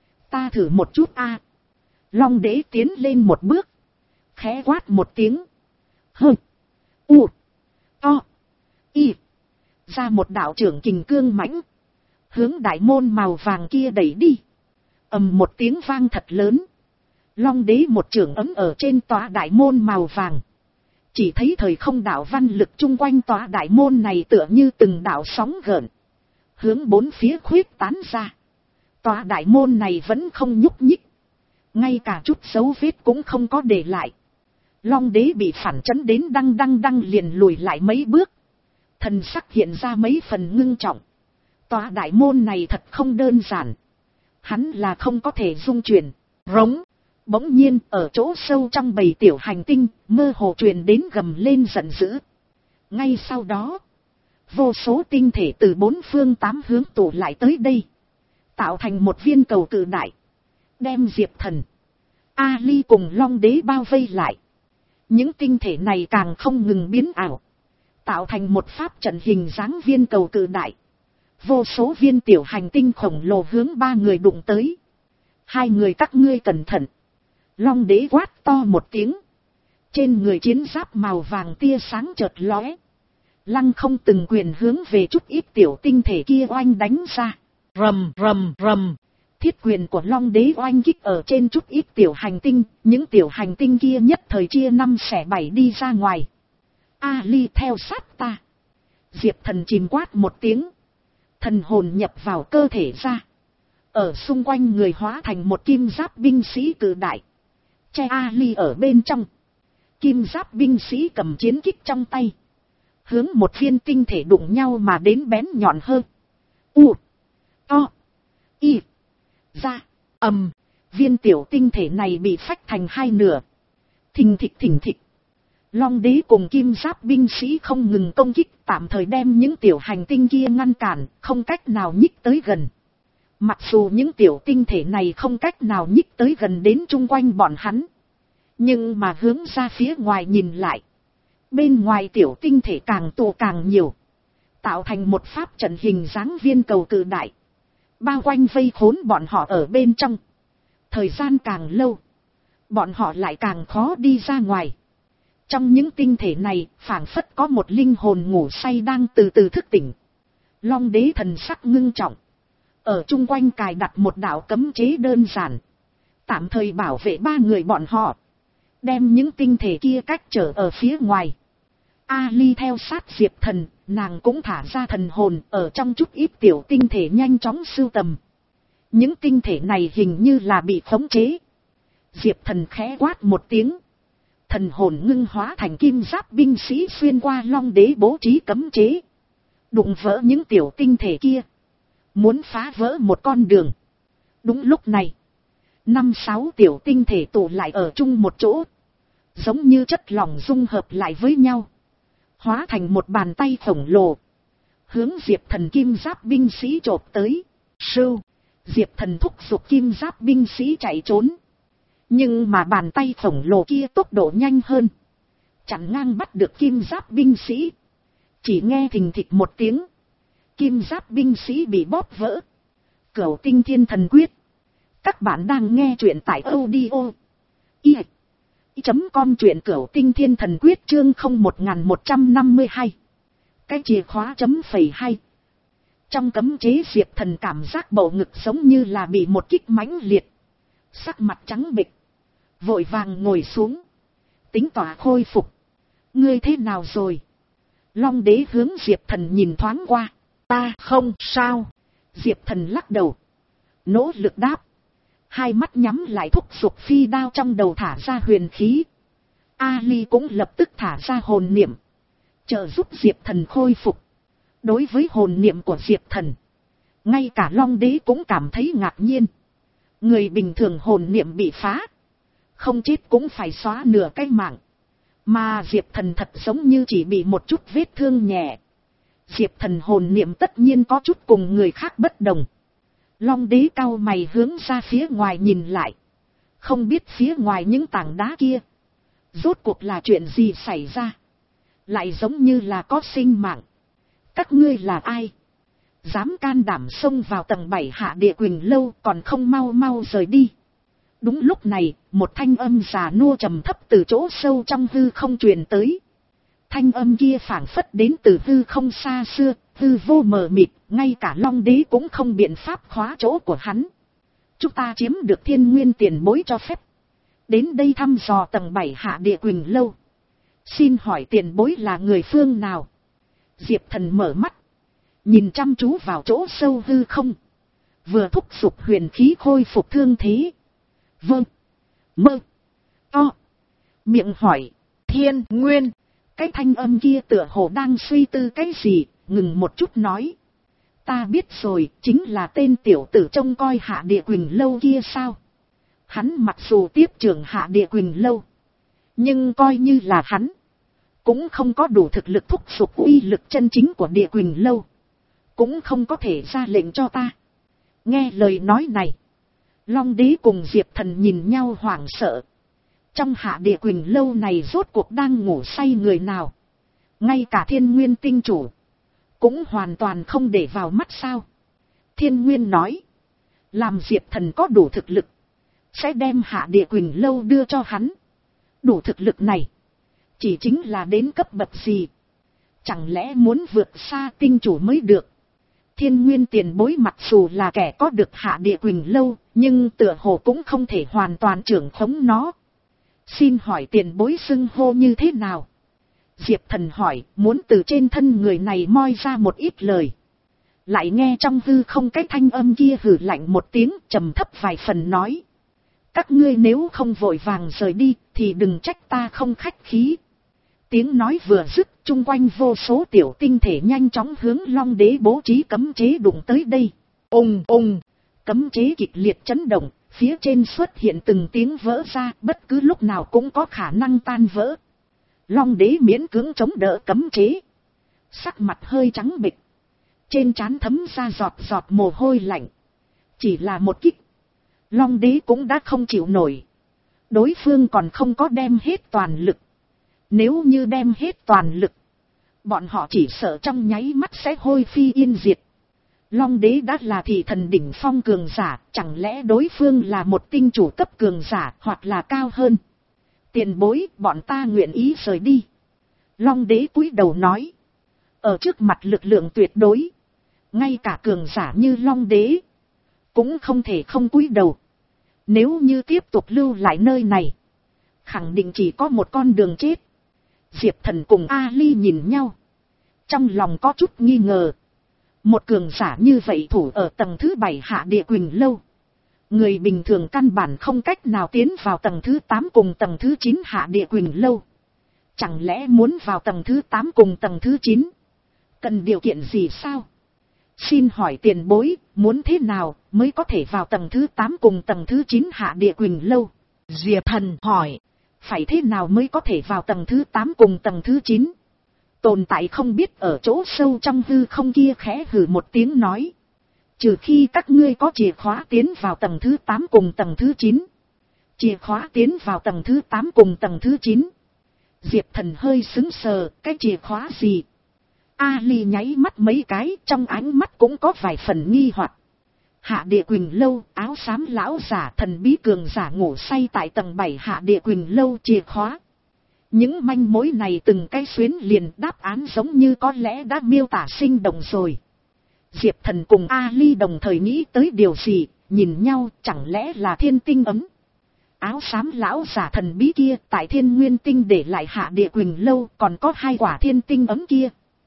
Ta thử một chút a. Long Đế tiến lên một bước. Khẽ quát một tiếng. Hơ. U. To. Y. Ra một đạo trưởng kình cương mãnh. Hướng đại môn màu vàng kia đẩy đi. Ầm một tiếng vang thật lớn. Long Đế một trưởng ấm ở trên tòa đại môn màu vàng. Chỉ thấy thời không đạo văn lực chung quanh tòa đại môn này tựa như từng đạo sóng gợn. Hướng bốn phía khuyết tán ra. Tòa đại môn này vẫn không nhúc nhích. Ngay cả chút dấu vết cũng không có để lại. Long Đế bị phản chấn đến đăng đăng đăng liền lùi lại mấy bước. Thần sắc hiện ra mấy phần ngưng trọng. Tòa đại môn này thật không đơn giản. Hắn là không có thể dung chuyển. Rống. Bỗng nhiên ở chỗ sâu trong bầy tiểu hành tinh, mơ hồ truyền đến gầm lên giận dữ. Ngay sau đó, vô số tinh thể từ bốn phương tám hướng tụ lại tới đây. Tạo thành một viên cầu cự đại. Đem Diệp Thần, Ali cùng Long Đế bao vây lại. Những tinh thể này càng không ngừng biến ảo. Tạo thành một pháp trận hình dáng viên cầu cự đại. Vô số viên tiểu hành tinh khổng lồ hướng ba người đụng tới. Hai người các ngươi cẩn thận. Long Đế quát to một tiếng. Trên người chiến giáp màu vàng tia sáng chợt lóe. Lăng không từng quyền hướng về chút ít tiểu tinh thể kia oanh đánh ra. Rầm rầm rầm. Thiết quyền của Long Đế oanh kích ở trên chút ít tiểu hành tinh. Những tiểu hành tinh kia nhất thời chia năm xẻ bảy đi ra ngoài. Ali theo sát ta. Diệp Thần chìm quát một tiếng. Thần hồn nhập vào cơ thể ra. Ở xung quanh người hóa thành một kim giáp binh sĩ cự đại. Che Ali ở bên trong. Kim giáp binh sĩ cầm chiến kích trong tay. Hướng một viên tinh thể đụng nhau mà đến bén nhọn hơn. U. To. Y. Ra. Ầm. Viên tiểu tinh thể này bị phách thành hai nửa. Thình thịch thình thịch. Long Đế cùng kim giáp binh sĩ không ngừng công kích, tạm thời đem những tiểu hành tinh kia ngăn cản, không cách nào nhích tới gần. Mặc dù những tiểu tinh thể này không cách nào nhích tới gần đến chung quanh bọn hắn. Nhưng mà hướng ra phía ngoài nhìn lại. Bên ngoài tiểu tinh thể càng tụ càng nhiều. Tạo thành một pháp trận hình dáng viên cầu cự đại. Bao quanh vây khốn bọn họ ở bên trong. Thời gian càng lâu. Bọn họ lại càng khó đi ra ngoài. Trong những tinh thể này, phảng phất có một linh hồn ngủ say đang từ từ thức tỉnh. Long Đế thần sắc ngưng trọng. Ở chung quanh cài đặt một đạo cấm chế đơn giản. Tạm thời bảo vệ ba người bọn họ. Đem những tinh thể kia cách trở ở phía ngoài. Ali theo sát Diệp Thần, nàng cũng thả ra thần hồn ở trong chút ít tiểu tinh thể nhanh chóng sưu tầm. Những tinh thể này hình như là bị khống chế. Diệp Thần khẽ quát một tiếng. Thần hồn ngưng hóa thành kim giáp binh sĩ xuyên qua Long Đế bố trí cấm chế. Đụng vỡ những tiểu tinh thể kia. Muốn phá vỡ một con đường. Đúng lúc này. Năm sáu tiểu tinh thể tụ lại ở chung một chỗ. Giống như chất lỏng dung hợp lại với nhau. Hóa thành một bàn tay khổng lồ. Hướng Diệp Thần kim giáp binh sĩ chộp tới. Sưu. Diệp Thần thúc giục kim giáp binh sĩ chạy trốn. Nhưng mà bàn tay khổng lồ kia tốc độ nhanh hơn. Chặn ngang bắt được kim giáp binh sĩ. Chỉ nghe thình thịch một tiếng. Kim giáp binh sĩ bị bóp vỡ. Cửu Tinh Thiên Thần Quyết. Các bạn đang nghe truyện tại audio. I. Chấm com truyện Cửu Tinh Thiên Thần Quyết chương không một một năm hai. Cái chìa khóa chấm phẩy hai. Trong cấm chế Diệp Thần cảm giác bầu ngực giống như là bị một kích mãnh liệt. Sắc mặt trắng bệch. Vội vàng ngồi xuống. Tính tỏa khôi phục. Ngươi thế nào rồi? Long Đế hướng Diệp Thần nhìn thoáng qua. Ta không sao. Diệp Thần lắc đầu. Nỗ lực đáp. Hai mắt nhắm lại thúc giục phi đao trong đầu thả ra huyền khí. Ali cũng lập tức thả ra hồn niệm, trợ giúp Diệp Thần khôi phục. Đối với hồn niệm của Diệp Thần, ngay cả Long Đế cũng cảm thấy ngạc nhiên. Người bình thường hồn niệm bị phá, không chết cũng phải xóa nửa cái mạng. Mà Diệp Thần thật giống như chỉ bị một chút vết thương nhẹ. Diệp Thần hồn niệm tất nhiên có chút cùng người khác bất đồng. Long Đế cau mày hướng ra phía ngoài nhìn lại. Không biết phía ngoài những tảng đá kia, rốt cuộc là chuyện gì xảy ra. Lại giống như là có sinh mạng. Các ngươi là ai? Dám can đảm xông vào tầng bảy Hạ Địa Quỳnh Lâu, còn không mau mau rời đi. Đúng lúc này, một thanh âm già nua trầm thấp từ chỗ sâu trong hư không truyền tới. Thanh âm kia phảng phất đến từ hư không xa xưa, hư vô mờ mịt, ngay cả Long Đế cũng không biện pháp khóa chỗ của hắn. Chúng ta chiếm được Thiên Nguyên tiền bối cho phép, đến đây thăm dò tầng bảy Hạ Địa Quỳnh Lâu. Xin hỏi tiền bối là người phương nào? Diệp Thần mở mắt, nhìn chăm chú vào chỗ sâu hư không, vừa thúc giục huyền khí khôi phục thương thế. Vâng, mơ, to, miệng hỏi, Thiên Nguyên. Cái thanh âm kia tựa hồ đang suy tư cái gì, ngừng một chút nói. Ta biết rồi, chính là tên tiểu tử trông coi Hạ Địa Quỳnh Lâu kia sao? Hắn mặc dù tiếp trưởng Hạ Địa Quỳnh Lâu, nhưng coi như là hắn, cũng không có đủ thực lực thúc giục uy lực chân chính của Địa Quỳnh Lâu, cũng không có thể ra lệnh cho ta. Nghe lời nói này, Long Đế cùng Diệp Thần nhìn nhau hoảng sợ. Trong Hạ Địa Quỳnh Lâu này rốt cuộc đang ngủ say người nào? Ngay cả Thiên Nguyên tinh chủ cũng hoàn toàn không để vào mắt sao? Thiên Nguyên nói, làm Diệp Thần có đủ thực lực, sẽ đem Hạ Địa Quỳnh Lâu đưa cho hắn. Đủ thực lực này, chỉ chính là đến cấp bậc gì? Chẳng lẽ muốn vượt xa tinh chủ mới được? Thiên Nguyên tiền bối mặc dù là kẻ có được Hạ Địa Quỳnh Lâu, nhưng tựa hồ cũng không thể hoàn toàn trưởng khống nó. Xin hỏi tiền bối xưng hô như thế nào? Diệp Thần hỏi, muốn từ trên thân người này moi ra một ít lời. Lại nghe trong hư không cái thanh âm kia hừ lạnh một tiếng, trầm thấp vài phần nói. Các ngươi nếu không vội vàng rời đi, thì đừng trách ta không khách khí. Tiếng nói vừa dứt, chung quanh vô số tiểu tinh thể nhanh chóng hướng Long Đế bố trí cấm chế đụng tới đây. Ùng ùng, cấm chế kịch liệt chấn động, phía trên xuất hiện từng tiếng vỡ ra, bất cứ lúc nào cũng có khả năng tan vỡ. Long Đế miễn cưỡng chống đỡ cấm chế, sắc mặt hơi trắng bệch, trên trán thấm ra giọt giọt mồ hôi lạnh. Chỉ là một kích, Long Đế cũng đã không chịu nổi. Đối phương còn không có đem hết toàn lực. Nếu như đem hết toàn lực, bọn họ chỉ sợ trong nháy mắt sẽ hôi phi yên diệt. Long Đế đã là thị thần đỉnh phong cường giả, chẳng lẽ đối phương là một tinh chủ cấp cường giả hoặc là cao hơn? Tiền bối, bọn ta nguyện ý rời đi. Long Đế cúi đầu nói. Ở trước mặt lực lượng tuyệt đối, ngay cả cường giả như Long Đế cũng không thể không cúi đầu. Nếu như tiếp tục lưu lại nơi này, khẳng định chỉ có một con đường chết. Diệp Thần cùng Ali nhìn nhau, trong lòng có chút nghi ngờ. Một cường giả như vậy thủ ở tầng thứ bảy Hạ Địa Quỳnh Lâu, người bình thường căn bản không cách nào tiến vào tầng thứ tám cùng tầng thứ chín Hạ Địa Quỳnh Lâu. Chẳng lẽ muốn vào tầng thứ tám cùng tầng thứ chín, cần điều kiện gì sao? Xin hỏi tiền bối, muốn thế nào mới có thể vào tầng thứ tám cùng tầng thứ chín Hạ Địa Quỳnh Lâu? Diệp Thần hỏi, phải thế nào mới có thể vào tầng thứ tám cùng tầng thứ chín? Tồn tại không biết ở chỗ sâu trong hư không kia khẽ hừ một tiếng nói. Trừ khi các ngươi có chìa khóa tiến vào tầng thứ tám cùng tầng thứ chín. Chìa khóa tiến vào tầng thứ tám cùng tầng thứ chín. Diệp Thần hơi sững sờ, cái chìa khóa gì? Ali nháy mắt mấy cái, trong ánh mắt cũng có vài phần nghi hoặc. Hạ Địa Quỳnh Lâu, áo xám lão giả thần bí cường giả ngủ say tại tầng bảy Hạ Địa Quỳnh Lâu, chìa khóa. Những manh mối này từng cái xuyến liền, đáp án giống như có lẽ đã miêu tả sinh động rồi. Diệp Thần cùng Ali đồng thời nghĩ tới điều gì, nhìn nhau, chẳng lẽ là thiên tinh ấm? Áo xám lão giả thần bí kia tại Thiên Nguyên tinh để lại Hạ Địa Quỳnh Lâu, còn có hai quả thiên tinh ấm kia.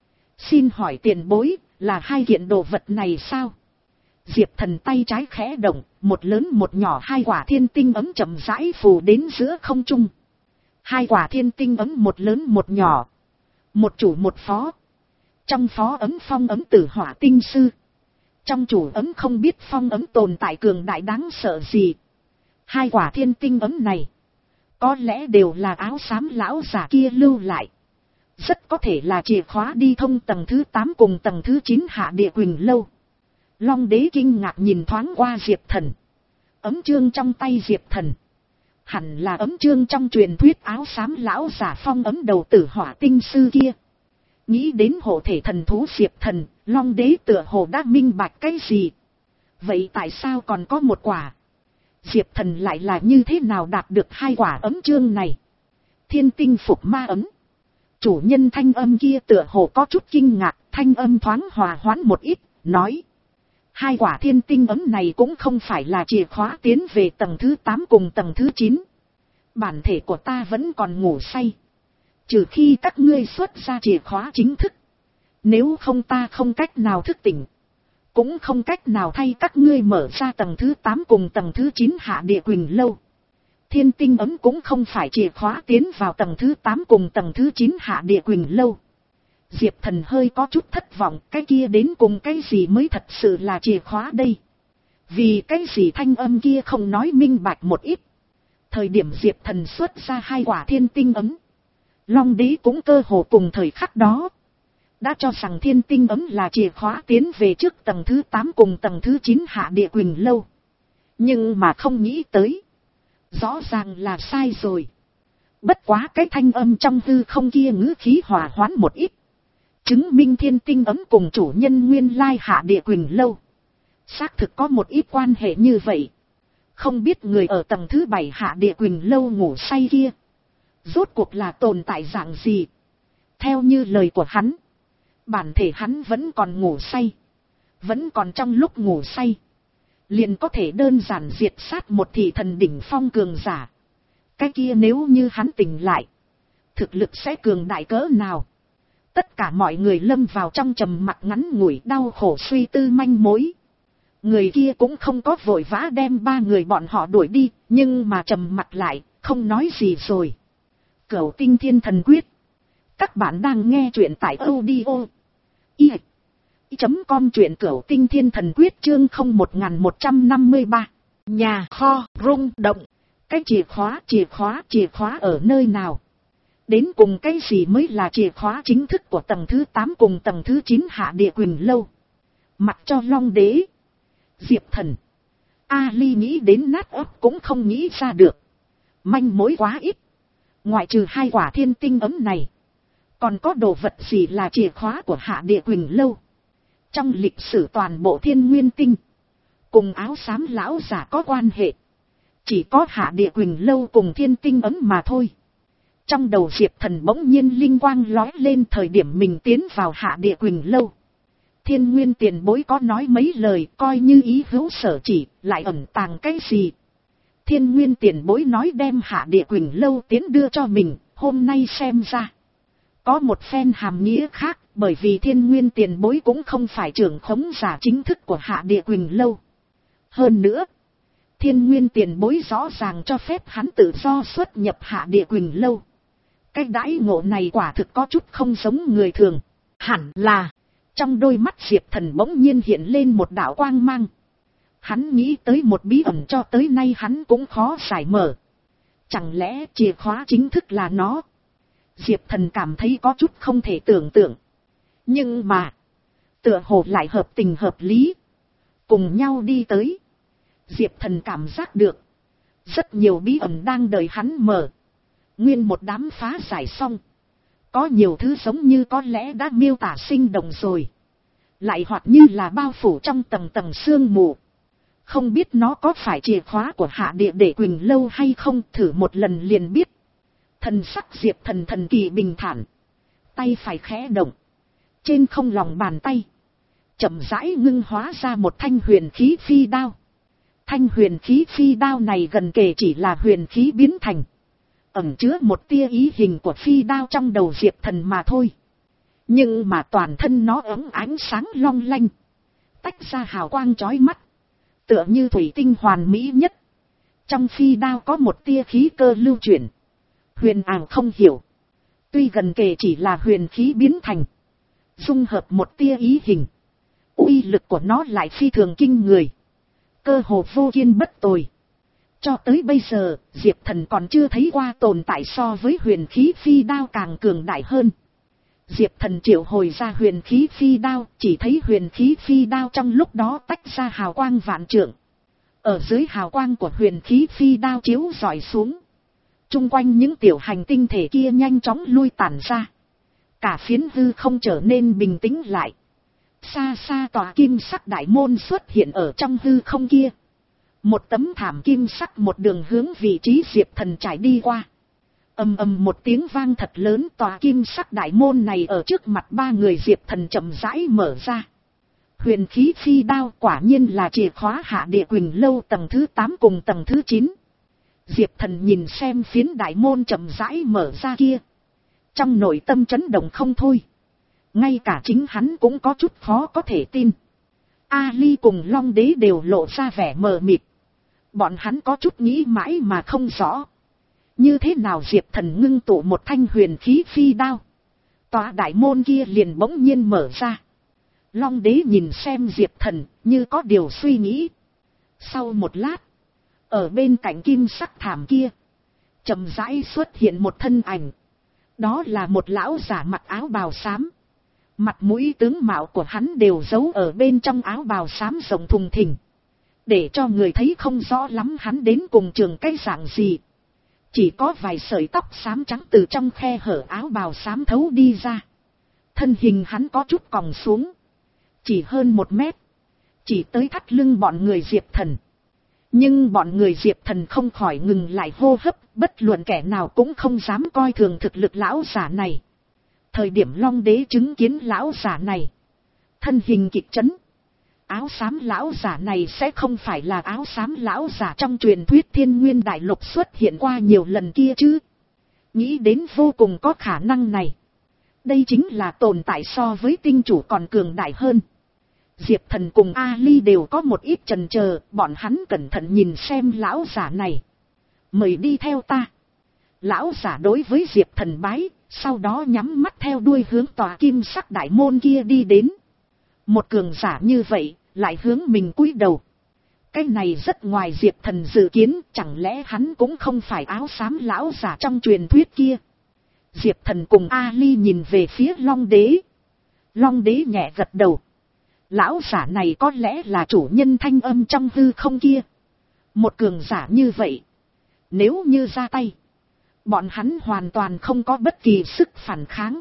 Xin hỏi tiền bối, là hai kiện đồ vật này sao? Diệp Thần tay trái khẽ động, một lớn một nhỏ hai quả thiên tinh ấm chậm rãi phù đến giữa không trung. Hai quả thiên tinh ấm một lớn một nhỏ. Một chủ một phó. Trong phó ấm phong ấm tử hỏa tinh sư. Trong chủ ấm không biết phong ấm tồn tại cường đại đáng sợ gì. Hai quả thiên tinh ấm này. Có lẽ đều là áo xám lão giả kia lưu lại. Rất có thể là chìa khóa đi thông tầng thứ tám cùng tầng thứ chín hạ địa Quỳnh lâu. Long đế kinh ngạc nhìn thoáng qua Diệp Thần. Ấm chương trong tay Diệp Thần. Hẳn là ấm chương trong truyền thuyết áo xám lão giả phong ấm đầu tử hỏa tinh sư kia. Nghĩ đến hộ thể thần thú Diệp Thần, Long đế tựa hồ đã minh bạch cái gì. Vậy tại sao còn có một quả? Diệp Thần lại là như thế nào đạt được hai quả ấm chương này? Thiên tinh phục ma ấm. Chủ nhân thanh âm kia tựa hồ có chút kinh ngạc, thanh âm thoáng hòa hoãn một ít, nói. Hai quả thiên tinh ấm này cũng không phải là chìa khóa tiến về tầng thứ tám cùng tầng thứ chín. Bản thể của ta vẫn còn ngủ say. Trừ khi các ngươi xuất ra chìa khóa chính thức. Nếu không ta không cách nào thức tỉnh. Cũng không cách nào thay các ngươi mở ra tầng thứ tám cùng tầng thứ chín hạ địa Quỳnh lâu. Thiên tinh ấm cũng không phải chìa khóa tiến vào tầng thứ tám cùng tầng thứ chín hạ địa Quỳnh lâu. Diệp Thần hơi có chút thất vọng, cái kia đến cùng cái gì mới thật sự là chìa khóa đây. Vì cái gì thanh âm kia không nói minh bạch một ít. Thời điểm Diệp Thần xuất ra hai quả thiên tinh ấm. Long đế cũng cơ hồ cùng thời khắc đó. Đã cho rằng thiên tinh ấm là chìa khóa tiến về trước tầng thứ tám cùng tầng thứ chín hạ địa Quỳnh lâu. Nhưng mà không nghĩ tới. Rõ ràng là sai rồi. Bất quá cái thanh âm trong hư không kia ngữ khí hòa hoãn một ít. Chứng minh thiên tinh ấm cùng chủ nhân nguyên lai hạ địa Quỳnh lâu. Xác thực có một ít quan hệ như vậy. Không biết người ở tầng thứ bảy hạ địa Quỳnh lâu ngủ say kia. Rốt cuộc là tồn tại dạng gì? Theo như lời của hắn. Bản thể hắn vẫn còn ngủ say. Vẫn còn trong lúc ngủ say. Liền có thể đơn giản diệt sát một thị thần đỉnh phong cường giả. Cái kia nếu như hắn tỉnh lại. Thực lực sẽ cường đại cỡ nào? Tất cả mọi người lâm vào trong trầm mặc ngắn ngủi đau khổ suy tư manh mối. Người kia cũng không có vội vã đem ba người bọn họ đuổi đi. Nhưng mà trầm mặc lại, không nói gì rồi. Cửu tinh thiên thần quyết. Các bạn đang nghe truyện tại audio i chấm com truyện cửu tinh thiên thần quyết chương không một một năm ba. Nhà kho rung động. Cái chìa khóa, chìa khóa, chìa khóa ở nơi nào? Đến cùng cái gì mới là chìa khóa chính thức của tầng thứ tám cùng tầng thứ chín hạ địa Quỳnh lâu? Mặc cho Long đế, Diệp Thần, Ali nghĩ đến nát óc cũng không nghĩ ra được. Manh mối quá ít. Ngoại trừ hai quả thiên tinh ấm này. Còn có đồ vật gì là chìa khóa của hạ địa Quỳnh lâu? Trong lịch sử toàn bộ thiên nguyên tinh. Cùng áo xám lão giả có quan hệ. Chỉ có hạ địa Quỳnh lâu cùng thiên tinh ấm mà thôi. Trong đầu Diệp Thần bỗng nhiên linh quang lói lên thời điểm mình tiến vào hạ địa Quỳnh lâu. Thiên nguyên tiền bối có nói mấy lời coi như ý hữu sở chỉ, lại ẩn tàng cái gì? Thiên nguyên tiền bối nói đem hạ địa Quỳnh lâu tiến đưa cho mình, hôm nay xem ra. Có một phen hàm nghĩa khác, bởi vì thiên nguyên tiền bối cũng không phải trưởng khống giả chính thức của hạ địa Quỳnh lâu. Hơn nữa, thiên nguyên tiền bối rõ ràng cho phép hắn tự do xuất nhập hạ địa Quỳnh lâu. Cái đãi ngộ này quả thực có chút không giống người thường. Hẳn là, trong đôi mắt Diệp Thần bỗng nhiên hiện lên một đạo quang mang. Hắn nghĩ tới một bí ẩn cho tới nay hắn cũng khó giải mở. Chẳng lẽ chìa khóa chính thức là nó? Diệp Thần cảm thấy có chút không thể tưởng tượng. Nhưng mà, tựa hồ lại hợp tình hợp lý. Cùng nhau đi tới. Diệp Thần cảm giác được. Rất nhiều bí ẩn đang đợi hắn mở. Nguyên một đám phá giải xong. Có nhiều thứ giống như có lẽ đã miêu tả sinh động rồi. Lại hoặc như là bao phủ trong tầng tầng sương mù. Không biết nó có phải chìa khóa của hạ địa để Quỳnh lâu hay không, thử một lần liền biết. Thần sắc Diệp Thần thần kỳ bình thản. Tay phải khẽ động. Trên không lòng bàn tay. Chậm rãi ngưng hóa ra một thanh huyền khí phi đao. Thanh huyền khí phi đao này gần kề chỉ là huyền khí biến thành. Ẩn chứa một tia ý hình của phi đao trong đầu Diệp Thần mà thôi. Nhưng mà toàn thân nó ấm ánh sáng long lanh. Tách ra hào quang chói mắt. Tựa như thủy tinh hoàn mỹ nhất. Trong phi đao có một tia khí cơ lưu chuyển. Huyền ảo không hiểu. Tuy gần kề chỉ là huyền khí biến thành. Dung hợp một tia ý hình. Uy lực của nó lại phi thường kinh người. Cơ hồ vô kiên bất tồi. Cho tới bây giờ, Diệp Thần còn chưa thấy qua tồn tại so với huyền khí phi đao càng cường đại hơn. Diệp Thần triệu hồi ra huyền khí phi đao, chỉ thấy huyền khí phi đao trong lúc đó tách ra hào quang vạn trượng. Ở dưới hào quang của huyền khí phi đao chiếu rọi xuống. Trung quanh những tiểu hành tinh thể kia nhanh chóng lui tản ra. Cả phiến hư không trở nên bình tĩnh lại. Xa xa tòa kim sắc đại môn xuất hiện ở trong hư không kia. Một tấm thảm kim sắc một đường hướng vị trí Diệp Thần trải đi qua. Ầm ầm một tiếng vang thật lớn, tòa kim sắc đại môn này ở trước mặt ba người Diệp Thần chậm rãi mở ra. Huyền khí phi đao quả nhiên là chìa khóa Hạ Địa Quỳnh Lâu tầng thứ tám cùng tầng thứ chín. Diệp Thần nhìn xem phiến đại môn chậm rãi mở ra kia. Trong nội tâm chấn động không thôi. Ngay cả chính hắn cũng có chút khó có thể tin. Ali cùng Long Đế đều lộ ra vẻ mờ mịt. Bọn hắn có chút nghĩ mãi mà không rõ. Như thế nào Diệp Thần ngưng tụ một thanh huyền khí phi đao. Tòa đại môn kia liền bỗng nhiên mở ra. Long Đế nhìn xem Diệp Thần như có điều suy nghĩ. Sau một lát. Ở bên cạnh kim sắc thảm kia. Chậm rãi xuất hiện một thân ảnh. Đó là một lão giả mặc áo bào xám. Mặt mũi tướng mạo của hắn đều giấu ở bên trong áo bào xám rộng thùng thình. Để cho người thấy không rõ lắm hắn đến cùng trường cái dạng gì. Chỉ có vài sợi tóc xám trắng từ trong khe hở áo bào xám thấu đi ra. Thân hình hắn có chút còng xuống. Chỉ hơn một mét. Chỉ tới thắt lưng bọn người Diệp Thần. Nhưng bọn người Diệp Thần không khỏi ngừng lại hô hấp. Bất luận kẻ nào cũng không dám coi thường thực lực lão giả này. Thời điểm Long Đế chứng kiến lão giả này. Thân hình kịch chấn. Áo xám lão giả này sẽ không phải là áo xám lão giả trong truyền thuyết Thiên Nguyên Đại Lục xuất hiện qua nhiều lần kia chứ. Nghĩ đến vô cùng có khả năng này. Đây chính là tồn tại so với tinh chủ còn cường đại hơn. Diệp Thần cùng Ali đều có một ít chần chờ, bọn hắn cẩn thận nhìn xem lão giả này. Mời đi theo ta. Lão giả đối với Diệp Thần bái, sau đó nhắm mắt theo đuôi hướng tòa kim sắc đại môn kia đi đến. Một cường giả như vậy, lại hướng mình cúi đầu. Cái này rất ngoài Diệp Thần dự kiến, chẳng lẽ hắn cũng không phải áo xám lão giả trong truyền thuyết kia. Diệp Thần cùng Ali nhìn về phía Long Đế. Long Đế nhẹ gật đầu. Lão giả này có lẽ là chủ nhân thanh âm trong hư không kia. Một cường giả như vậy. Nếu như ra tay. Bọn hắn hoàn toàn không có bất kỳ sức phản kháng.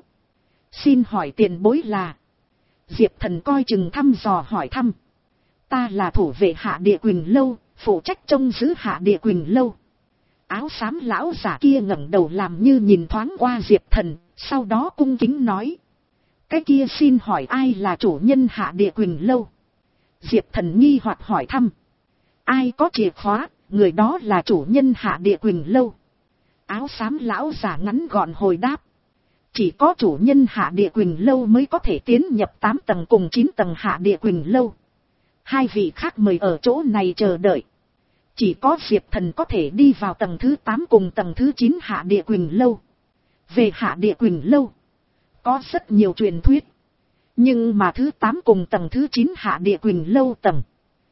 Xin hỏi tiền bối là. Diệp Thần coi chừng thăm dò hỏi thăm. Ta là thủ vệ Hạ Địa Quỳnh Lâu, phụ trách trông giữ Hạ Địa Quỳnh Lâu. Áo xám lão giả kia ngẩng đầu làm như nhìn thoáng qua Diệp Thần, sau đó cung kính nói. Cái kia xin hỏi ai là chủ nhân Hạ Địa Quỳnh Lâu? Diệp Thần nghi hoặc hỏi thăm. Ai có chìa khóa, người đó là chủ nhân Hạ Địa Quỳnh Lâu. Áo xám lão giả ngắn gọn hồi đáp. Chỉ có chủ nhân Hạ Địa Quỳnh Lâu mới có thể tiến nhập tám tầng cùng chín tầng Hạ Địa Quỳnh Lâu. Hai vị khác mời ở chỗ này chờ đợi. Chỉ có Diệp Thần có thể đi vào tầng thứ tám cùng tầng thứ chín Hạ Địa Quỳnh Lâu. Về Hạ Địa Quỳnh Lâu, có rất nhiều truyền thuyết. Nhưng mà thứ tám cùng tầng thứ chín Hạ Địa Quỳnh Lâu tầng,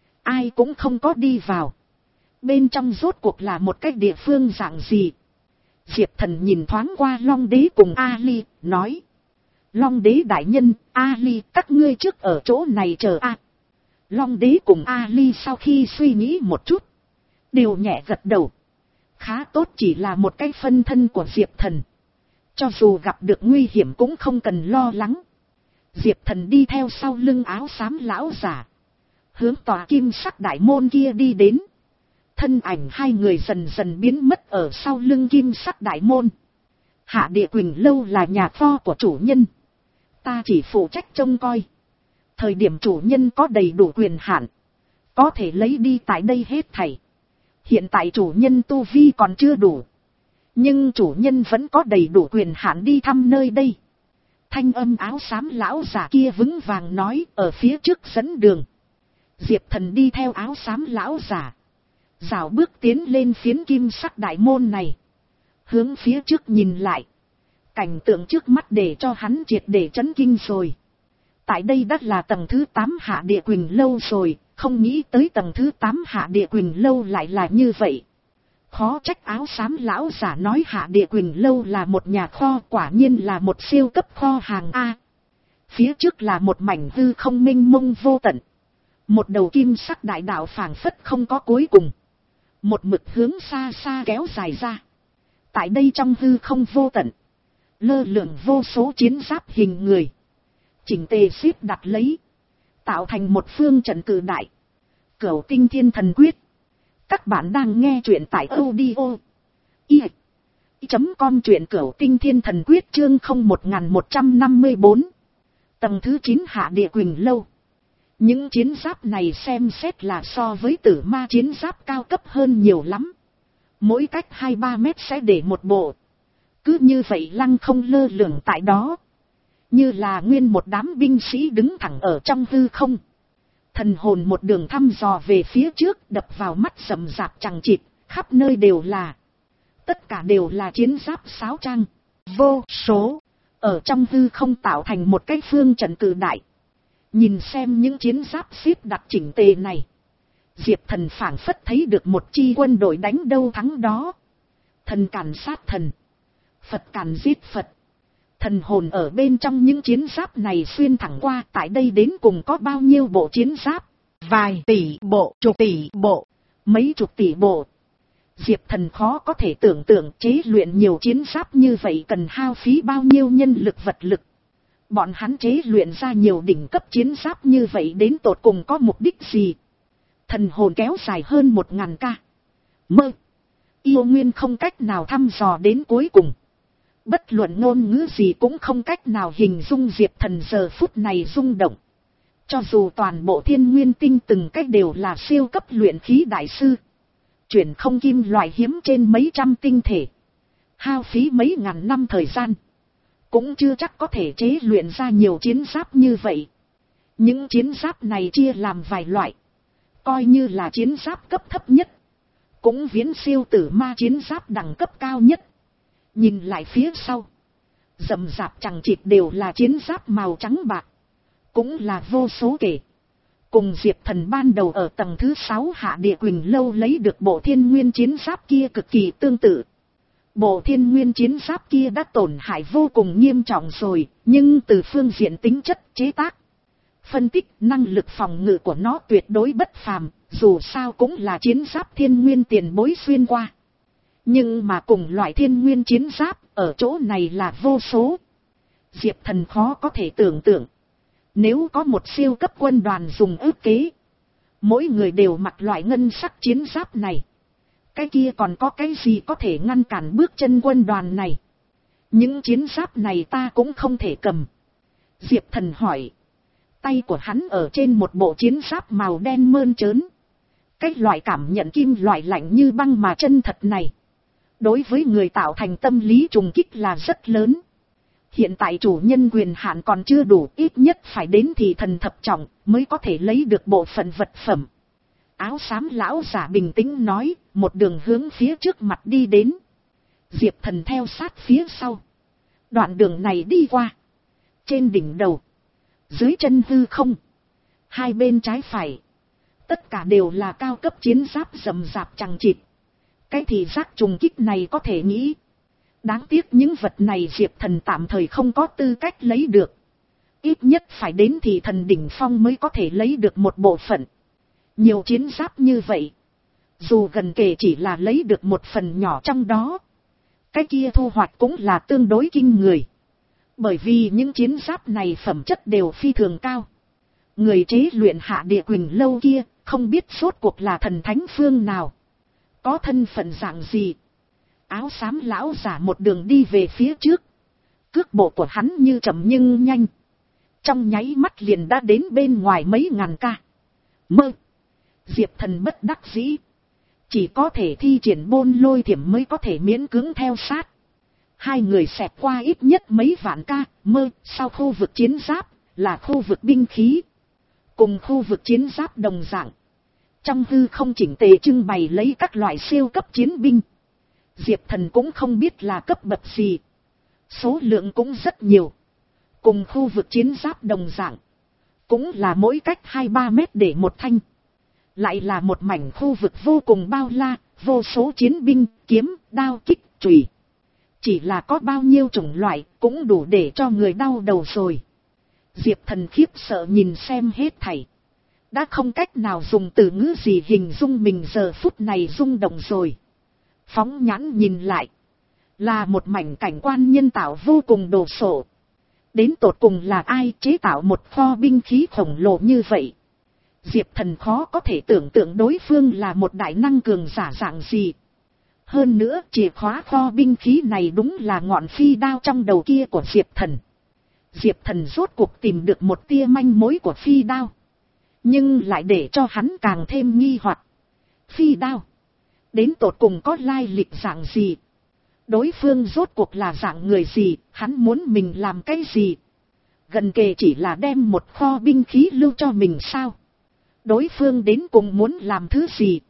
ai cũng không có đi vào. Bên trong rốt cuộc là một cái địa phương dạng gì? Diệp Thần nhìn thoáng qua Long Đế cùng Ali, nói. Long Đế đại nhân, Ali, các ngươi trước ở chỗ này chờ a. Long Đế cùng Ali sau khi suy nghĩ một chút, đều nhẹ gật đầu. Khá tốt, chỉ là một cái phân thân của Diệp Thần. Cho dù gặp được nguy hiểm cũng không cần lo lắng. Diệp Thần đi theo sau lưng áo xám lão giả. Hướng tòa kim sắc đại môn kia đi đến. Thân ảnh hai người dần dần biến mất ở sau lưng kim sắc đại môn. Hạ Địa Quỳnh Lâu là nhà kho của chủ nhân. Ta chỉ phụ trách trông coi. Thời điểm chủ nhân có đầy đủ quyền hạn, có thể lấy đi tại đây hết thảy. Hiện tại chủ nhân tu vi còn chưa đủ. Nhưng chủ nhân vẫn có đầy đủ quyền hạn đi thăm nơi đây. Thanh âm áo xám lão giả kia vững vàng nói ở phía trước dẫn đường. Diệp Thần đi theo áo xám lão giả. Dạo bước tiến lên phiến kim sắc đại môn này. hướng phía trước nhìn lại. Cảnh tượng trước mắt để cho hắn triệt để chấn kinh rồi. Tại đây đã là tầng thứ tám Hạ Địa Quỳnh Lâu rồi, không nghĩ tới tầng thứ tám Hạ Địa Quỳnh Lâu lại là như vậy. Khó trách áo xám lão giả nói Hạ Địa Quỳnh Lâu là một nhà kho, quả nhiên là một siêu cấp kho hàng A. Phía trước là một mảnh hư không mênh mông vô tận. Một đầu kim sắc đại đạo phảng phất không có cuối cùng. Một mực hướng xa xa kéo dài ra. Tại đây trong hư không vô tận, lơ lửng vô số chiến giáp hình người. Chỉnh tề xếp đặt lấy, tạo thành một phương trận cử đại. Cửu Tinh Thiên Thần Quyết. Các bạn đang nghe truyện tại audio i chấm com, truyện Cửu Tinh Thiên Thần Quyết chương không một một năm bốn. Tầng thứ chín Hạ Địa Quỳnh Lâu. Những chiến giáp này xem xét là so với tử ma chiến giáp cao cấp hơn nhiều lắm. Mỗi cách hai ba mét sẽ để một bộ. Cứ như vậy lăng không lơ lửng tại đó. Như là nguyên một đám binh sĩ đứng thẳng ở trong hư không. Thần hồn một đường thăm dò về phía trước, đập vào mắt rầm rạp chằng chịt, khắp nơi đều là. Tất cả đều là chiến giáp sáo trang. Vô số. Ở trong hư không tạo thành một cái phương trận cử đại. Nhìn xem những chiến giáp xếp đặt chỉnh tề này. Diệp Thần phảng phất thấy được một chi quân đội đánh đâu thắng đó. Thần càn sát thần. Phật càn giết Phật. Thần hồn ở bên trong những chiến giáp này xuyên thẳng qua, tại đây đến cùng có bao nhiêu bộ chiến giáp? Vài tỷ bộ, chục tỷ bộ, mấy chục tỷ bộ. Diệp Thần khó có thể tưởng tượng chế luyện nhiều chiến giáp như vậy cần hao phí bao nhiêu nhân lực vật lực. Bọn hắn chế luyện ra nhiều đỉnh cấp chiến giáp như vậy đến tột cùng có mục đích gì? Thần hồn kéo dài hơn một ngàn ca. Mơ. Yêu nguyên không cách nào thăm dò đến cuối cùng. Bất luận ngôn ngữ gì cũng không cách nào hình dung Diệp Thần giờ phút này rung động. Cho dù toàn bộ thiên nguyên tinh từng cách đều là siêu cấp luyện khí đại sư. Chuyển không kim loại hiếm trên mấy trăm tinh thể. Hao phí mấy ngàn năm thời gian. Cũng chưa chắc có thể chế luyện ra nhiều chiến giáp như vậy. Những chiến giáp này chia làm vài loại. Coi như là chiến giáp cấp thấp nhất. Cũng viễn siêu tử ma chiến giáp đẳng cấp cao nhất. Nhìn lại phía sau. Rầm rạp chằng chịt đều là chiến giáp màu trắng bạc. Cũng là vô số kể. Cùng Diệp Thần ban đầu ở tầng thứ sáu Hạ Địa Quỳnh Lâu lấy được bộ thiên nguyên chiến giáp kia cực kỳ tương tự. Bộ thiên nguyên chiến giáp kia đã tổn hại vô cùng nghiêm trọng rồi, nhưng từ phương diện tính chất chế tác, phân tích năng lực phòng ngự của nó tuyệt đối bất phàm, dù sao cũng là chiến giáp thiên nguyên tiền bối xuyên qua. Nhưng mà cùng loại thiên nguyên chiến giáp, ở chỗ này là vô số. Diệp Thần khó có thể tưởng tượng. Nếu có một siêu cấp quân đoàn dùng ước kế, mỗi người đều mặc loại ngân sắc chiến giáp này. Cái kia còn có cái gì có thể ngăn cản bước chân quân đoàn này? Những chiến giáp này ta cũng không thể cầm. Diệp Thần hỏi. Tay của hắn ở trên một bộ chiến giáp màu đen mơn trớn. Cái loại cảm nhận kim loại lạnh như băng mà chân thật này. Đối với người tạo thành tâm lý trùng kích là rất lớn. Hiện tại chủ nhân quyền hạn còn chưa đủ, ít nhất phải đến thì thần thập trọng mới có thể lấy được bộ phận vật phẩm. Áo xám lão giả bình tĩnh nói, một đường hướng phía trước mặt đi đến. Diệp Thần theo sát phía sau. Đoạn đường này đi qua. Trên đỉnh đầu. Dưới chân hư không. Hai bên trái phải. Tất cả đều là cao cấp chiến giáp rầm rạp chằng chịt. Cái thị giác trùng kích này có thể nghĩ. Đáng tiếc những vật này Diệp Thần tạm thời không có tư cách lấy được. Ít nhất phải đến thì thần đỉnh phong mới có thể lấy được một bộ phận. Nhiều chiến giáp như vậy. Dù gần kể chỉ là lấy được một phần nhỏ trong đó. Cái kia thu hoạch cũng là tương đối kinh người. Bởi vì những chiến giáp này phẩm chất đều phi thường cao. Người chế luyện Hạ Địa Quỳnh Lâu kia không biết rốt cuộc là thần thánh phương nào. Có thân phận dạng gì. Áo xám lão giả một đường đi về phía trước. Cước bộ của hắn như chậm nhưng nhanh. Trong nháy mắt liền đã đến bên ngoài mấy ngàn ca. Mơ. Diệp Thần bất đắc dĩ. Chỉ có thể thi triển bôn lôi thiểm mới có thể miễn cưỡng theo sát. Hai người xẹt qua ít nhất mấy vạn ca. Mơ. Sau khu vực chiến giáp là khu vực binh khí. Cùng khu vực chiến giáp đồng dạng. Trong hư không chỉnh tề trưng bày lấy các loại siêu cấp chiến binh. Diệp Thần cũng không biết là cấp bậc gì. Số lượng cũng rất nhiều. Cùng khu vực chiến giáp đồng dạng. Cũng là mỗi cách hai ba mét để một thanh. Lại là một mảnh khu vực vô cùng bao la, vô số chiến binh, kiếm, đao, kích, chùy. Chỉ là có bao nhiêu chủng loại cũng đủ để cho người đau đầu rồi. Diệp Thần khiếp sợ nhìn xem hết thảy. Đã không cách nào dùng từ ngữ gì hình dung mình giờ phút này rung động rồi. Phóng nhãn nhìn lại. Là một mảnh cảnh quan nhân tạo vô cùng đồ sộ. Đến tột cùng là ai chế tạo một kho binh khí khổng lồ như vậy? Diệp Thần khó có thể tưởng tượng đối phương là một đại năng cường giả dạng gì. Hơn nữa chìa khóa kho binh khí này đúng là ngọn phi đao trong đầu kia của Diệp Thần. Diệp Thần rốt cuộc tìm được một tia manh mối của phi đao. Nhưng lại để cho hắn càng thêm nghi hoặc. Phi đao. Đến tột cùng có lai lịch dạng gì? Đối phương rốt cuộc là dạng người gì? Hắn muốn mình làm cái gì? Gần kề chỉ là đem một kho binh khí lưu cho mình sao? Đối phương đến cùng muốn làm thứ gì?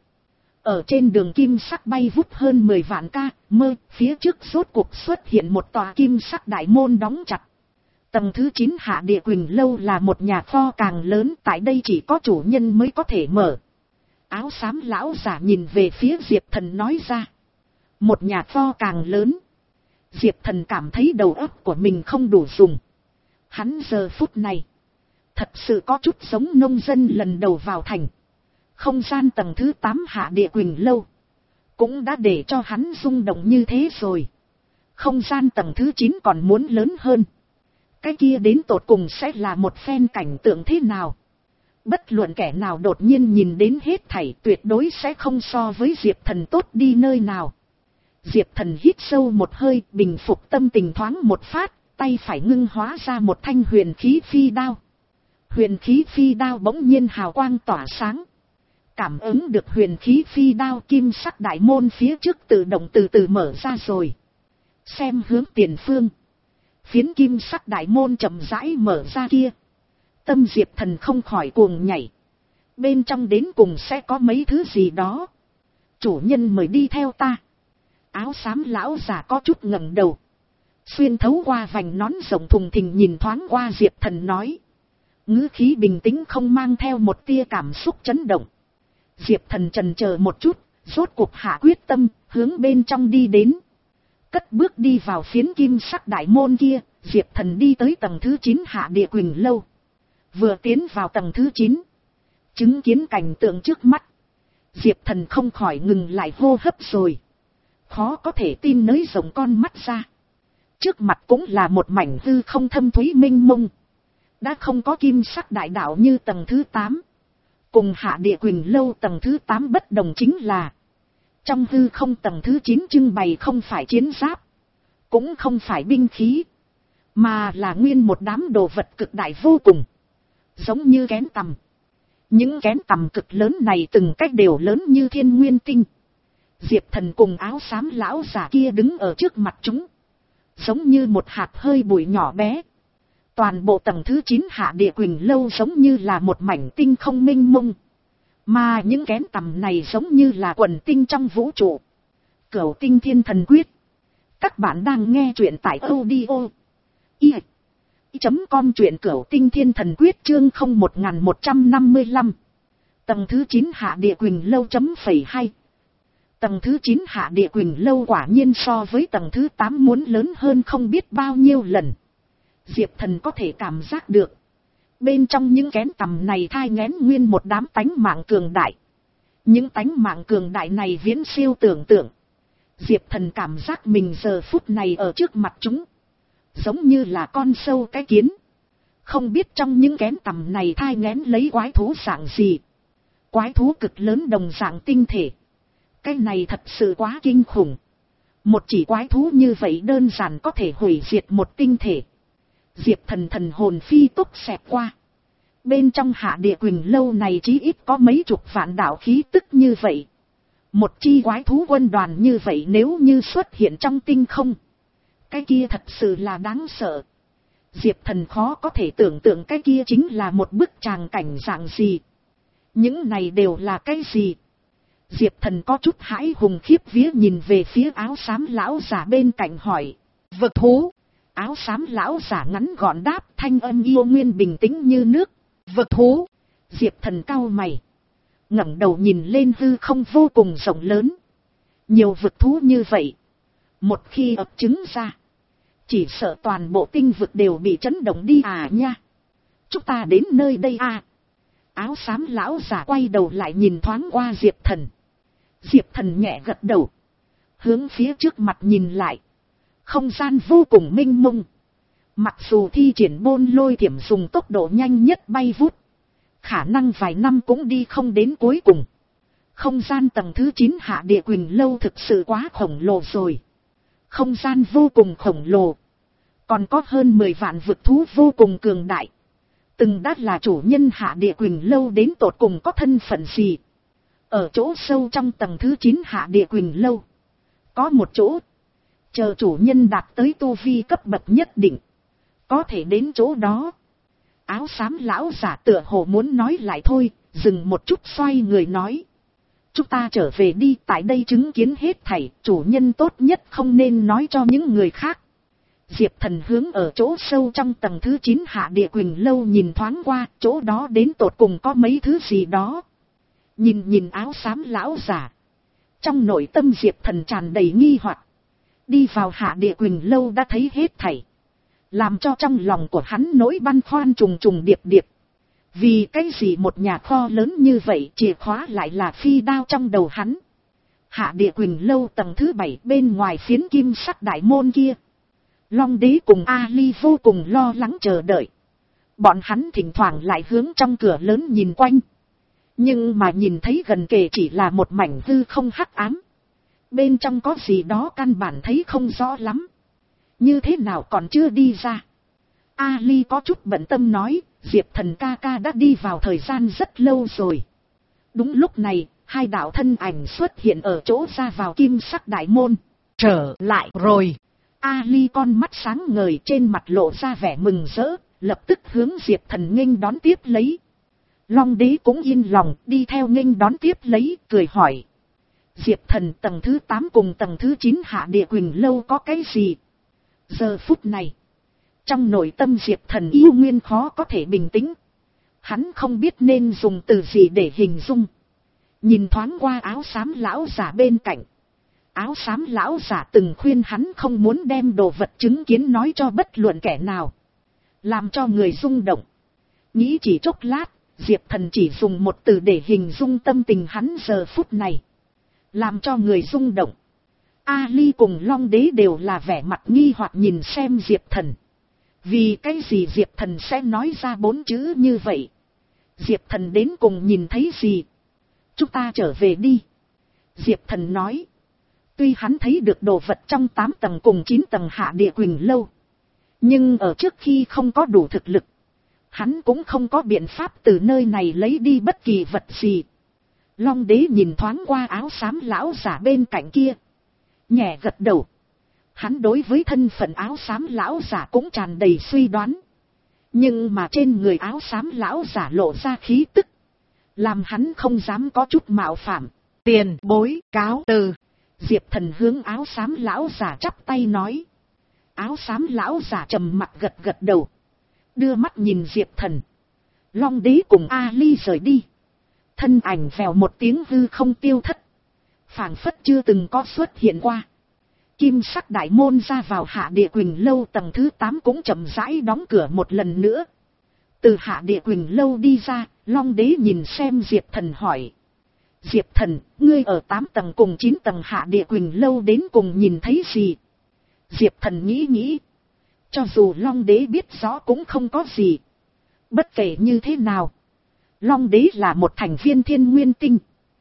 Ở trên đường kim sắc bay vút hơn mười vạn ca, mơ, phía trước rốt cuộc xuất hiện một tòa kim sắc đại môn đóng chặt. Tầng thứ chín Hạ Địa Quỳnh Lâu là một nhà kho càng lớn, tại đây chỉ có chủ nhân mới có thể mở. Áo xám lão giả nhìn về phía Diệp Thần nói ra. Một nhà kho càng lớn. Diệp Thần cảm thấy đầu óc của mình không đủ dùng. Hắn giờ phút này thật sự có chút giống nông dân lần đầu vào thành. Không gian tầng thứ tám Hạ Địa Quỳnh Lâu cũng đã để cho hắn rung động như thế rồi. Không gian tầng thứ chín còn muốn lớn hơn. Cái kia đến tột cùng sẽ là một phen cảnh tượng thế nào? Bất luận kẻ nào đột nhiên nhìn đến hết thảy tuyệt đối sẽ không so với Diệp Thần tốt đi nơi nào. Diệp Thần hít sâu một hơi, bình phục tâm tình thoáng một phát, tay phải ngưng hóa ra một thanh huyền khí phi đao. Huyền khí phi đao bỗng nhiên hào quang tỏa sáng. Cảm ứng được huyền khí phi đao, kim sắc đại môn phía trước tự động từ từ mở ra rồi. Xem hướng tiền phương. Phiến kim sắc đại môn chậm rãi mở ra kia. Tâm Diệp Thần không khỏi cuồng nhảy. Bên trong đến cùng sẽ có mấy thứ gì đó. Chủ nhân mời đi theo ta. Áo xám lão già có chút ngẩng đầu. Xuyên thấu qua vành nón rộng thùng thình nhìn thoáng qua Diệp Thần nói. Ngữ khí bình tĩnh không mang theo một tia cảm xúc chấn động. Diệp Thần chần chờ một chút, rốt cuộc hạ quyết tâm, hướng bên trong đi đến. Cất bước đi vào phiến kim sắc đại môn kia, Diệp Thần đi tới tầng thứ chín Hạ Địa Quỳnh Lâu. Vừa tiến vào tầng thứ chín, chứng kiến cảnh tượng trước mắt, Diệp Thần không khỏi ngừng lại hô hấp rồi. Khó có thể tin nới rộng con mắt ra. Trước mặt cũng là một mảnh hư không thâm thúy mênh mông. Đã không có kim sắc đại đạo như tầng thứ tám. Cùng Hạ Địa Quỳnh Lâu tầng thứ tám bất đồng chính là, trong hư không tầng thứ chín trưng bày không phải chiến giáp, cũng không phải binh khí, mà là nguyên một đám đồ vật cực đại vô cùng, giống như kén tằm. Những kén tằm cực lớn này từng cách đều lớn như thiên nguyên tinh. Diệp Thần cùng áo xám lão giả kia đứng ở trước mặt chúng, giống như một hạt hơi bụi nhỏ bé. Toàn bộ tầng thứ chín Hạ Địa Quỳnh Lâu giống như là một mảnh tinh không mênh mông. Mà những kén tằm này giống như là quần tinh trong vũ trụ. Cửu Tinh Thiên Thần Quyết. Các bạn đang nghe truyện tại audio i chấm com truyện Cửu Tinh Thiên Thần Quyết chương không một một năm lăm. Tầng thứ chín Hạ Địa Quỳnh Lâu chấm phẩy hai. Tầng thứ chín Hạ Địa Quỳnh Lâu quả nhiên so với tầng thứ tám muốn lớn hơn không biết bao nhiêu lần. Diệp Thần có thể cảm giác được. Bên trong những kén tằm này thai nghén nguyên một đám tánh mạng cường đại. Những tánh mạng cường đại này viễn siêu tưởng tượng. Diệp Thần cảm giác mình giờ phút này ở trước mặt chúng, giống như là con sâu cái kiến. Không biết trong những kén tằm này thai nghén lấy quái thú dạng gì. Quái thú cực lớn đồng dạng tinh thể. Cái này thật sự quá kinh khủng. Một chỉ quái thú như vậy đơn giản có thể hủy diệt một tinh thể. Diệp Thần thần hồn phi tốc xẹt qua. Bên trong Hạ Địa Quỳnh Lâu này chí ít có mấy chục vạn đạo khí tức như vậy. Một chi quái thú quân đoàn như vậy nếu như xuất hiện trong tinh không, cái kia thật sự là đáng sợ. Diệp Thần khó có thể tưởng tượng cái kia chính là một bức tràng cảnh dạng gì. Những này đều là cái gì? Diệp Thần có chút hãi hùng khiếp vía nhìn về phía áo xám lão giả bên cạnh hỏi. Vực thú. Áo xám lão giả ngắn gọn đáp, thanh âm yêu nguyên bình tĩnh như nước. Vực thú. Diệp Thần cau mày. ngẩng đầu nhìn lên hư không vô cùng rộng lớn. Nhiều vực thú như vậy. Một khi ập trứng ra. Chỉ sợ toàn bộ tinh vực đều bị chấn động đi à nha. Chúng ta đến nơi đây à. Áo xám lão giả quay đầu lại nhìn thoáng qua Diệp Thần. Diệp Thần nhẹ gật đầu. Hướng phía trước mặt nhìn lại. Không gian vô cùng mênh mông. Mặc dù thi triển bôn lôi thiểm dùng tốc độ nhanh nhất bay vút. Khả năng vài năm cũng đi không đến cuối cùng. Không gian tầng thứ chín Hạ Địa Quỳnh Lâu thực sự quá khổng lồ rồi. Không gian vô cùng khổng lồ. Còn có hơn mười vạn vực thú vô cùng cường đại. Từng đã là chủ nhân Hạ Địa Quỳnh Lâu đến tột cùng có thân phận gì. Ở chỗ sâu trong tầng thứ chín Hạ Địa Quỳnh Lâu. Có một chỗ. Chờ chủ nhân đạt tới tu vi cấp bậc nhất định. Có thể đến chỗ đó. Áo xám lão giả tựa hồ muốn nói lại thôi. Dừng một chút xoay người nói. Chúng ta trở về đi, tại đây chứng kiến hết thảy. Chủ nhân tốt nhất không nên nói cho những người khác. Diệp Thần hướng ở chỗ sâu trong tầng thứ chín Hạ Địa Quỳnh Lâu nhìn thoáng qua. Chỗ đó đến tột cùng có mấy thứ gì đó. Nhìn nhìn áo xám lão giả. Trong nội tâm Diệp Thần tràn đầy nghi hoặc. Đi vào Hạ Địa Quỳnh Lâu đã thấy hết thảy. Làm cho trong lòng của hắn nỗi băn khoăn trùng trùng điệp điệp. Vì cái gì một nhà kho lớn như vậy chìa khóa lại là phi đao trong đầu hắn. Hạ Địa Quỳnh Lâu tầng thứ bảy bên ngoài phiến kim sắc đại môn kia. Long Đế cùng Ali vô cùng lo lắng chờ đợi. Bọn hắn thỉnh thoảng lại hướng trong cửa lớn nhìn quanh. Nhưng mà nhìn thấy gần kề chỉ là một mảnh hư không hắc ám. Bên trong có gì đó căn bản thấy không rõ lắm. Như thế nào còn chưa đi ra. Ali có chút bận tâm nói, Diệp Thần ca ca đã đi vào thời gian rất lâu rồi. Đúng lúc này, hai đạo thân ảnh xuất hiện ở chỗ ra vào kim sắc đại môn. Trở lại rồi. Ali con mắt sáng ngời trên mặt lộ ra vẻ mừng rỡ, lập tức hướng Diệp Thần nghênh đón tiếp lấy. Long Đế cũng yên lòng đi theo nghênh đón tiếp lấy, cười hỏi. Diệp Thần tầng thứ tám cùng tầng thứ chín Hạ Địa Quỳnh Lâu có cái gì? Giờ phút này, trong nội tâm Diệp Thần yêu nguyên khó có thể bình tĩnh. Hắn không biết nên dùng từ gì để hình dung. Nhìn thoáng qua áo xám lão giả bên cạnh. Áo xám lão giả từng khuyên hắn không muốn đem đồ vật chứng kiến nói cho bất luận kẻ nào. Làm cho người rung động. Nghĩ chỉ chốc lát, Diệp Thần chỉ dùng một từ để hình dung tâm tình hắn giờ phút này. Làm cho người rung động. Ali cùng Long Đế đều là vẻ mặt nghi hoặc nhìn xem Diệp Thần. Vì cái gì Diệp Thần sẽ nói ra bốn chữ như vậy? Diệp Thần đến cùng nhìn thấy gì? Chúng ta trở về đi. Diệp Thần nói. Tuy hắn thấy được đồ vật trong tám tầng cùng chín tầng Hạ Địa Quỳnh Lâu. Nhưng ở trước khi không có đủ thực lực. Hắn cũng không có biện pháp từ nơi này lấy đi bất kỳ vật gì. Long Đế nhìn thoáng qua áo xám lão giả bên cạnh kia. Nhẹ gật đầu. Hắn đối với thân phận áo xám lão giả cũng tràn đầy suy đoán. Nhưng mà trên người áo xám lão giả lộ ra khí tức. Làm hắn không dám có chút mạo phạm. Tiền bối cáo từ. Diệp Thần hướng áo xám lão giả chắp tay nói. Áo xám lão giả trầm mặt gật gật đầu. Đưa mắt nhìn Diệp Thần. Long Đế cùng Ali rời đi. Thân ảnh vèo một tiếng hư không tiêu thất. Phảng phất chưa từng có xuất hiện qua. Kim sắc đại môn ra vào Hạ Địa Quỳnh Lâu tầng thứ tám cũng chậm rãi đóng cửa một lần nữa. Từ Hạ Địa Quỳnh Lâu đi ra, Long Đế nhìn xem Diệp Thần hỏi. Diệp Thần, ngươi ở tám tầng cùng chín tầng Hạ Địa Quỳnh Lâu đến cùng nhìn thấy gì? Diệp Thần nghĩ nghĩ. Cho dù Long Đế biết rõ cũng không có gì. Bất kể như thế nào. Long Đế là một thành viên Thiên Nguyên Tinh.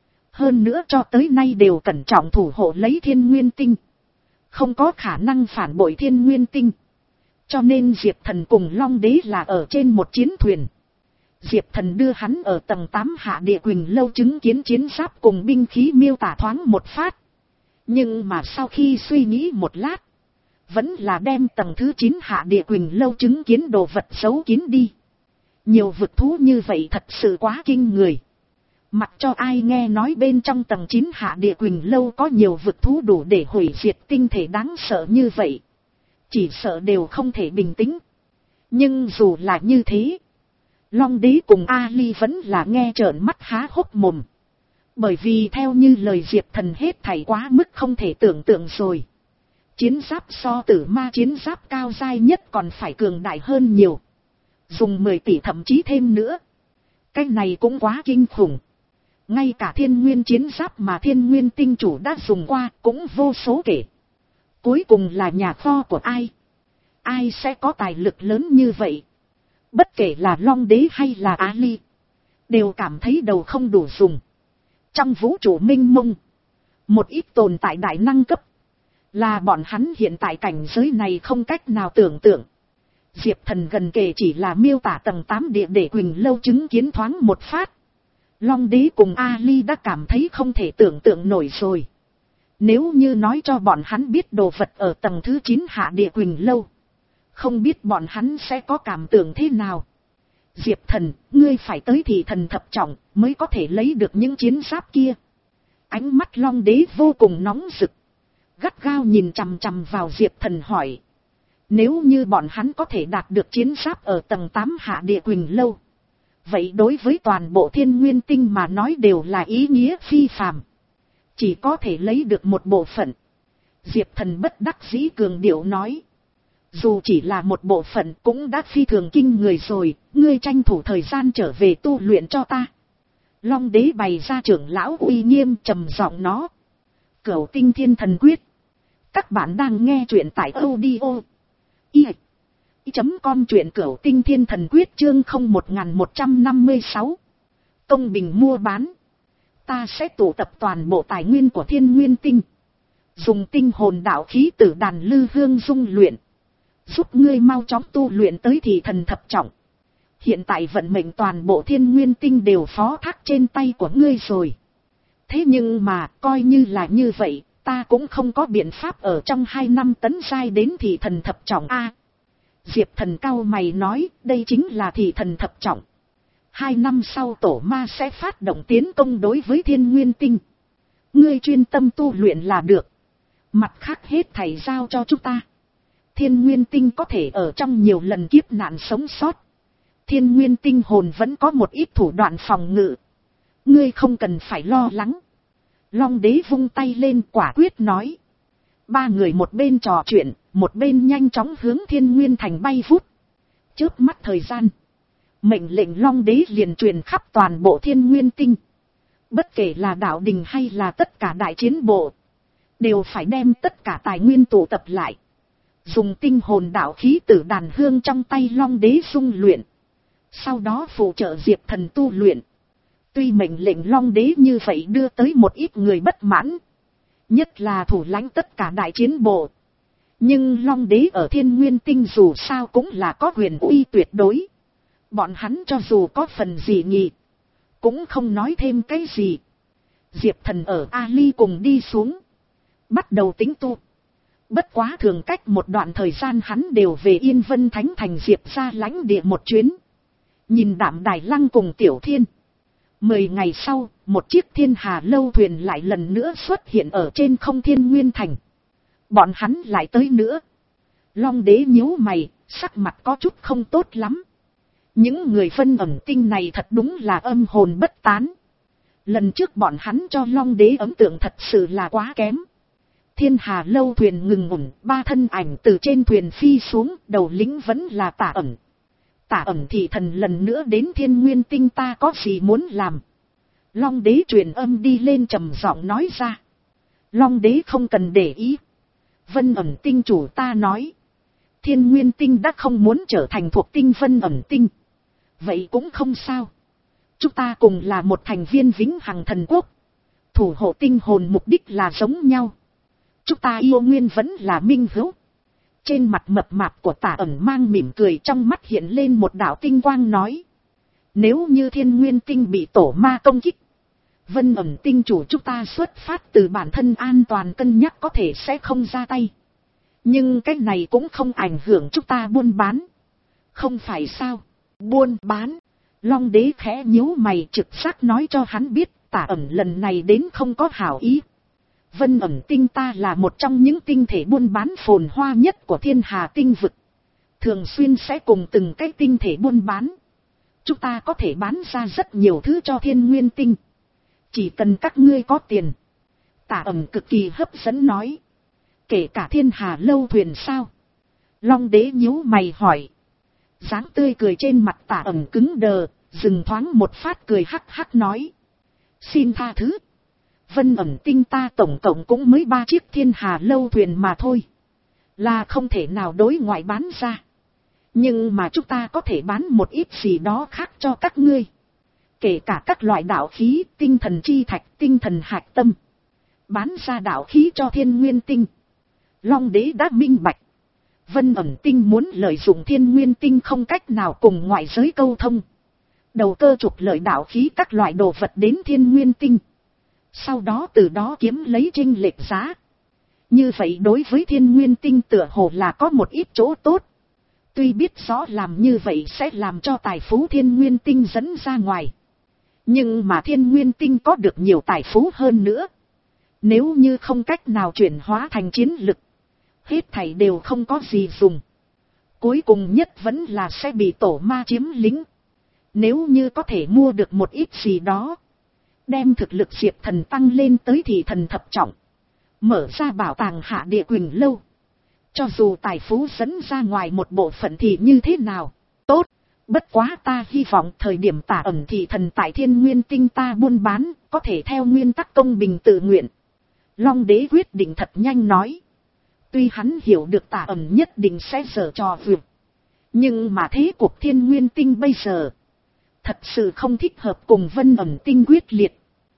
Hơn nữa cho tới nay đều cẩn trọng thủ hộ lấy Thiên Nguyên Tinh. Không có khả năng phản bội Thiên Nguyên Tinh. Cho nên Diệp Thần cùng Long Đế là ở trên một chiến thuyền. Diệp Thần đưa hắn ở tầng tám Hạ Địa Quỳnh Lâu chứng kiến chiến giáp cùng binh khí miêu tả thoáng một phát. Nhưng mà sau khi suy nghĩ một lát. Vẫn là đem tầng thứ chín Hạ Địa Quỳnh Lâu chứng kiến đồ vật giấu kín đi. Nhiều vực thú như vậy thật sự quá kinh người. Mặc cho ai nghe nói bên trong tầng chín Hạ Địa Quỳnh Lâu có nhiều vực thú đủ để hủy diệt tinh thể đáng sợ như vậy, chỉ sợ đều không thể bình tĩnh. Nhưng dù là như thế, Long Đế cùng Ali vẫn là nghe trợn mắt há hốc mồm. Bởi vì theo như lời Diệp Thần hết thảy quá mức không thể tưởng tượng rồi. Chiến giáp so tử ma chiến giáp cao dai nhất còn phải cường đại hơn nhiều. Dùng mười tỷ thậm chí thêm nữa. Cái này cũng quá kinh khủng. Ngay cả thiên nguyên chiến giáp mà thiên nguyên tinh chủ đã dùng qua cũng vô số kể. Cuối cùng là nhà kho của ai? Ai sẽ có tài lực lớn như vậy? Bất kể là Long Đế hay là Ali, đều cảm thấy đầu không đủ dùng. Trong vũ trụ minh mông, một ít tồn tại đại năng cấp, là bọn hắn hiện tại cảnh giới này không cách nào tưởng tượng. Diệp Thần gần kề chỉ là miêu tả tầng tám địa để Quỳnh Lâu chứng kiến thoáng một phát. Long Đế cùng Ali đã cảm thấy không thể tưởng tượng nổi rồi. Nếu như nói cho bọn hắn biết đồ vật ở tầng thứ chín Hạ Địa Quỳnh Lâu, không biết bọn hắn sẽ có cảm tưởng thế nào. Diệp Thần, ngươi phải tới thị thần thập trọng mới có thể lấy được những chiến giáp kia. Ánh mắt Long Đế vô cùng nóng rực, gắt gao nhìn chằm chằm vào Diệp Thần hỏi. Nếu như bọn hắn có thể đạt được chiến giáp ở tầng tám Hạ Địa Quỳnh Lâu, vậy đối với toàn bộ thiên nguyên tinh mà nói đều là ý nghĩa phi phàm. Chỉ có thể lấy được một bộ phận. Diệp Thần bất đắc dĩ cường điệu nói. Dù chỉ là một bộ phận cũng đã phi thường kinh người rồi, ngươi tranh thủ thời gian trở về tu luyện cho ta. Long Đế bày ra trưởng lão uy nghiêm trầm giọng nó. Cửu Tinh Thiên Thần Quyết. Các bạn đang nghe truyện tại audio i chấm com truyện Cửu Tinh Thiên Thần Quyết chương không một một năm sáu. Công bình mua bán. Ta sẽ tụ tập toàn bộ tài nguyên của thiên nguyên tinh, dùng tinh hồn đạo khí tử đàn lư hương dung luyện, giúp ngươi mau chóng tu luyện tới thị thần thập trọng. Hiện tại vận mệnh toàn bộ thiên nguyên tinh đều phó thác trên tay của ngươi rồi. Thế nhưng mà coi như là như vậy, ta cũng không có biện pháp ở trong hai năm tấn giai đến thị thần thập trọng a. Diệp Thần cau mày nói, đây chính là thị thần thập trọng. Hai năm sau tổ ma sẽ phát động tiến công đối với thiên nguyên tinh. Ngươi chuyên tâm tu luyện là được. Mặt khác hết thầy giao cho chúng ta. Thiên nguyên tinh có thể ở trong nhiều lần kiếp nạn sống sót. Thiên nguyên tinh hồn vẫn có một ít thủ đoạn phòng ngự. Ngươi không cần phải lo lắng. Long Đế vung tay lên quả quyết nói. Ba người một bên trò chuyện, một bên nhanh chóng hướng thiên nguyên thành bay vút. Chớp mắt thời gian, mệnh lệnh Long Đế liền truyền khắp toàn bộ thiên nguyên tinh. Bất kể là đạo đình hay là tất cả đại chiến bộ, đều phải đem tất cả tài nguyên tụ tập lại. Dùng tinh hồn đạo khí tử đàn hương trong tay Long Đế dung luyện. Sau đó phụ trợ Diệp Thần tu luyện. Tuy mệnh lệnh Long Đế như vậy đưa tới một ít người bất mãn, nhất là thủ lãnh tất cả đại chiến bộ. Nhưng Long Đế ở thiên nguyên tinh dù sao cũng là có quyền uy tuyệt đối. Bọn hắn cho dù có phần gì nhỉ, cũng không nói thêm cái gì. Diệp Thần ở Ali cùng đi xuống, bắt đầu tính tu. Bất quá thường cách một đoạn thời gian hắn đều về Yên Vân Thánh Thành Diệp ra lãnh địa một chuyến. Nhìn Đạm Đài Lăng cùng Tiểu Thiên. Mười ngày sau, một chiếc thiên hà lâu thuyền lại lần nữa xuất hiện ở trên không thiên nguyên thành. Bọn hắn lại tới nữa. Long Đế nhíu mày, sắc mặt có chút không tốt lắm. Những người Vân ẩn tinh này thật đúng là âm hồn bất tán. Lần trước bọn hắn cho Long Đế ấn tượng thật sự là quá kém. Thiên hà lâu thuyền ngừng ổn, ba thân ảnh từ trên thuyền phi xuống, đầu lĩnh vẫn là Tả Ẩn. Tả Ẩn thị thần lần nữa đến thiên nguyên tinh, ta có gì muốn làm? Long Đế truyền âm đi lên trầm giọng nói ra. Long Đế không cần để ý. Vân ẩn tinh chủ ta nói. Thiên nguyên tinh đã không muốn trở thành thuộc tinh Vân ẩn tinh. Vậy cũng không sao. Chúng ta cùng là một thành viên vĩnh hằng thần quốc. Thủ hộ tinh hồn mục đích là giống nhau. Chúng ta yêu nguyên vẫn là minh hữu. Trên mặt mập mạp của Tả Ẩn mang mỉm cười, trong mắt hiện lên một đạo tinh quang nói. Nếu như thiên nguyên tinh bị tổ ma công kích, Vân ẩn tinh chủ chúng ta xuất phát từ bản thân an toàn cân nhắc có thể sẽ không ra tay. Nhưng cái này cũng không ảnh hưởng chúng ta buôn bán. Không phải sao? Buôn bán. Long đế khẽ nhíu mày, trực giác nói cho hắn biết Tả Ẩn lần này đến không có hảo ý. Vân Ẩn Tinh ta là một trong những tinh thể buôn bán phồn hoa nhất của thiên hà tinh vực. Thường xuyên sẽ cùng từng cái tinh thể buôn bán. Chúng ta có thể bán ra rất nhiều thứ cho thiên nguyên tinh. Chỉ cần các ngươi có tiền. Tả Ẩn cực kỳ hấp dẫn nói. Kể cả thiên hà lâu thuyền sao? Long đế nhíu mày hỏi. Dáng tươi cười trên mặt Tả Ẩn cứng đờ, dừng thoáng một phát cười hắc hắc nói. Xin tha thứ. Vân Ẩn Tinh ta tổng cộng cũng mới ba chiếc thiên hà lâu thuyền mà thôi. Là không thể nào đối ngoại bán ra. Nhưng mà chúng ta có thể bán một ít gì đó khác cho các ngươi. Kể cả các loại đạo khí, tinh thần chi thạch, tinh thần hạch tâm. Bán ra đạo khí cho thiên nguyên tinh. Long đế đã minh bạch. Vân Ẩn Tinh muốn lợi dụng thiên nguyên tinh không cách nào cùng ngoại giới câu thông. Đầu cơ trục lợi đạo khí các loại đồ vật đến thiên nguyên tinh. Sau đó từ đó kiếm lấy chênh lệch giá. Như vậy đối với thiên nguyên tinh tựa hồ là có một ít chỗ tốt. Tuy biết rõ làm như vậy sẽ làm cho tài phú thiên nguyên tinh dẫn ra ngoài. Nhưng mà thiên nguyên tinh có được nhiều tài phú hơn nữa. Nếu như không cách nào chuyển hóa thành chiến lực. Hết thảy đều không có gì dùng. Cuối cùng nhất vẫn là sẽ bị tổ ma chiếm lĩnh. Nếu như có thể mua được một ít gì đó. Đem thực lực diệp thần tăng lên tới thị thần thập trọng. Mở ra bảo tàng hạ địa Quỳnh lâu. Cho dù tài phú dẫn ra ngoài một bộ phận thì như thế nào? Tốt. Bất quá ta hy vọng thời điểm Tả Ẩn thị thần tại thiên nguyên tinh ta buôn bán. Có thể theo nguyên tắc công bình tự nguyện. Long đế quyết định thật nhanh nói. Tuy hắn hiểu được Tả Ẩn nhất định sẽ giở trò vượt. Nhưng mà thế cuộc thiên nguyên tinh bây giờ. Thật sự không thích hợp cùng Vân Ẩn Tinh quyết liệt.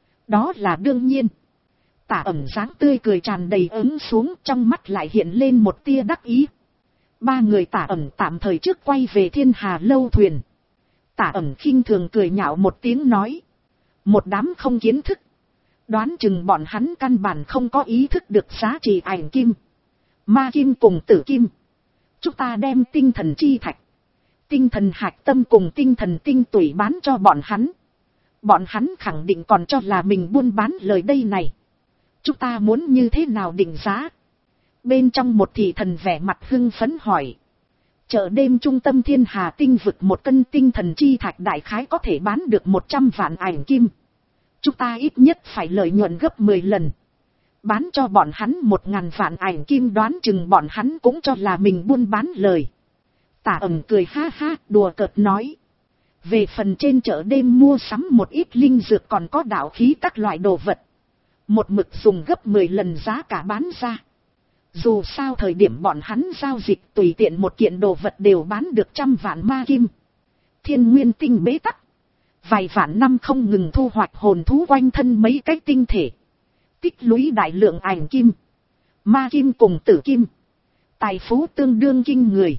Đó là đương nhiên. Tả Ẩn dáng tươi cười tràn đầy ứng xuống, trong mắt lại hiện lên một tia đắc ý. Ba người Tả Ẩn tạm thời trước quay về thiên hà lâu thuyền. Tả Ẩn khinh thường cười nhạo một tiếng nói. Một đám không kiến thức. Đoán chừng bọn hắn căn bản không có ý thức được giá trị ảnh kim. Ma kim cùng tử kim. Chúng ta đem tinh thần chi thạch. Tinh thần hạch tâm cùng tinh thần tinh tủy bán cho bọn hắn. Bọn hắn khẳng định còn cho là mình buôn bán lời đây này. Chúng ta muốn như thế nào định giá? Bên trong một thị thần vẻ mặt hưng phấn hỏi. Chợ đêm trung tâm thiên hà tinh vực một cân tinh thần chi thạch đại khái có thể bán được một trăm vạn ảnh kim. Chúng ta ít nhất phải lợi nhuận gấp mười lần. Bán cho bọn hắn một ngàn vạn ảnh kim đoán chừng bọn hắn cũng cho là mình buôn bán lời. Tả Ẩn cười ha ha đùa cợt nói. Về phần trên chợ đêm mua sắm một ít linh dược còn có đạo khí các loại đồ vật. Một mực dùng gấp mười lần giá cả bán ra. Dù sao thời điểm bọn hắn giao dịch tùy tiện một kiện đồ vật đều bán được trăm vạn ma kim. Thiên nguyên tinh bế tắc. Vài vạn năm không ngừng thu hoạch hồn thú quanh thân mấy cái tinh thể. Tích lũy đại lượng ảnh kim. Ma kim cùng tử kim. Tài phú tương đương kinh người.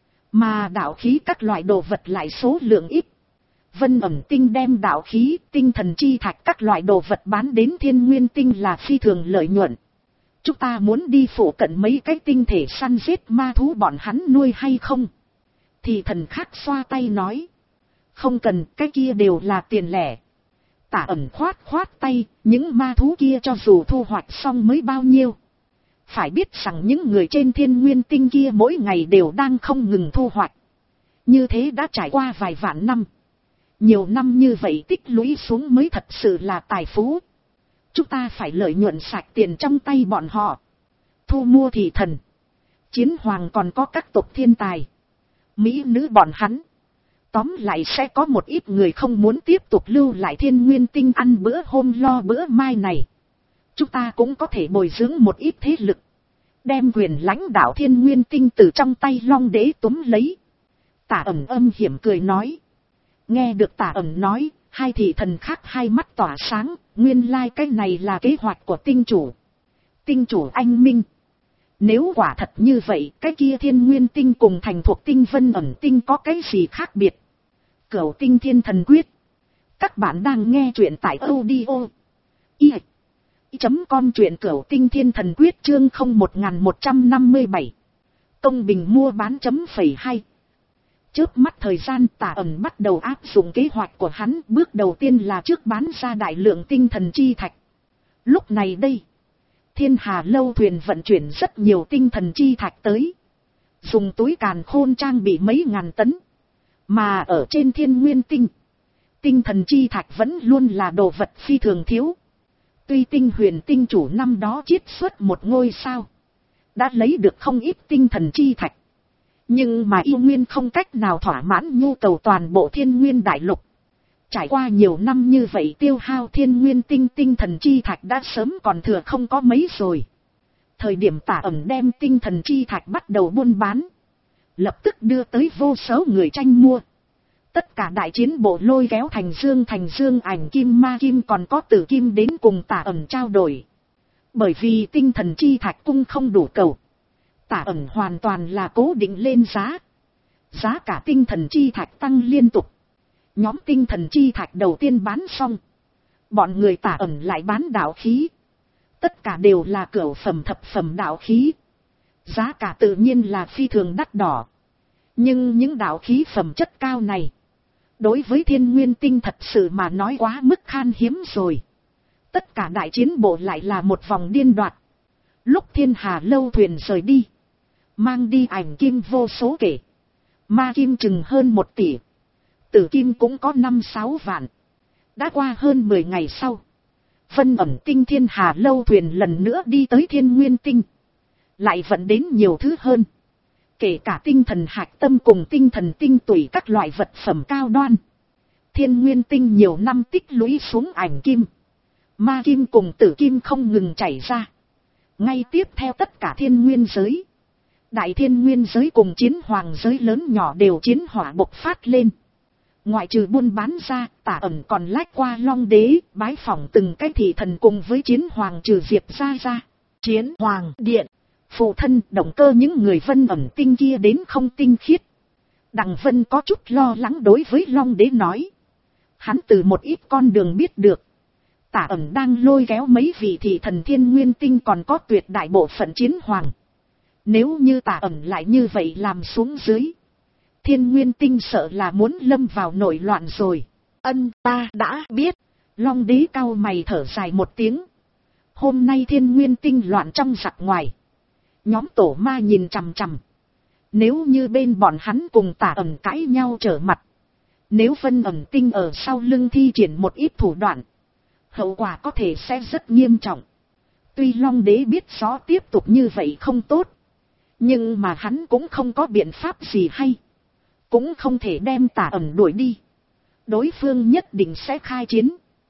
Mà đạo khí các loại đồ vật lại số lượng ít. Vân Ẩn Tinh đem đạo khí, tinh thần chi thạch các loại đồ vật bán đến thiên nguyên tinh là phi thường lợi nhuận. Chúng ta muốn đi phụ cận mấy cái tinh thể săn giết ma thú bọn hắn nuôi hay không? Thì thần khác xoa tay nói. Không cần, cái kia đều là tiền lẻ. Tả Ẩn khoát khoát tay, những ma thú kia cho dù thu hoạch xong mới bao nhiêu. Phải biết rằng những người trên thiên nguyên tinh kia mỗi ngày đều đang không ngừng thu hoạch. Như thế đã trải qua vài vạn năm. Nhiều năm như vậy tích lũy xuống mới thật sự là tài phú. Chúng ta phải lợi nhuận sạch tiền trong tay bọn họ. Thu mua thị thần. Chiến hoàng còn có các tộc thiên tài. Mỹ nữ bọn hắn. Tóm lại sẽ có một ít người không muốn tiếp tục lưu lại thiên nguyên tinh ăn bữa hôm lo bữa mai này. Chúng ta cũng có thể bồi dưỡng một ít thế lực. Đem quyền lãnh đạo thiên nguyên tinh từ trong tay Long đế túm lấy. Tả Ẩn âm hiểm cười nói. Nghe được Tả Ẩn nói, hai thị thần khác hai mắt tỏa sáng, nguyên lai like cái này là kế hoạch của tinh chủ. Tinh chủ anh minh. Nếu quả thật như vậy, cái kia thiên nguyên tinh cùng thành thuộc tinh Vân Ẩn Tinh có cái gì khác biệt? Cửu tinh thiên thần quyết. Các bạn đang nghe truyện tại audio. Y. Chấm con truyện cửu tinh thiên thần quyết chương không một một trăm năm mươi bảy. Công bình mua bán chấm phẩy hai. Chớp mắt thời gian, Tả Ẩn bắt đầu áp dụng kế hoạch của hắn. Bước đầu tiên là trước bán ra đại lượng tinh thần chi thạch. Lúc này đây, Thiên Hà lâu thuyền vận chuyển rất nhiều tinh thần chi thạch tới. Dùng túi càn khôn trang bị mấy ngàn tấn. Mà ở trên Thiên Nguyên tinh, tinh thần chi thạch vẫn luôn là đồ vật phi thường thiếu. Tuy Tinh Huyền tinh chủ năm đó chiết xuất một ngôi sao, đã lấy được không ít tinh thần chi thạch. Nhưng mà yêu nguyên không cách nào thỏa mãn nhu cầu toàn bộ Thiên Nguyên đại lục. Trải qua nhiều năm như vậy, tiêu hao Thiên Nguyên tinh tinh thần chi thạch đã sớm còn thừa không có mấy rồi. Thời điểm Tả Ẩn đem tinh thần chi thạch bắt đầu buôn bán, lập tức đưa tới vô số người tranh mua. Tất cả đại chiến bộ lôi kéo Thành Dương Thành Dương Ảnh Kim Ma Kim còn có Tử Kim đến cùng Tả Ẩn trao đổi. Bởi vì tinh thần chi thạch cung không đủ cầu, Tả Ẩn hoàn toàn là cố định lên giá. Giá cả tinh thần chi thạch tăng liên tục. Nhóm tinh thần chi thạch đầu tiên bán xong, bọn người Tả Ẩn lại bán đạo khí. Tất cả đều là cửu phẩm thập phẩm đạo khí. Giá cả tự nhiên là phi thường đắt đỏ. Nhưng những đạo khí phẩm chất cao này, đối với Thiên Nguyên tinh thật sự mà nói quá mức khan hiếm rồi. Tất cả đại chiến bộ lại là một vòng điên đoạt. Lúc Thiên Hà lâu thuyền rời đi, mang đi ảnh kim vô số kể. Ma kim chừng hơn một tỷ. Tử kim cũng có năm sáu vạn. Đã qua hơn mười ngày sau, Vân ẩn tinh Thiên Hà lâu thuyền lần nữa đi tới Thiên Nguyên tinh. Lại vận đến nhiều thứ hơn. Kể cả tinh thần hạch tâm cùng tinh thần tinh tủy các loại vật phẩm cao đoan. Thiên Nguyên tinh nhiều năm tích lũy xuống ảnh kim, ma kim cùng tử kim không ngừng chảy ra. Ngay tiếp theo tất cả thiên nguyên giới, đại thiên nguyên giới cùng chiến hoàng giới lớn nhỏ đều chiến hỏa bộc phát lên. Ngoại trừ buôn bán ra, Tả Ẩn còn lách qua Long Đế, bái phỏng từng cái thị thần cùng với chiến hoàng trừ Diệp ra ra. Chiến hoàng điện, phụ thân, động cơ những người Vân ẩn tinh kia đến không tinh khiết. Đằng Vân có chút lo lắng đối với Long Đế nói. Hắn từ một ít con đường biết được, Tả Ẩn đang lôi kéo mấy vị thị thần Thiên Nguyên tinh còn có tuyệt đại bộ phận chiến hoàng. Nếu như Tả Ẩn lại như vậy làm xuống dưới, Thiên Nguyên tinh sợ là muốn lâm vào nổi loạn rồi. Ân, ta đã biết. Long Đế cau mày thở dài một tiếng. Hôm nay Thiên Nguyên tinh loạn trong giặc ngoài. Nhóm tổ ma nhìn chằm chằm. Nếu như bên bọn hắn cùng Tả Ẩn cãi nhau trở mặt, nếu Vân ẩn tinh ở sau lưng thi triển một ít thủ đoạn, hậu quả có thể sẽ rất nghiêm trọng. Tuy Long Đế biết rõ tiếp tục như vậy không tốt, nhưng mà hắn cũng không có biện pháp gì hay. Cũng không thể đem Tả Ẩn đuổi đi. Đối phương nhất định sẽ khai chiến.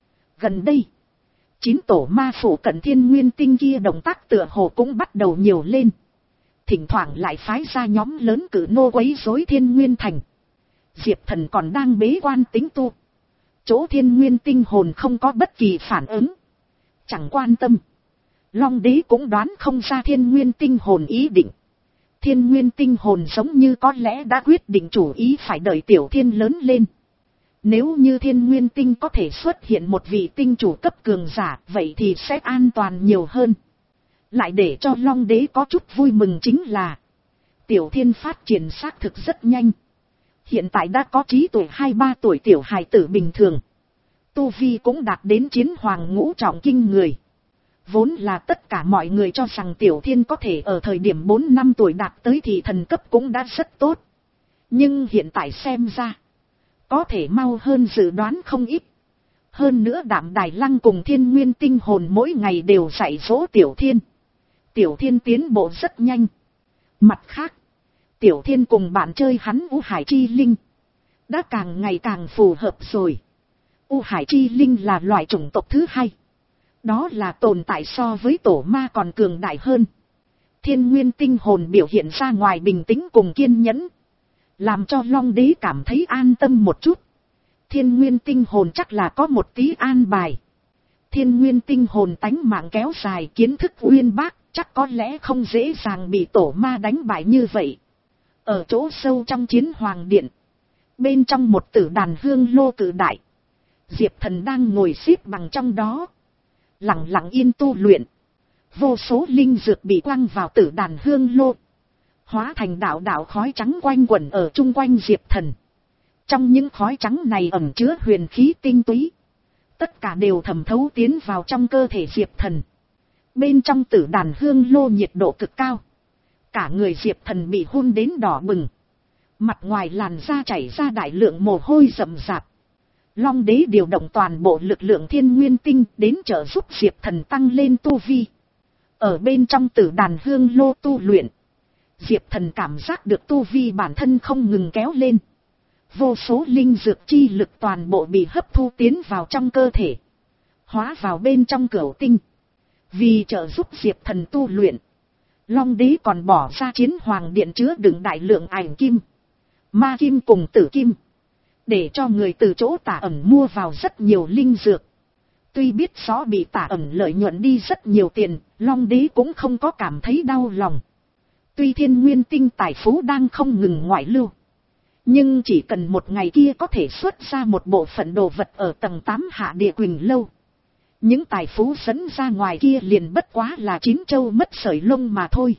Gần đây, chín tổ ma phủ cận Thiên Nguyên tinh kia động tác tựa hồ cũng bắt đầu nhiều lên. Thỉnh thoảng lại phái ra nhóm lớn cử nô quấy rối Thiên Nguyên thành. Diệp Thần còn đang bế quan tính tu. Chỗ Thiên Nguyên tinh hồn không có bất kỳ phản ứng. Chẳng quan tâm. Long Đế cũng đoán không ra Thiên Nguyên tinh hồn ý định. Thiên Nguyên tinh hồn giống như có lẽ đã quyết định chủ ý phải đợi Tiểu Thiên lớn lên. Nếu như Thiên Nguyên tinh có thể xuất hiện một vị tinh chủ cấp cường giả, vậy thì sẽ an toàn nhiều hơn. Lại để cho Long Đế có chút vui mừng chính là Tiểu Thiên phát triển xác thực rất nhanh. Hiện tại đã có trí tuổi hai ba tuổi tiểu hài tử bình thường. Tu Vi cũng đạt đến chiến hoàng ngũ trọng kinh người. Vốn là tất cả mọi người cho rằng Tiểu Thiên có thể ở thời điểm bốn năm tuổi đạt tới thị thần cấp cũng đã rất tốt. Nhưng hiện tại xem ra, có thể mau hơn dự đoán không ít. Hơn nữa Đạm Đài Lăng cùng Thiên Nguyên tinh hồn mỗi ngày đều dạy dỗ Tiểu Thiên. Tiểu Thiên tiến bộ rất nhanh. Mặt khác, Tiểu Thiên cùng bạn chơi hắn U Hải Chi Linh đã càng ngày càng phù hợp rồi. U Hải Chi Linh là loại chủng tộc thứ hai. Đó là tồn tại so với tổ ma còn cường đại hơn. Thiên Nguyên tinh hồn biểu hiện ra ngoài bình tĩnh cùng kiên nhẫn, làm cho Long Đế cảm thấy an tâm một chút. Thiên Nguyên tinh hồn chắc là có một tí an bài. Thiên Nguyên tinh hồn tánh mạng kéo dài, kiến thức uyên bác, chắc có lẽ không dễ dàng bị tổ ma đánh bại như vậy. Ở chỗ sâu trong chiến hoàng điện, bên trong một tử đàn hương lô cự đại, Diệp Thần đang ngồi xếp bằng trong đó, lặng lặng yên tu luyện. Vô số linh dược bị quăng vào tử đàn hương lô. hóa thành đạo đạo khói trắng quanh quẩn ở chung quanh Diệp Thần. Trong những khói trắng này ẩn chứa huyền khí tinh túy, tất cả đều thẩm thấu tiến vào trong cơ thể Diệp Thần. Bên trong tử đàn hương lô nhiệt độ cực cao, cả người Diệp Thần bị hun đến đỏ bừng, mặt ngoài làn da chảy ra đại lượng mồ hôi rậm rạp. Long đế điều động toàn bộ lực lượng thiên nguyên tinh đến trợ giúp Diệp Thần tăng lên tu vi. Ở bên trong tử đàn hương lô tu luyện, Diệp Thần cảm giác được tu vi bản thân không ngừng kéo lên. Vô số linh dược chi lực toàn bộ bị hấp thu tiến vào trong cơ thể, hóa vào bên trong cửu tinh. Vì trợ giúp Diệp Thần tu luyện, Long đế còn bỏ ra chiến hoàng điện chứa đựng đại lượng ảnh kim, ma kim cùng tử kim, để cho người từ chỗ Tả Ẩn mua vào rất nhiều linh dược. Tuy biết rõ bị Tả Ẩn lợi nhuận đi rất nhiều tiền, Long đế cũng không có cảm thấy đau lòng. Tuy thiên nguyên tinh tài phú đang không ngừng ngoại lưu, nhưng chỉ cần một ngày kia có thể xuất ra một bộ phận đồ vật ở tầng tám hạ địa Quỳnh Lâu, những tài phú dẫn ra ngoài kia liền bất quá là chín châu mất sợi lông mà thôi.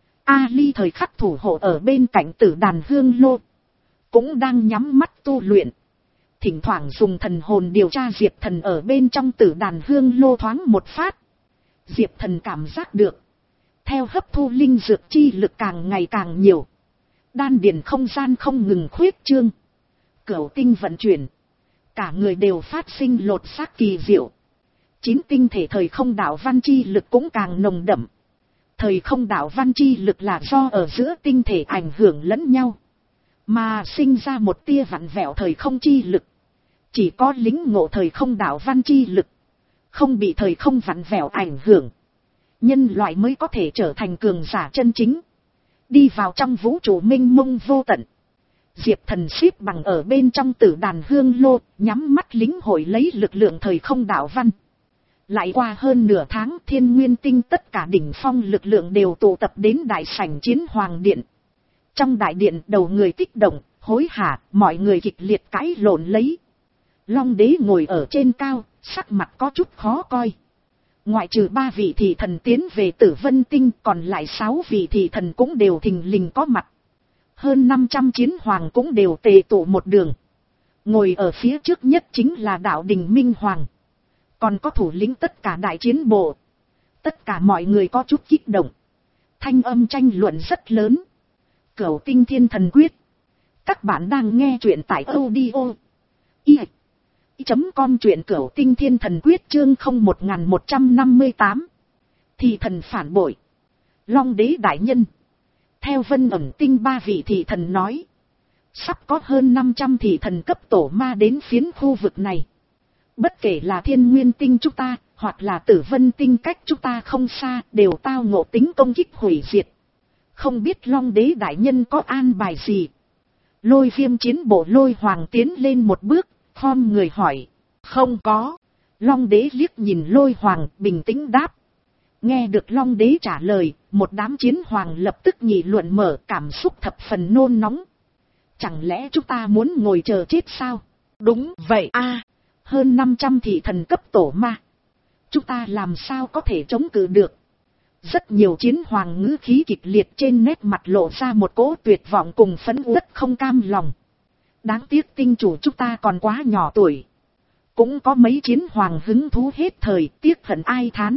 Ali thời khắc thủ hộ ở bên cạnh tử đàn hương lô, cũng đang nhắm mắt tu luyện, thỉnh thoảng dùng thần hồn điều tra Diệp Thần ở bên trong tử đàn hương lô thoáng một phát. Diệp Thần cảm giác được, theo hấp thu linh dược chi lực càng ngày càng nhiều, đan điền không gian không ngừng khuyết trương, cửu tinh vận chuyển, cả người đều phát sinh lột xác kỳ diệu. Chín tinh thể thời không đạo văn chi lực cũng càng nồng đậm. Thời không đạo văn chi lực là do ở giữa tinh thể ảnh hưởng lẫn nhau, mà sinh ra một tia vặn vẹo thời không chi lực. Chỉ có lính ngộ thời không đạo văn chi lực, không bị thời không vặn vẹo ảnh hưởng, nhân loại mới có thể trở thành cường giả chân chính, đi vào trong vũ trụ mênh mông vô tận. Diệp Thần xếp bằng ở bên trong tử đàn hương lô, nhắm mắt lĩnh hội lấy lực lượng thời không đạo văn. Lại qua hơn nửa tháng, thiên nguyên tinh tất cả đỉnh phong lực lượng đều tụ tập đến đại sảnh chiến hoàng điện. Trong đại điện đầu người kích động, hối hả, mọi người kịch liệt cãi lộn lấy. Long đế ngồi ở trên cao, sắc mặt có chút khó coi. Ngoại trừ ba vị thị thần tiến về Tử Vân Tinh, còn lại sáu vị thị thần cũng đều thình lình có mặt. Hơn năm trăm chiến hoàng cũng đều tề tụ một đường. Ngồi ở phía trước nhất chính là đạo đình Minh Hoàng. Còn có thủ lĩnh tất cả đại chiến bộ. Tất cả mọi người có chút kích động. Thanh âm tranh luận rất lớn. Cửu tinh thiên thần quyết. Các bạn đang nghe truyện tại audio i chấm com truyện cửu tinh thiên thần quyết chương không một một năm mươi tám. Thị thần phản bội. Long đế đại nhân. Theo Vân Ẩn Tinh ba vị thị thần nói, sắp có hơn năm trăm thị thần cấp tổ ma đến phiến khu vực này. Bất kể là thiên nguyên tinh chúng ta, hoặc là Tử Vân Tinh cách chúng ta không xa, đều tao ngộ tính công kích hủy diệt. Không biết Long đế đại nhân có an bài gì? Lôi Viêm chiến bộ Lôi Hoàng tiến lên một bước, khom người hỏi. Không có. Long đế liếc nhìn Lôi Hoàng, bình tĩnh đáp. Nghe được Long đế trả lời, một đám chiến hoàng lập tức nghị luận mở, cảm xúc thập phần nôn nóng. Chẳng lẽ chúng ta muốn ngồi chờ chết sao? Đúng vậy a, hơn năm trăm thị thần cấp tổ ma. Chúng ta làm sao có thể chống cự được? Rất nhiều chiến hoàng ngữ khí kịch liệt, trên nét mặt lộ ra một cỗ tuyệt vọng cùng phẫn uất không cam lòng. Đáng tiếc tinh chủ chúng ta còn quá nhỏ tuổi. Cũng có mấy chiến hoàng hứng thú hết thời, tiếc hận ai thán.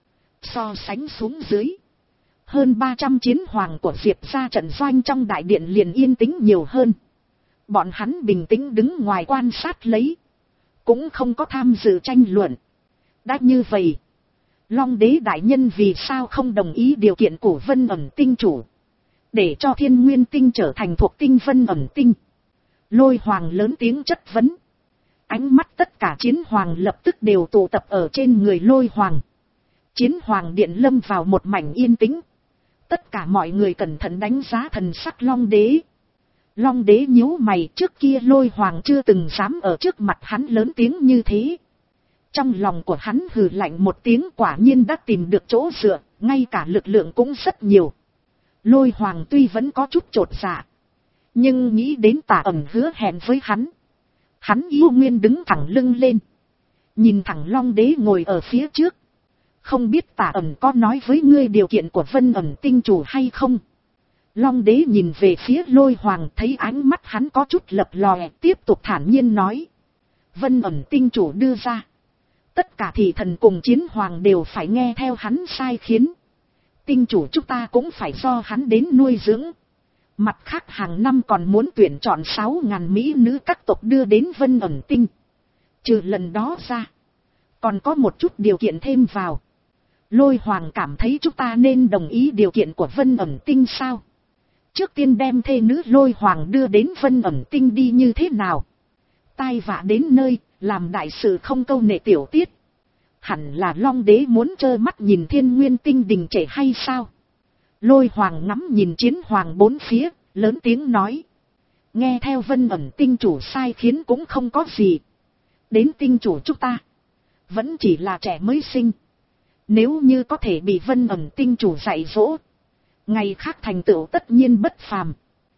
So sánh xuống dưới, hơn ba trăm chiến hoàng của Diệp ra trận doanh trong đại điện liền yên tĩnh nhiều hơn. Bọn hắn bình tĩnh đứng ngoài quan sát lấy, cũng không có tham dự tranh luận. Đã như vậy, Long đế đại nhân vì sao không đồng ý điều kiện của Vân Ẩn Tinh chủ, để cho thiên nguyên tinh trở thành thuộc tinh Vân Ẩn Tinh? Lôi Hoàng lớn tiếng chất vấn. Ánh mắt tất cả chiến hoàng lập tức đều tụ tập ở trên người Lôi Hoàng. Chiến hoàng điện lâm vào một mảnh yên tĩnh. Tất cả mọi người cẩn thận đánh giá thần sắc Long đế. Long đế nhíu mày, trước kia Lôi Hoàng chưa từng dám ở trước mặt hắn lớn tiếng như thế. Trong lòng của hắn hừ lạnh một tiếng, quả nhiên đã tìm được chỗ dựa, ngay cả lực lượng cũng rất nhiều. Lôi Hoàng tuy vẫn có chút chột dạ, nhưng nghĩ đến Tả Ẩn hứa hẹn với hắn, hắn yêu nguyên đứng thẳng lưng lên, nhìn thẳng Long đế ngồi ở phía trước. Không biết Tả Ẩn có nói với ngươi điều kiện của Vân Ẩn Tinh chủ hay không? Long đế nhìn về phía Lôi Hoàng, thấy ánh mắt hắn có chút lập lòe, tiếp tục thản nhiên nói. Vân ẩn tinh chủ đưa ra. Tất cả thị thần cùng chiến hoàng đều phải nghe theo hắn sai khiến. Tinh chủ chúng ta cũng phải do hắn đến nuôi dưỡng. Mặt khác hàng năm còn muốn tuyển chọn sáu ngàn mỹ nữ các tộc đưa đến Vân ẩn tinh. Trừ lần đó ra, còn có một chút điều kiện thêm vào. Lôi Hoàng cảm thấy chúng ta nên đồng ý điều kiện của Vân ẩn tinh sao? Trước tiên đem thê nữ Lôi Hoàng đưa đến Vân ẩn tinh đi như thế nào? Tai vạ đến nơi, làm đại sự không câu nệ tiểu tiết. Hẳn là Long đế muốn trơ mắt nhìn Thiên Nguyên tinh đình trệ hay sao? Lôi Hoàng ngắm nhìn chiến hoàng bốn phía, lớn tiếng nói. Nghe theo Vân ẩn tinh chủ sai khiến cũng không có gì. Đến tinh chủ chúng ta, vẫn chỉ là trẻ mới sinh. Nếu như có thể bị Vân ẩn tinh chủ dạy dỗ, ngày khác thành tựu tất nhiên bất phàm.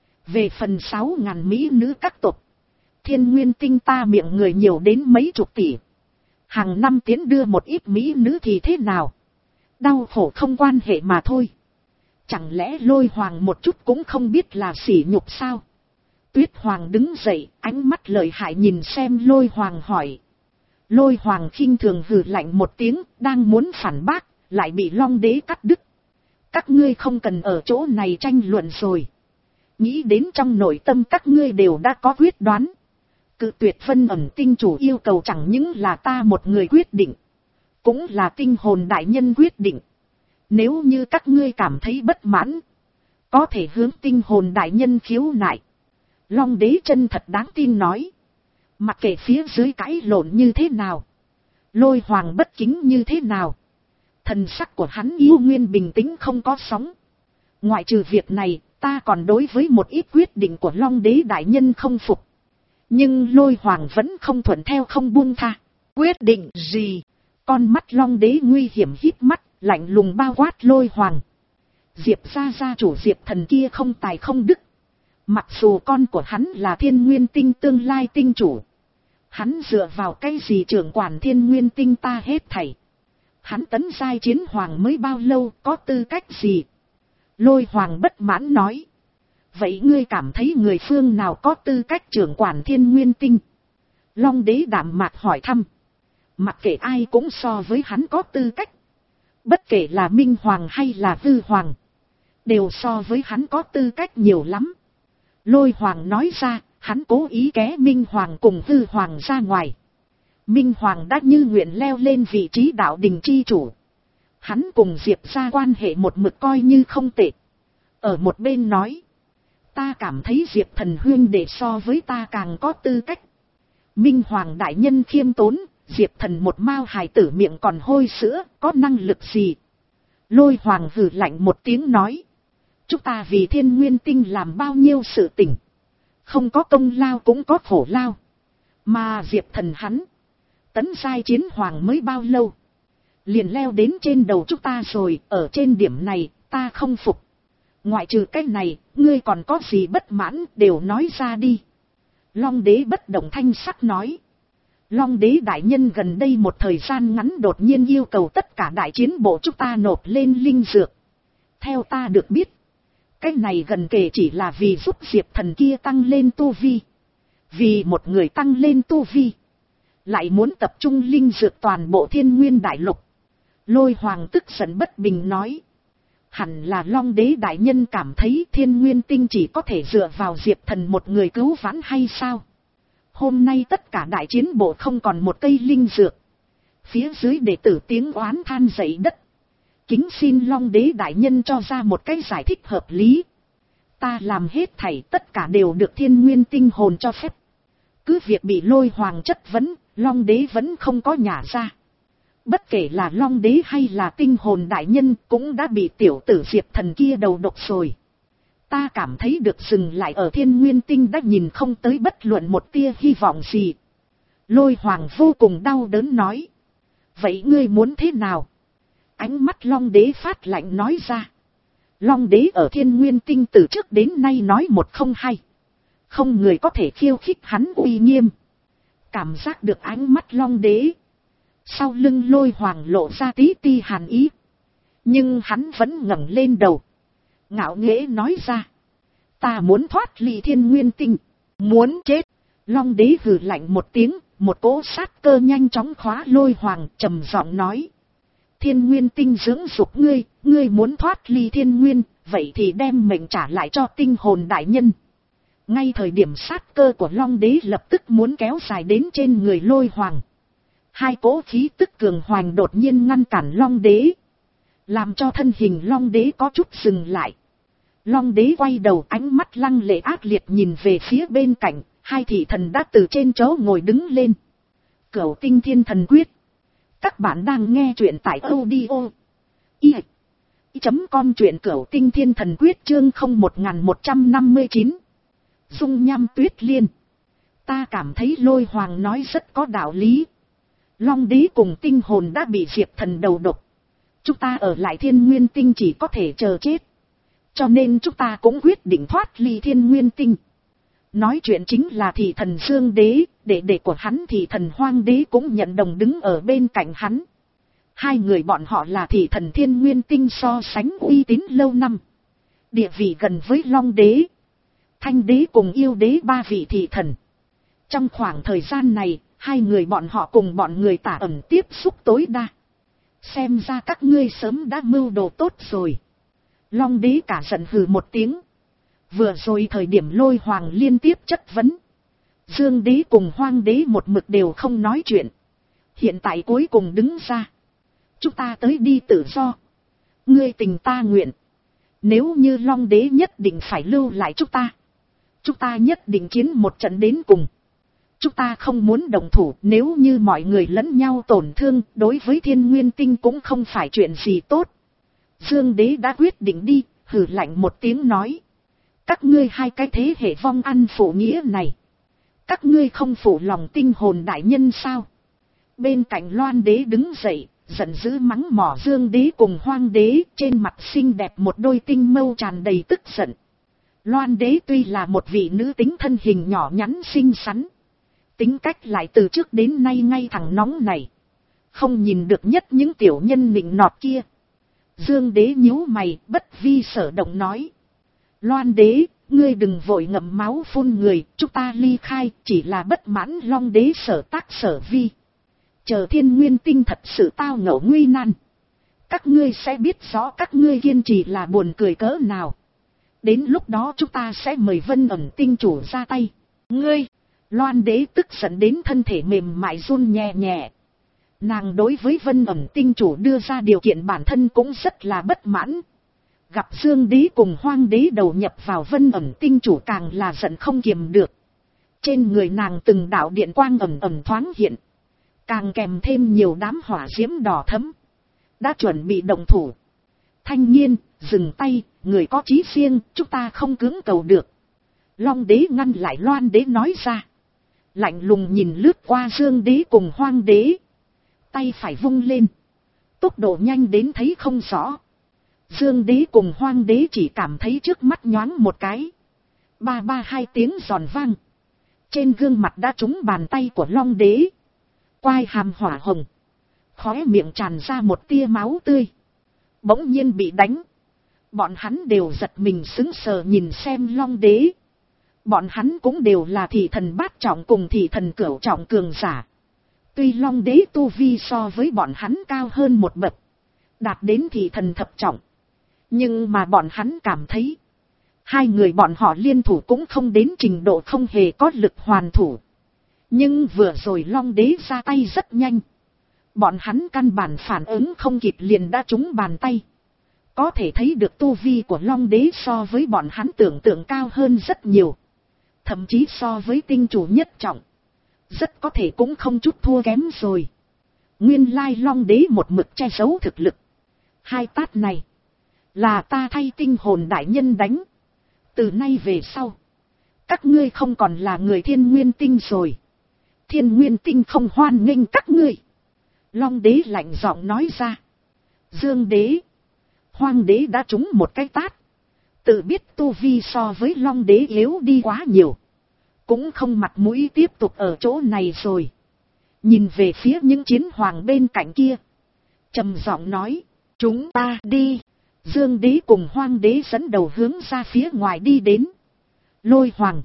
Về phần sáu ngàn mỹ nữ các tộc, Thiên Nguyên tinh ta miệng người nhiều đến mấy chục tỷ. Hàng năm tiến đưa một ít mỹ nữ thì thế nào? Đau khổ không quan hệ mà thôi. Chẳng lẽ Lôi Hoàng một chút cũng không biết là sỉ nhục sao? Tuyết Hoàng đứng dậy, ánh mắt lợi hại nhìn xem Lôi Hoàng hỏi. Lôi Hoàng khinh thường hừ lạnh một tiếng, đang muốn phản bác, lại bị Long đế cắt đứt. Các ngươi không cần ở chỗ này tranh luận rồi. Nghĩ đến trong nội tâm các ngươi đều đã có quyết đoán. Cự tuyệt Vân ẩn tinh chủ yêu cầu chẳng những là ta một người quyết định, cũng là tinh hồn đại nhân quyết định. Nếu như các ngươi cảm thấy bất mãn, có thể hướng tinh hồn đại nhân khiếu nại. Long đế chân thật đáng tin nói. Mặc kệ phía dưới cãi lộn như thế nào, Lôi Hoàng bất kính như thế nào, thần sắc của hắn yêu nguyên bình tĩnh không có sóng. Ngoại trừ việc này, ta còn đối với một ít quyết định của Long đế đại nhân không phục. Nhưng Lôi Hoàng vẫn không thuận theo không buông tha. Quyết định gì? Con mắt Long đế nguy hiểm híp mắt, lạnh lùng bao quát Lôi Hoàng. Diệp gia gia chủ Diệp thần kia không tài không đức. Mặc dù con của hắn là Thiên Nguyên tinh tương lai tinh chủ, hắn dựa vào cái gì trưởng quản Thiên Nguyên tinh ta hết thảy? Hắn tấn giai chiến hoàng mới bao lâu, có tư cách gì? Lôi Hoàng bất mãn nói. Vậy ngươi cảm thấy người phương nào có tư cách trưởng quản Thiên Nguyên tinh? Long đế đạm mạc hỏi thăm. Mặc kệ ai cũng so với hắn có tư cách. Bất kể là Minh Hoàng hay là Hư Hoàng, đều so với hắn có tư cách nhiều lắm. Lôi Hoàng nói ra, hắn cố ý ké Minh Hoàng cùng Hư Hoàng ra ngoài. Minh Hoàng đã như nguyện leo lên vị trí đạo đình chi chủ. Hắn cùng Diệp gia quan hệ một mực coi như không tệ. Ở một bên nói. Ta cảm thấy Diệp thần huyên để so với ta càng có tư cách. Minh Hoàng đại nhân khiêm tốn, Diệp thần một mao hài tử miệng còn hôi sữa, có năng lực gì? Lôi Hoàng hừ lạnh một tiếng nói. Chúng ta vì Thiên Nguyên tinh làm bao nhiêu sự tình. Không có công lao cũng có khổ lao. Mà Diệp thần hắn, tấn giai chiến hoàng mới bao lâu, liền leo đến trên đầu chúng ta rồi. Ở trên điểm này, ta không phục. Ngoại trừ cái này, ngươi còn có gì bất mãn, đều nói ra đi. Long đế bất động thanh sắc nói. Long đế đại nhân gần đây một thời gian ngắn đột nhiên yêu cầu tất cả đại chiến bộ chúng ta nộp lên linh dược. Theo ta được biết, cái này gần kể chỉ là vì giúp Diệp thần kia tăng lên tu vi. Vì một người tăng lên tu vi, lại muốn tập trung linh dược toàn bộ Thiên Nguyên đại lục. Lôi Hoàng tức giận bất bình nói. Hẳn là Long đế đại nhân cảm thấy Thiên Nguyên tinh chỉ có thể dựa vào Diệp thần một người cứu vãn hay sao? Hôm nay tất cả đại chiến bộ không còn một cây linh dược. Phía dưới đệ tử tiếng oán than dậy đất. Kính xin Long đế đại nhân cho ra một cái giải thích hợp lý. Ta làm hết thảy tất cả đều được Thiên Nguyên tinh hồn cho phép. Cứ việc bị Lôi Hoàng chất vấn, Long đế vẫn không có nhả ra. Bất kể là Long đế hay là tinh hồn đại nhân cũng đã bị tiểu tử Diệp thần kia đầu độc rồi. Ta cảm thấy được dừng lại ở Thiên Nguyên tinh đã nhìn không tới bất luận một tia hy vọng gì. Lôi Hoàng vô cùng đau đớn nói. Vậy ngươi muốn thế nào? Ánh mắt Long đế phát lạnh nói ra. Long đế ở Thiên Nguyên tinh từ trước đến nay nói một không hai. Không người có thể khiêu khích hắn uy nghiêm. Cảm giác được ánh mắt Long đế, sau lưng Lôi Hoàng lộ ra tí ti hàn ý. Nhưng hắn vẫn ngẩng lên đầu, ngạo nghễ nói ra. Ta muốn thoát ly thiên nguyên tinh. Muốn chết. Long đế hừ lạnh một tiếng, một cỗ sát cơ nhanh chóng khóa Lôi Hoàng, trầm giọng nói. Thiên nguyên tinh dưỡng dục ngươi, ngươi muốn thoát ly thiên nguyên, vậy thì đem mệnh trả lại cho tinh hồn đại nhân. Ngay thời điểm sát cơ của Long đế lập tức muốn kéo dài đến trên người Lôi Hoàng. Hai cỗ khí tức cường hoành đột nhiên ngăn cản Long đế, làm cho thân hình Long đế có chút dừng lại. Long đế quay đầu, ánh mắt lăng lệ ác liệt nhìn về phía bên cạnh, hai thị thần đã từ trên chỗ ngồi đứng lên. Cửu tinh thiên thần quyết. Các bạn đang nghe truyện tại audio i chấm com, truyện cửu tinh thiên thần quyết chương không một một năm chín. Dung nham tuyết liên. Ta cảm thấy Lôi Hoàng nói rất có đạo lý. Long đế cùng tinh hồn đã bị Diệp Thần đầu độc. Chúng ta ở lại thiên nguyên tinh chỉ có thể chờ chết. Cho nên chúng ta cũng quyết định thoát ly thiên nguyên tinh. Nói chuyện chính là thị thần Dương đế, đệ đệ của hắn thị thần Hoang đế cũng nhận đồng đứng ở bên cạnh hắn. Hai người bọn họ là thị thần thiên nguyên tinh so sánh uy tín lâu năm. Địa vị gần với Long đế, Thanh đế cùng Yêu đế ba vị thị thần. Trong khoảng thời gian này, hai người bọn họ cùng bọn người Tả Ẩn tiếp xúc tối đa. Xem ra các ngươi sớm đã mưu đồ tốt rồi. Long đế cả giận hừ một tiếng. Vừa rồi thời điểm Lôi Hoàng liên tiếp chất vấn, Dương đế cùng Hoang đế một mực đều không nói chuyện. Hiện tại cuối cùng đứng ra. Chúng ta tới đi tự do. Ngươi tình ta nguyện. Nếu như Long đế nhất định phải lưu lại chúng ta, chúng ta nhất định chiến một trận đến cùng. Chúng ta không muốn đồng thủ, nếu như mọi người lẫn nhau tổn thương, đối với thiên nguyên tinh cũng không phải chuyện gì tốt. Dương đế đã quyết định đi, hừ lạnh một tiếng nói. Các ngươi hai cái thế hệ vong ăn phụ nghĩa này. Các ngươi không phụ lòng tinh hồn đại nhân sao? Bên cạnh Loan đế đứng dậy, giận dữ mắng mỏ Dương đế cùng Hoang đế, trên mặt xinh đẹp một đôi tinh mâu tràn đầy tức giận. Loan đế tuy là một vị nữ tính thân hình nhỏ nhắn xinh xắn, tính cách lại từ trước đến nay ngay thẳng nóng này. Không nhìn được nhất những tiểu nhân nịnh nọt kia. Dương đế nhíu mày, bất vi sở động nói. Loan đế, ngươi đừng vội ngậm máu phun người, chúng ta ly khai, chỉ là bất mãn Long đế sở tác sở vi. Chờ thiên nguyên tinh thật sự tao ngộ nguy nan, các ngươi sẽ biết rõ các ngươi kiên trì là buồn cười cỡ nào. Đến lúc đó chúng ta sẽ mời Vân Ẩn tinh chủ ra tay. Ngươi, Loan đế tức giận đến thân thể mềm mại run nhẹ nhẹ. Nàng đối với Vân Ẩn tinh chủ đưa ra điều kiện bản thân cũng rất là bất mãn. Gặp Dương đế cùng Hoang đế đầu nhập vào Vân Ẩn tinh chủ càng là giận không kiềm được. Trên người nàng từng đạo điện quang ẩn ẩn thoáng hiện, càng kèm thêm nhiều đám hỏa diễm đỏ thẫm. Đã chuẩn bị động thủ. Thanh Nhiên, dừng tay, người có chí riêng, chúng ta không cưỡng cầu được. Long đế ngăn lại Loan đế nói ra. Lạnh lùng nhìn lướt qua Dương đế cùng Hoang đế. Tay phải vung lên, tốc độ nhanh đến thấy không rõ. Dương đế cùng Hoang đế chỉ cảm thấy trước mắt nhoáng một cái. Ba ba hai tiếng giòn vang. Trên gương mặt đã trúng bàn tay của Long đế. Quai hàm hỏa hồng, khóe miệng tràn ra một tia máu tươi. Bỗng nhiên bị đánh. Bọn hắn đều giật mình sững sờ nhìn xem Long đế. Bọn hắn cũng đều là thị thần bát trọng cùng thị thần cửu trọng cường giả. Tuy Long đế tu vi so với bọn hắn cao hơn một bậc, đạt đến thị thần thập trọng, nhưng mà bọn hắn cảm thấy hai người bọn họ liên thủ cũng không đến trình độ không hề có lực hoàn thủ. Nhưng vừa rồi Long đế ra tay rất nhanh, bọn hắn căn bản phản ứng không kịp liền đã trúng bàn tay. Có thể thấy được tu vi của Long đế so với bọn hắn tưởng tượng cao hơn rất nhiều, thậm chí so với tinh chủ nhất trọng, rất có thể cũng không chút thua kém rồi. Nguyên lai Long đế một mực che giấu thực lực. Hai tát này là ta thay tinh hồn đại nhân đánh. Từ nay về sau, các ngươi không còn là người thiên nguyên tinh rồi. Thiên nguyên tinh không hoan nghênh các ngươi. Long đế lạnh giọng nói ra. Dương đế, Hoang đế đã trúng một cái tát. Tự biết tu vi so với Long đế yếu đi quá nhiều, cũng không mặt mũi tiếp tục ở chỗ này rồi. Nhìn về phía những chiến hoàng bên cạnh kia, trầm giọng nói, chúng ta đi. Dương đế cùng Hoang đế dẫn đầu hướng ra phía ngoài đi đến. Lôi hoàng,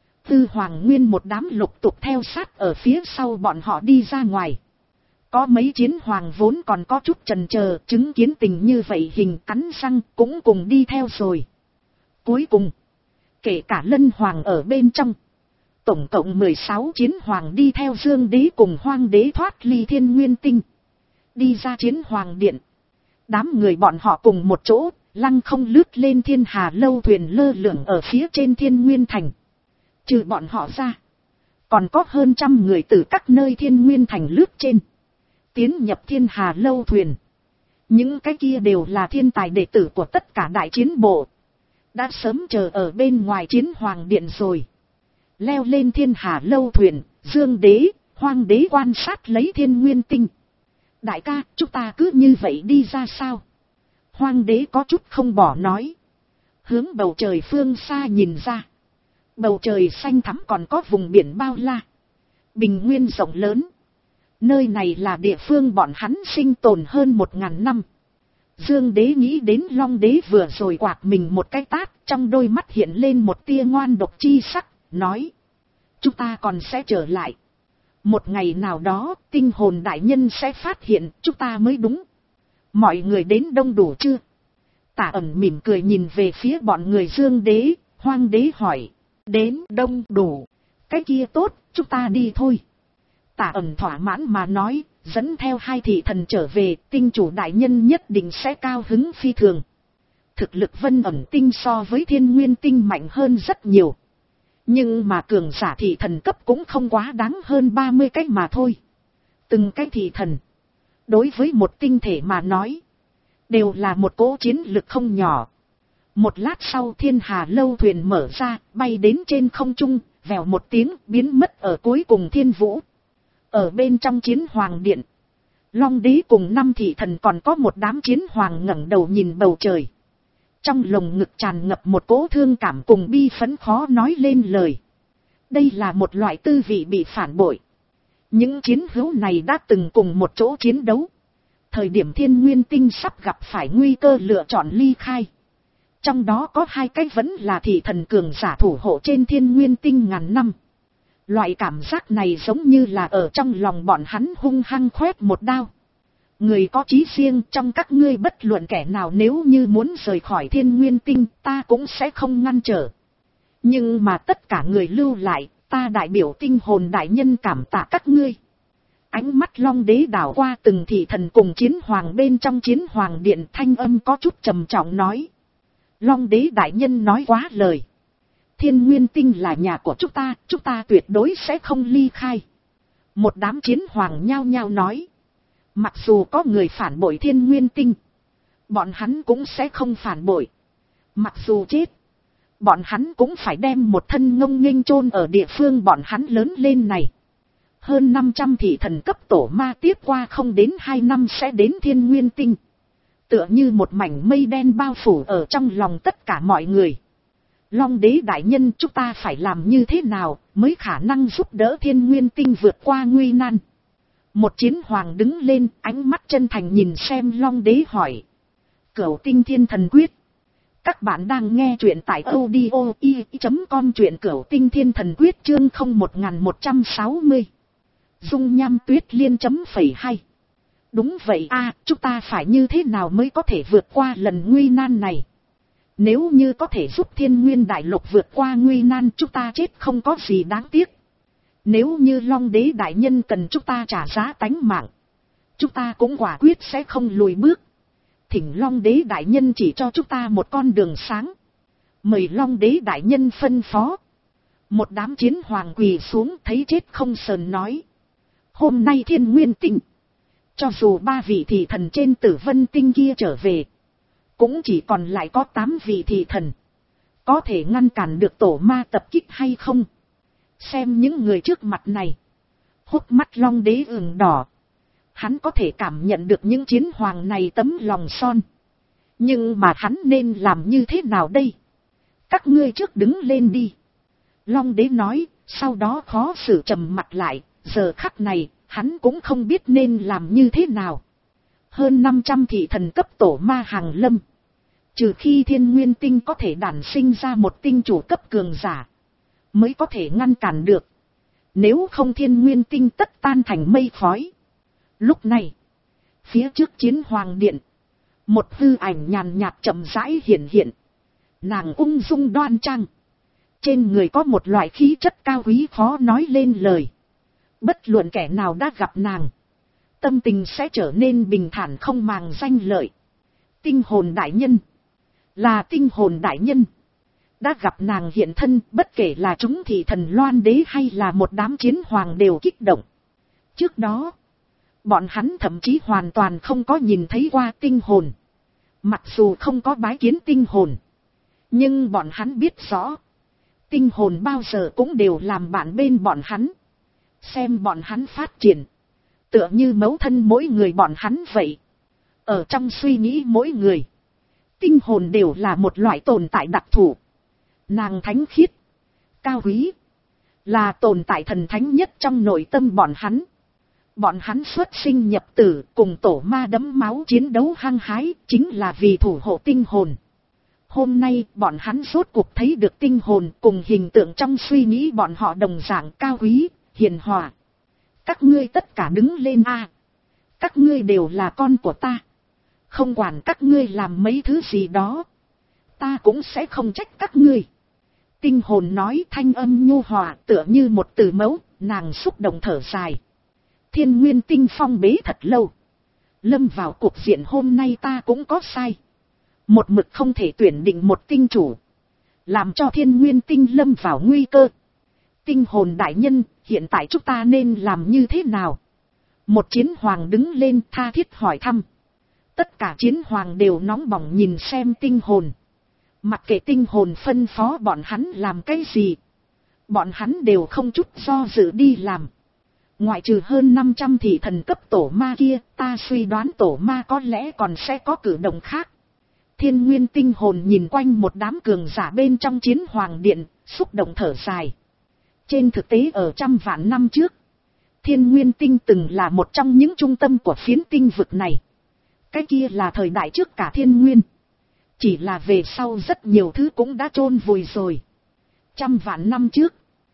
Tư hoàng nguyên một đám lục tục theo sát ở phía sau bọn họ đi ra ngoài. Có mấy chiến hoàng vốn còn có chút chần chờ, chứng kiến tình như vậy hình cắn răng cũng cùng đi theo rồi. Cuối cùng, kể cả Lân hoàng ở bên trong, tổng cộng mười sáu chiến hoàng đi theo Dương đế cùng Hoang đế thoát ly Thiên Nguyên Tinh, đi ra chiến hoàng điện. Đám người bọn họ cùng một chỗ, lăng không lướt lên Thiên Hà lâu thuyền lơ lửng ở phía trên Thiên Nguyên Thành. Trừ bọn họ ra, còn có hơn trăm người từ các nơi Thiên Nguyên Thành lướt trên, tiến nhập Thiên Hà lâu thuyền. Những cái kia đều là thiên tài đệ tử của tất cả đại chiến bộ, đã sớm chờ ở bên ngoài chiến hoàng điện rồi. Leo lên Thiên Hà lâu thuyền, Dương đế, Hoang đế quan sát lấy Thiên Nguyên Tinh. Đại ca, chúng ta cứ như vậy đi ra sao? Hoang đế có chút không bỏ nói. Hướng bầu trời phương xa nhìn ra. Bầu trời xanh thẳm còn có vùng biển bao la, bình nguyên rộng lớn. Nơi này là địa phương bọn hắn sinh tồn hơn một ngàn năm. Dương đế nghĩ đến Long đế vừa rồi quạt mình một cái tát, trong đôi mắt hiện lên một tia ngoan độc chi sắc, nói. Chúng ta còn sẽ trở lại. Một ngày nào đó, tinh hồn đại nhân sẽ phát hiện chúng ta mới đúng. Mọi người đến đông đủ chưa? Tả Ẩn mỉm cười nhìn về phía bọn người Dương đế, Hoang đế hỏi. Đến đông đủ. Cái kia tốt, chúng ta đi thôi. Tả Ẩn thỏa mãn mà nói, dẫn theo hai thị thần trở về, tinh chủ đại nhân nhất định sẽ cao hứng phi thường. Thực lực Vân Ẩn tinh so với Thiên Nguyên tinh mạnh hơn rất nhiều. Nhưng mà cường giả thị thần cấp cũng không quá đáng hơn ba mươi cái mà thôi. Từng cái thị thần, đối với một tinh thể mà nói, đều là một cỗ chiến lực không nhỏ. Một lát sau Thiên Hà lâu thuyền mở ra, bay đến trên không trung, vèo một tiếng biến mất ở cuối cùng thiên vũ. Ở bên trong chiến hoàng điện, Long đế cùng năm thị thần còn có một đám chiến hoàng ngẩng đầu nhìn bầu trời. Trong lồng ngực tràn ngập một cỗ thương cảm cùng bi phấn khó nói lên lời. Đây là một loại tư vị bị phản bội. Những chiến hữu này đã từng cùng một chỗ chiến đấu. Thời điểm Thiên Nguyên Tinh sắp gặp phải nguy cơ lựa chọn ly khai. Trong đó có hai cái vẫn là thị thần cường giả thủ hộ trên Thiên Nguyên Tinh ngàn năm. Loại cảm giác này giống như là ở trong lòng bọn hắn hung hăng khoét một đao. Người có chí riêng, trong các ngươi bất luận kẻ nào nếu như muốn rời khỏi Thiên Nguyên Tinh, ta cũng sẽ không ngăn trở. Nhưng mà tất cả người lưu lại, ta đại biểu tinh hồn đại nhân cảm tạ các ngươi. Ánh mắt Long đế đảo qua từng thị thần cùng chiến hoàng bên trong chiến hoàng điện, thanh âm có chút trầm trọng nói. Long đế đại nhân nói quá lời. Thiên Nguyên Tinh là nhà của chúng ta, chúng ta tuyệt đối sẽ không ly khai. Một đám chiến hoàng nhao nhao nói. Mặc dù có người phản bội Thiên Nguyên Tinh, bọn hắn cũng sẽ không phản bội. Mặc dù chết, bọn hắn cũng phải đem một thân ngông nghênh chôn ở địa phương bọn hắn lớn lên này. Hơn năm trăm thị thần cấp tổ ma tiếp qua không đến hai năm sẽ đến Thiên Nguyên Tinh. Tựa như một mảnh mây đen bao phủ ở trong lòng tất cả mọi người. Long đế đại nhân, chúng ta phải làm như thế nào mới khả năng giúp đỡ Thiên Nguyên Tinh vượt qua nguy nan? Một chiến hoàng đứng lên, ánh mắt chân thành nhìn xem Long đế hỏi. Cửu tinh thiên thần quyết. Các bạn đang nghe truyện tại audio i chấm com, truyện Cửu tinh thiên thần quyết chương không một một trăm sáu mươi. Dung nham tuyết liên chấm phẩy hay. Đúng vậy a, chúng ta phải như thế nào mới có thể vượt qua lần nguy nan này? Nếu như có thể giúp Thiên Nguyên đại lục vượt qua nguy nan, chúng ta chết không có gì đáng tiếc. Nếu như Long đế đại nhân cần chúng ta trả giá tánh mạng, chúng ta cũng quả quyết sẽ không lùi bước. Thỉnh Long đế đại nhân chỉ cho chúng ta một con đường sáng. Mời Long đế đại nhân phân phó. Một đám chiến hoàng quỳ xuống thấy chết không sờn nói. Hôm nay Thiên Nguyên Tinh, cho dù ba vị thị thần trên Tử Vân Tinh kia trở về, cũng chỉ còn lại có tám vị thị thần. Có thể ngăn cản được tổ ma tập kích hay không? Xem những người trước mặt này, hốc mắt Long đế ửng đỏ. Hắn có thể cảm nhận được những chiến hoàng này tấm lòng son. Nhưng mà hắn nên làm như thế nào đây? Các ngươi trước đứng lên đi. Long đế nói, sau đó khó xử trầm mặt lại. Giờ khắc này, hắn cũng không biết nên làm như thế nào. Hơn năm trăm thị thần cấp tổ ma hàng lâm, Trừ khi thiên nguyên tinh có thể đản sinh ra một tinh chủ cấp cường giả, mới có thể ngăn cản được. Nếu không thiên nguyên tinh tất tan thành mây khói. Lúc này, phía trước chiến hoàng điện, một hư ảnh nhàn nhạt chậm rãi hiện hiện. Nàng ung dung đoan trang, trên người có một loại khí chất cao quý khó nói lên lời. Bất luận kẻ nào đã gặp nàng, tâm tình sẽ trở nên bình thản không màng danh lợi. Tinh hồn đại nhân, là tinh hồn đại nhân. Đã gặp nàng hiện thân, bất kể là chúng thị thần loan đế hay là một đám chiến hoàng đều kích động. Trước đó, bọn hắn thậm chí hoàn toàn không có nhìn thấy qua tinh hồn. Mặc dù không có bái kiến tinh hồn, nhưng bọn hắn biết rõ, tinh hồn bao giờ cũng đều làm bạn bên bọn hắn, xem bọn hắn phát triển, tựa như mẫu thân mỗi người bọn hắn vậy. Ở trong suy nghĩ mỗi người, tinh hồn đều là một loại tồn tại đặc thù. Nàng thánh khiết, cao quý, là tồn tại thần thánh nhất trong nội tâm bọn hắn. Bọn hắn xuất sinh nhập tử, cùng tổ ma đẫm máu chiến đấu hăng hái, chính là vì thủ hộ tinh hồn. Hôm nay bọn hắn rốt cuộc thấy được tinh hồn, cùng hình tượng trong suy nghĩ bọn họ đồng dạng cao quý, hiền hòa. Các ngươi tất cả đứng lên a, các ngươi đều là con của ta. Không quản các ngươi làm mấy thứ gì đó, ta cũng sẽ không trách các ngươi. Tinh hồn nói, thanh âm nhu hòa tựa như một từ mẫu, nàng xúc động thở dài. Thiên nguyên tinh phong bế thật lâu, lâm vào cuộc diện hôm nay ta cũng có sai. Một mực không thể tuyển định một tinh chủ, làm cho thiên nguyên tinh lâm vào nguy cơ. Tinh hồn đại nhân, hiện tại chúng ta nên làm như thế nào? Một chiến hoàng đứng lên tha thiết hỏi thăm. Tất cả chiến hoàng đều nóng bỏng nhìn xem tinh hồn. Mặc kệ tinh hồn phân phó bọn hắn làm cái gì, bọn hắn đều không chút do dự đi làm. Ngoại trừ hơn năm trăm thị thần cấp tổ ma kia, ta suy đoán tổ ma có lẽ còn sẽ có cử động khác. Thiên nguyên tinh hồn nhìn quanh một đám cường giả bên trong chiến hoàng điện, xúc động thở dài. Trên thực tế ở trăm vạn năm trước, thiên nguyên tinh từng là một trong những trung tâm của phiến tinh vực này. Cái kia là thời đại trước cả thiên nguyên. Chỉ là về sau rất nhiều thứ cũng đã chôn vùi rồi. Trăm vạn năm trước,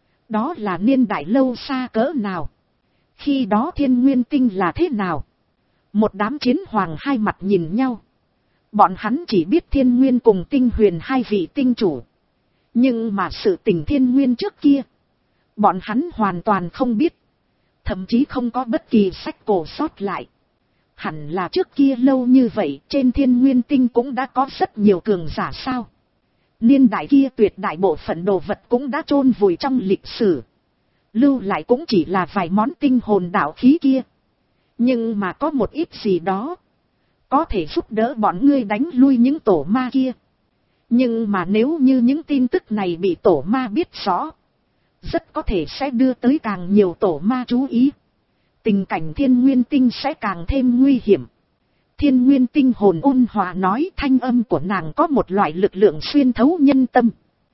đó là niên đại lâu xa cỡ nào? Khi đó thiên nguyên tinh là thế nào? Một đám chiến hoàng hai mặt nhìn nhau. Bọn hắn chỉ biết thiên nguyên cùng tinh huyền hai vị tinh chủ. Nhưng mà sự tình thiên nguyên trước kia, bọn hắn hoàn toàn không biết. Thậm chí không có bất kỳ sách cổ sót lại. Hẳn là trước kia lâu như vậy, trên thiên nguyên tinh cũng đã có rất nhiều cường giả sao. Niên đại kia tuyệt đại bộ phận đồ vật cũng đã chôn vùi trong lịch sử. Lưu lại cũng chỉ là vài món tinh hồn đạo khí kia. Nhưng mà có một ít gì đó, có thể giúp đỡ bọn ngươi đánh lui những tổ ma kia. Nhưng mà nếu như những tin tức này bị tổ ma biết rõ, rất có thể sẽ đưa tới càng nhiều tổ ma chú ý. Tình cảnh thiên nguyên tinh sẽ càng thêm nguy hiểm. Thiên nguyên tinh hồn ôn hòa nói, thanh âm của nàng có một loại lực lượng xuyên thấu nhân tâm.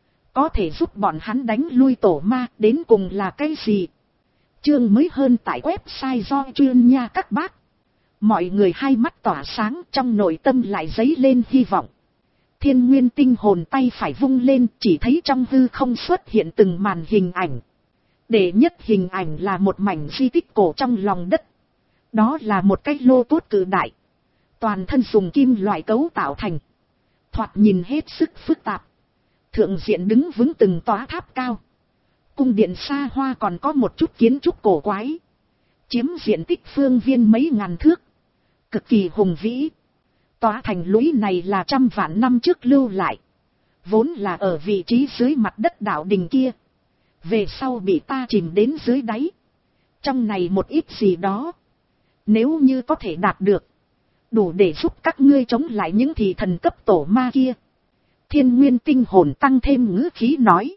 Có thể giúp bọn hắn đánh lui tổ ma, đến cùng là cái gì? Chương mới hơn tại website do chuyên nha các bác. Mọi người hai mắt tỏa sáng, trong nội tâm lại dấy lên hy vọng. Thiên nguyên tinh hồn tay phải vung lên, chỉ thấy trong hư không xuất hiện từng màn hình ảnh. Đệ nhất hình ảnh là một mảnh di tích cổ trong lòng đất. Đó là một cái lô cốt cự đại, toàn thân dùng kim loại cấu tạo thành, thoạt nhìn hết sức phức tạp. Thượng diện đứng vững từng tòa tháp cao, cung điện xa hoa, còn có một chút kiến trúc cổ quái, chiếm diện tích phương viên mấy ngàn thước, cực kỳ hùng vĩ. Tòa thành lũy này là trăm vạn năm trước lưu lại, vốn là ở vị trí dưới mặt đất đảo đình kia, về sau bị ta chìm đến dưới đáy. Trong này một ít gì đó, nếu như có thể đạt được, đủ để giúp các ngươi chống lại những thị thần cấp tổ ma kia. Thiên nguyên tinh hồn tăng thêm ngữ khí nói.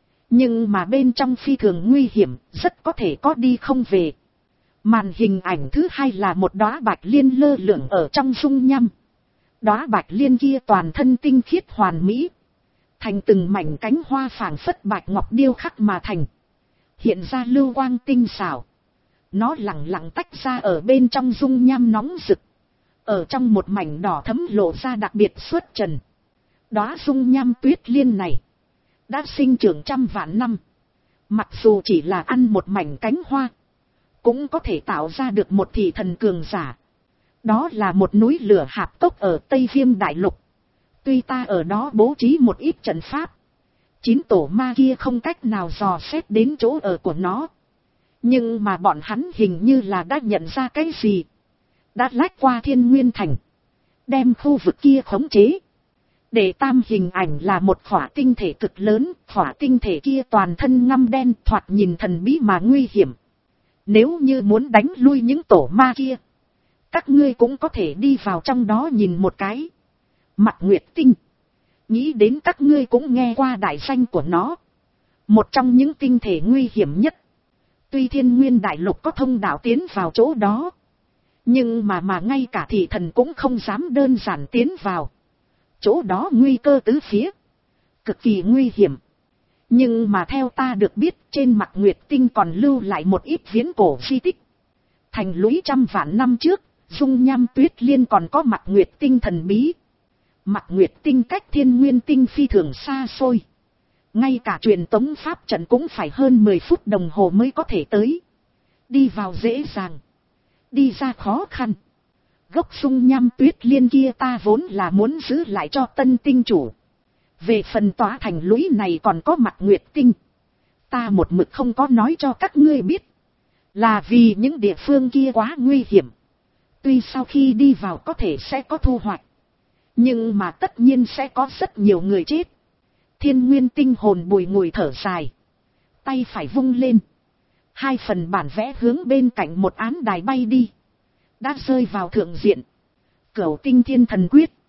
Nhưng mà bên trong phi thường nguy hiểm, rất có thể có đi không về. Màn hình ảnh thứ hai là một đóa bạch liên lơ lửng ở trong dung nham. Đóa bạch liên kia toàn thân tinh khiết hoàn mỹ, thành từng mảnh cánh hoa phảng phất bạch ngọc điêu khắc mà thành, hiện ra lưu quang tinh xảo. Nó lẳng lặng tách ra ở bên trong dung nham nóng rực, ở trong một mảnh đỏ thấm lộ ra đặc biệt xuất trần. Đóa dung nham tuyết liên này đã sinh trưởng trăm vạn năm, mặc dù chỉ là ăn một mảnh cánh hoa, cũng có thể tạo ra được một thị thần cường giả. Đó là một núi lửa hạp cốc ở Tây Viêm Đại Lục. Tuy ta ở đó bố trí một ít trận pháp, chín tổ ma kia không cách nào dò xét đến chỗ ở của nó, nhưng mà bọn hắn hình như là đã nhận ra cái gì, đã lách qua Thiên Nguyên Thành, đem khu vực kia khống chế. Để tam hình ảnh là một khỏa tinh thể cực lớn, khỏa tinh thể kia toàn thân ngăm đen, thoạt nhìn thần bí mà nguy hiểm. Nếu như muốn đánh lui những tổ ma kia, các ngươi cũng có thể đi vào trong đó nhìn một cái. Mặc Nguyệt Tinh, nghĩ đến các ngươi cũng nghe qua đại danh của nó, một trong những tinh thể nguy hiểm nhất. Tuy Thiên Nguyên Đại Lục có thông đạo tiến vào chỗ đó, nhưng mà mà ngay cả thị thần cũng không dám đơn giản tiến vào. Chỗ đó nguy cơ tứ phía, cực kỳ nguy hiểm. Nhưng mà theo ta được biết, trên Mặc Nguyệt Tinh còn lưu lại một ít viễn cổ di tích. Thành lũy trăm vạn năm trước, dung nham tuyết liên còn có Mặc Nguyệt Tinh thần bí. Mặc Nguyệt Tinh cách Thiên Nguyên Tinh phi thường xa xôi. Ngay cả truyền tống pháp trận cũng phải hơn mười phút đồng hồ mới có thể tới. Đi vào dễ dàng, đi ra khó khăn. Gốc dung nham tuyết liên kia ta vốn là muốn giữ lại cho tân tinh chủ. Về phần tòa thành lũy này còn có Mặc Nguyệt Tinh, ta một mực không có nói cho các ngươi biết, là vì những địa phương kia quá nguy hiểm. Tuy sau khi đi vào có thể sẽ có thu hoạch, nhưng mà tất nhiên sẽ có rất nhiều người chết. Thiên Nguyên Tinh hồn bùi ngùi thở dài, tay phải vung lên, hai phần bản vẽ hướng bên cạnh một án đài bay đi, đã rơi vào thượng diện. Cửu Tinh Thiên Thần Quyết.